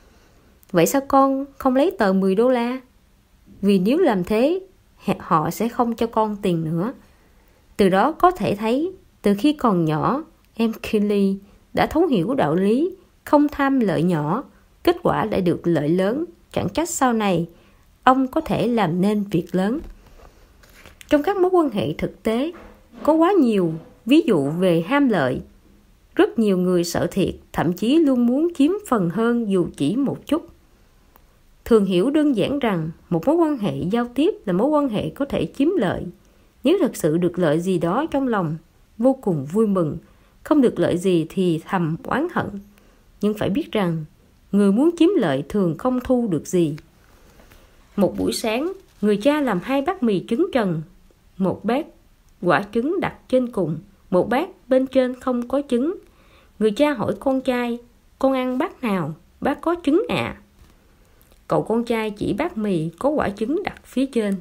Vậy sao con không lấy tờ mười đô la? Vì nếu làm thế, họ sẽ không cho con tiền nữa. Từ đó có thể thấy, từ khi còn nhỏ, em Kelly đã thấu hiểu đạo lý không tham lợi nhỏ, kết quả lại được lợi lớn. Chẳng trách sau này ông có thể làm nên việc lớn. Trong các mối quan hệ thực tế, có quá nhiều ví dụ về ham lợi. Rất nhiều người sợ thiệt, thậm chí luôn muốn chiếm phần hơn dù chỉ một chút. Thường hiểu đơn giản rằng một mối quan hệ giao tiếp là mối quan hệ có thể chiếm lợi. Nếu thật sự được lợi gì đó trong lòng, vô cùng vui mừng. Không được lợi gì thì thầm oán hận. Nhưng phải biết rằng, người muốn chiếm lợi thường không thu được gì. Một buổi sáng, người cha làm hai bát mì trứng trần. Một bát quả trứng đặt trên cùng, một bát bên trên không có trứng. Người cha hỏi con trai, con ăn bát nào? Bát có trứng ạ. À? Cậu con trai chỉ bát mì có quả trứng đặt phía trên.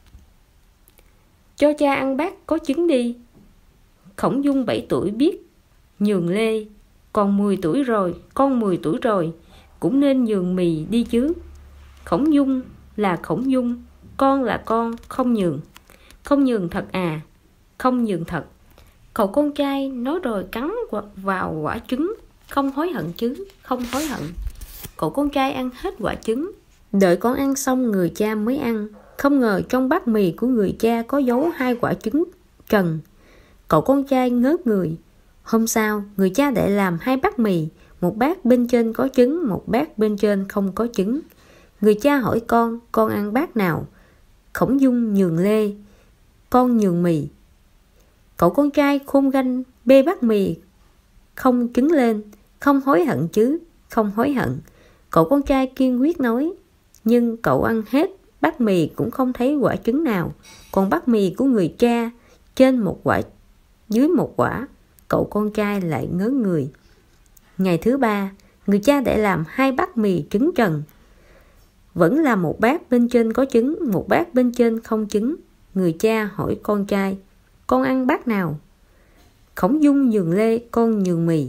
Cho cha ăn bát có trứng đi. Khổng Dung bảy tuổi biết nhường lê, còn mười tuổi rồi, con mười tuổi rồi, cũng nên nhường mì đi chứ. Khổng Dung là Khổng Dung, con là con, không nhường. Không nhường thật à? Không nhường thật. Cậu con trai nói rồi cắn vào quả trứng. Không hối hận chứ? Không hối hận. Cậu con trai ăn hết quả trứng. Đợi con ăn xong người cha mới ăn. Không ngờ trong bát mì của người cha có giấu hai quả trứng trần. Cậu con trai ngớ người. Hôm sau, người cha lại làm hai bát mì, Một bát bên trên có trứng, một bát bên trên không có trứng. Người cha hỏi con, con ăn bát nào? Khổng Dung nhường lê, con nhường mì. Cậu con trai khôn ganh bê bát mì không trứng lên. Không hối hận chứ? Không hối hận. Cậu con trai kiên quyết nói. Nhưng cậu ăn hết bát mì cũng không thấy quả trứng nào. Còn bát mì của người cha, trên một quả, dưới một quả. Cậu con trai lại ngớ người. Ngày thứ ba, người cha đã làm hai bát mì trứng trần. Vẫn là một bát bên trên có trứng, một bát bên trên không trứng. Người cha hỏi con trai, con ăn bát nào? Khổng Dung nhường lê, con nhường mì.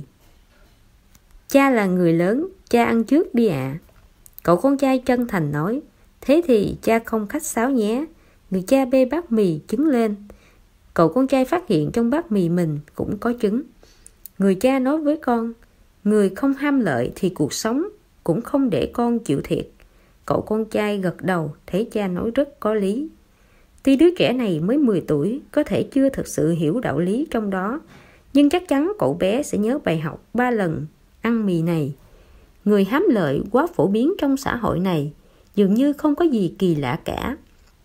Cha là người lớn, cha ăn trước đi ạ. À. Cậu con trai chân thành nói, thế thì cha không khách sáo nhé. Người cha bê bát mì trứng lên. Cậu con trai phát hiện trong bát mì mình cũng có trứng. Người cha nói với con, người không ham lợi thì cuộc sống cũng không để con chịu thiệt. Cậu con trai gật đầu, thấy cha nói rất có lý. Tuy đứa trẻ này mới mười tuổi, có thể chưa thực sự hiểu đạo lý trong đó, nhưng chắc chắn cậu bé sẽ nhớ bài học ba lần ăn mì này. Người hám lợi quá phổ biến trong xã hội này, dường như không có gì kỳ lạ cả.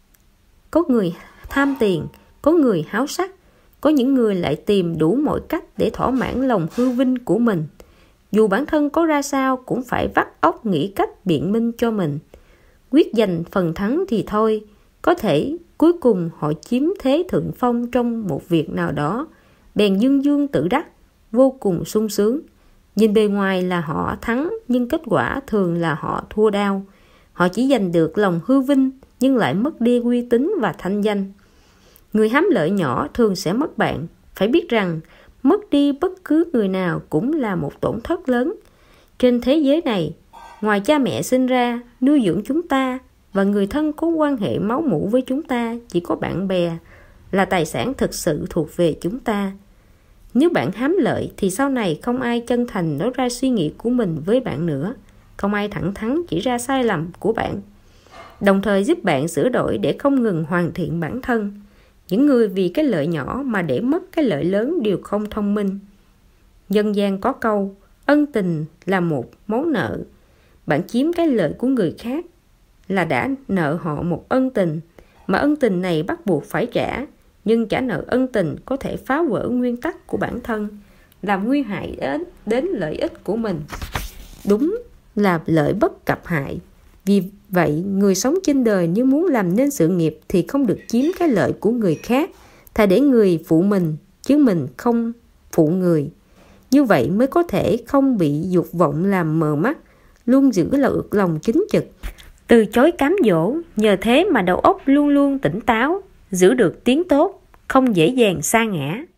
Có người tham tiền, có người háo sắc, có những người lại tìm đủ mọi cách để thỏa mãn lòng hư vinh của mình. Dù bản thân có ra sao cũng phải vắt óc nghĩ cách biện minh cho mình. Quyết giành phần thắng thì thôi, có thể cuối cùng họ chiếm thế thượng phong trong một việc nào đó, bèn dương dương tự đắc, vô cùng sung sướng. Nhìn bề ngoài là họ thắng, nhưng kết quả thường là họ thua đau. Họ chỉ giành được lòng hư vinh, nhưng lại mất đi uy tín và thanh danh. Người hám lợi nhỏ thường sẽ mất bạn. Phải biết rằng, mất đi bất cứ người nào cũng là một tổn thất lớn. Trên thế giới này, ngoài cha mẹ sinh ra, nuôi dưỡng chúng ta, và người thân có quan hệ máu mủ với chúng ta, chỉ có bạn bè là tài sản thực sự thuộc về chúng ta. Nếu bạn hám lợi thì sau này không ai chân thành nói ra suy nghĩ của mình với bạn nữa. Không ai thẳng thắn chỉ ra sai lầm của bạn, đồng thời giúp bạn sửa đổi để không ngừng hoàn thiện bản thân. Những người vì cái lợi nhỏ mà để mất cái lợi lớn đều không thông minh. Dân gian có câu, ân tình là một món nợ. Bạn chiếm cái lợi của người khác là đã nợ họ một ân tình, mà ân tình này bắt buộc phải trả. Nhưng trả nợ ân tình có thể phá vỡ nguyên tắc của bản thân, làm nguy hại đến, đến lợi ích của mình. Đúng là lợi bất cập hại. Vì vậy, người sống trên đời nếu muốn làm nên sự nghiệp thì không được chiếm cái lợi của người khác, thà để người phụ mình, chứ mình không phụ người. Như vậy mới có thể không bị dục vọng làm mờ mắt, luôn giữ được lòng chính trực, từ chối cám dỗ. Nhờ thế mà đầu óc luôn luôn tỉnh táo, giữ được tiếng tốt, không dễ dàng sa ngã.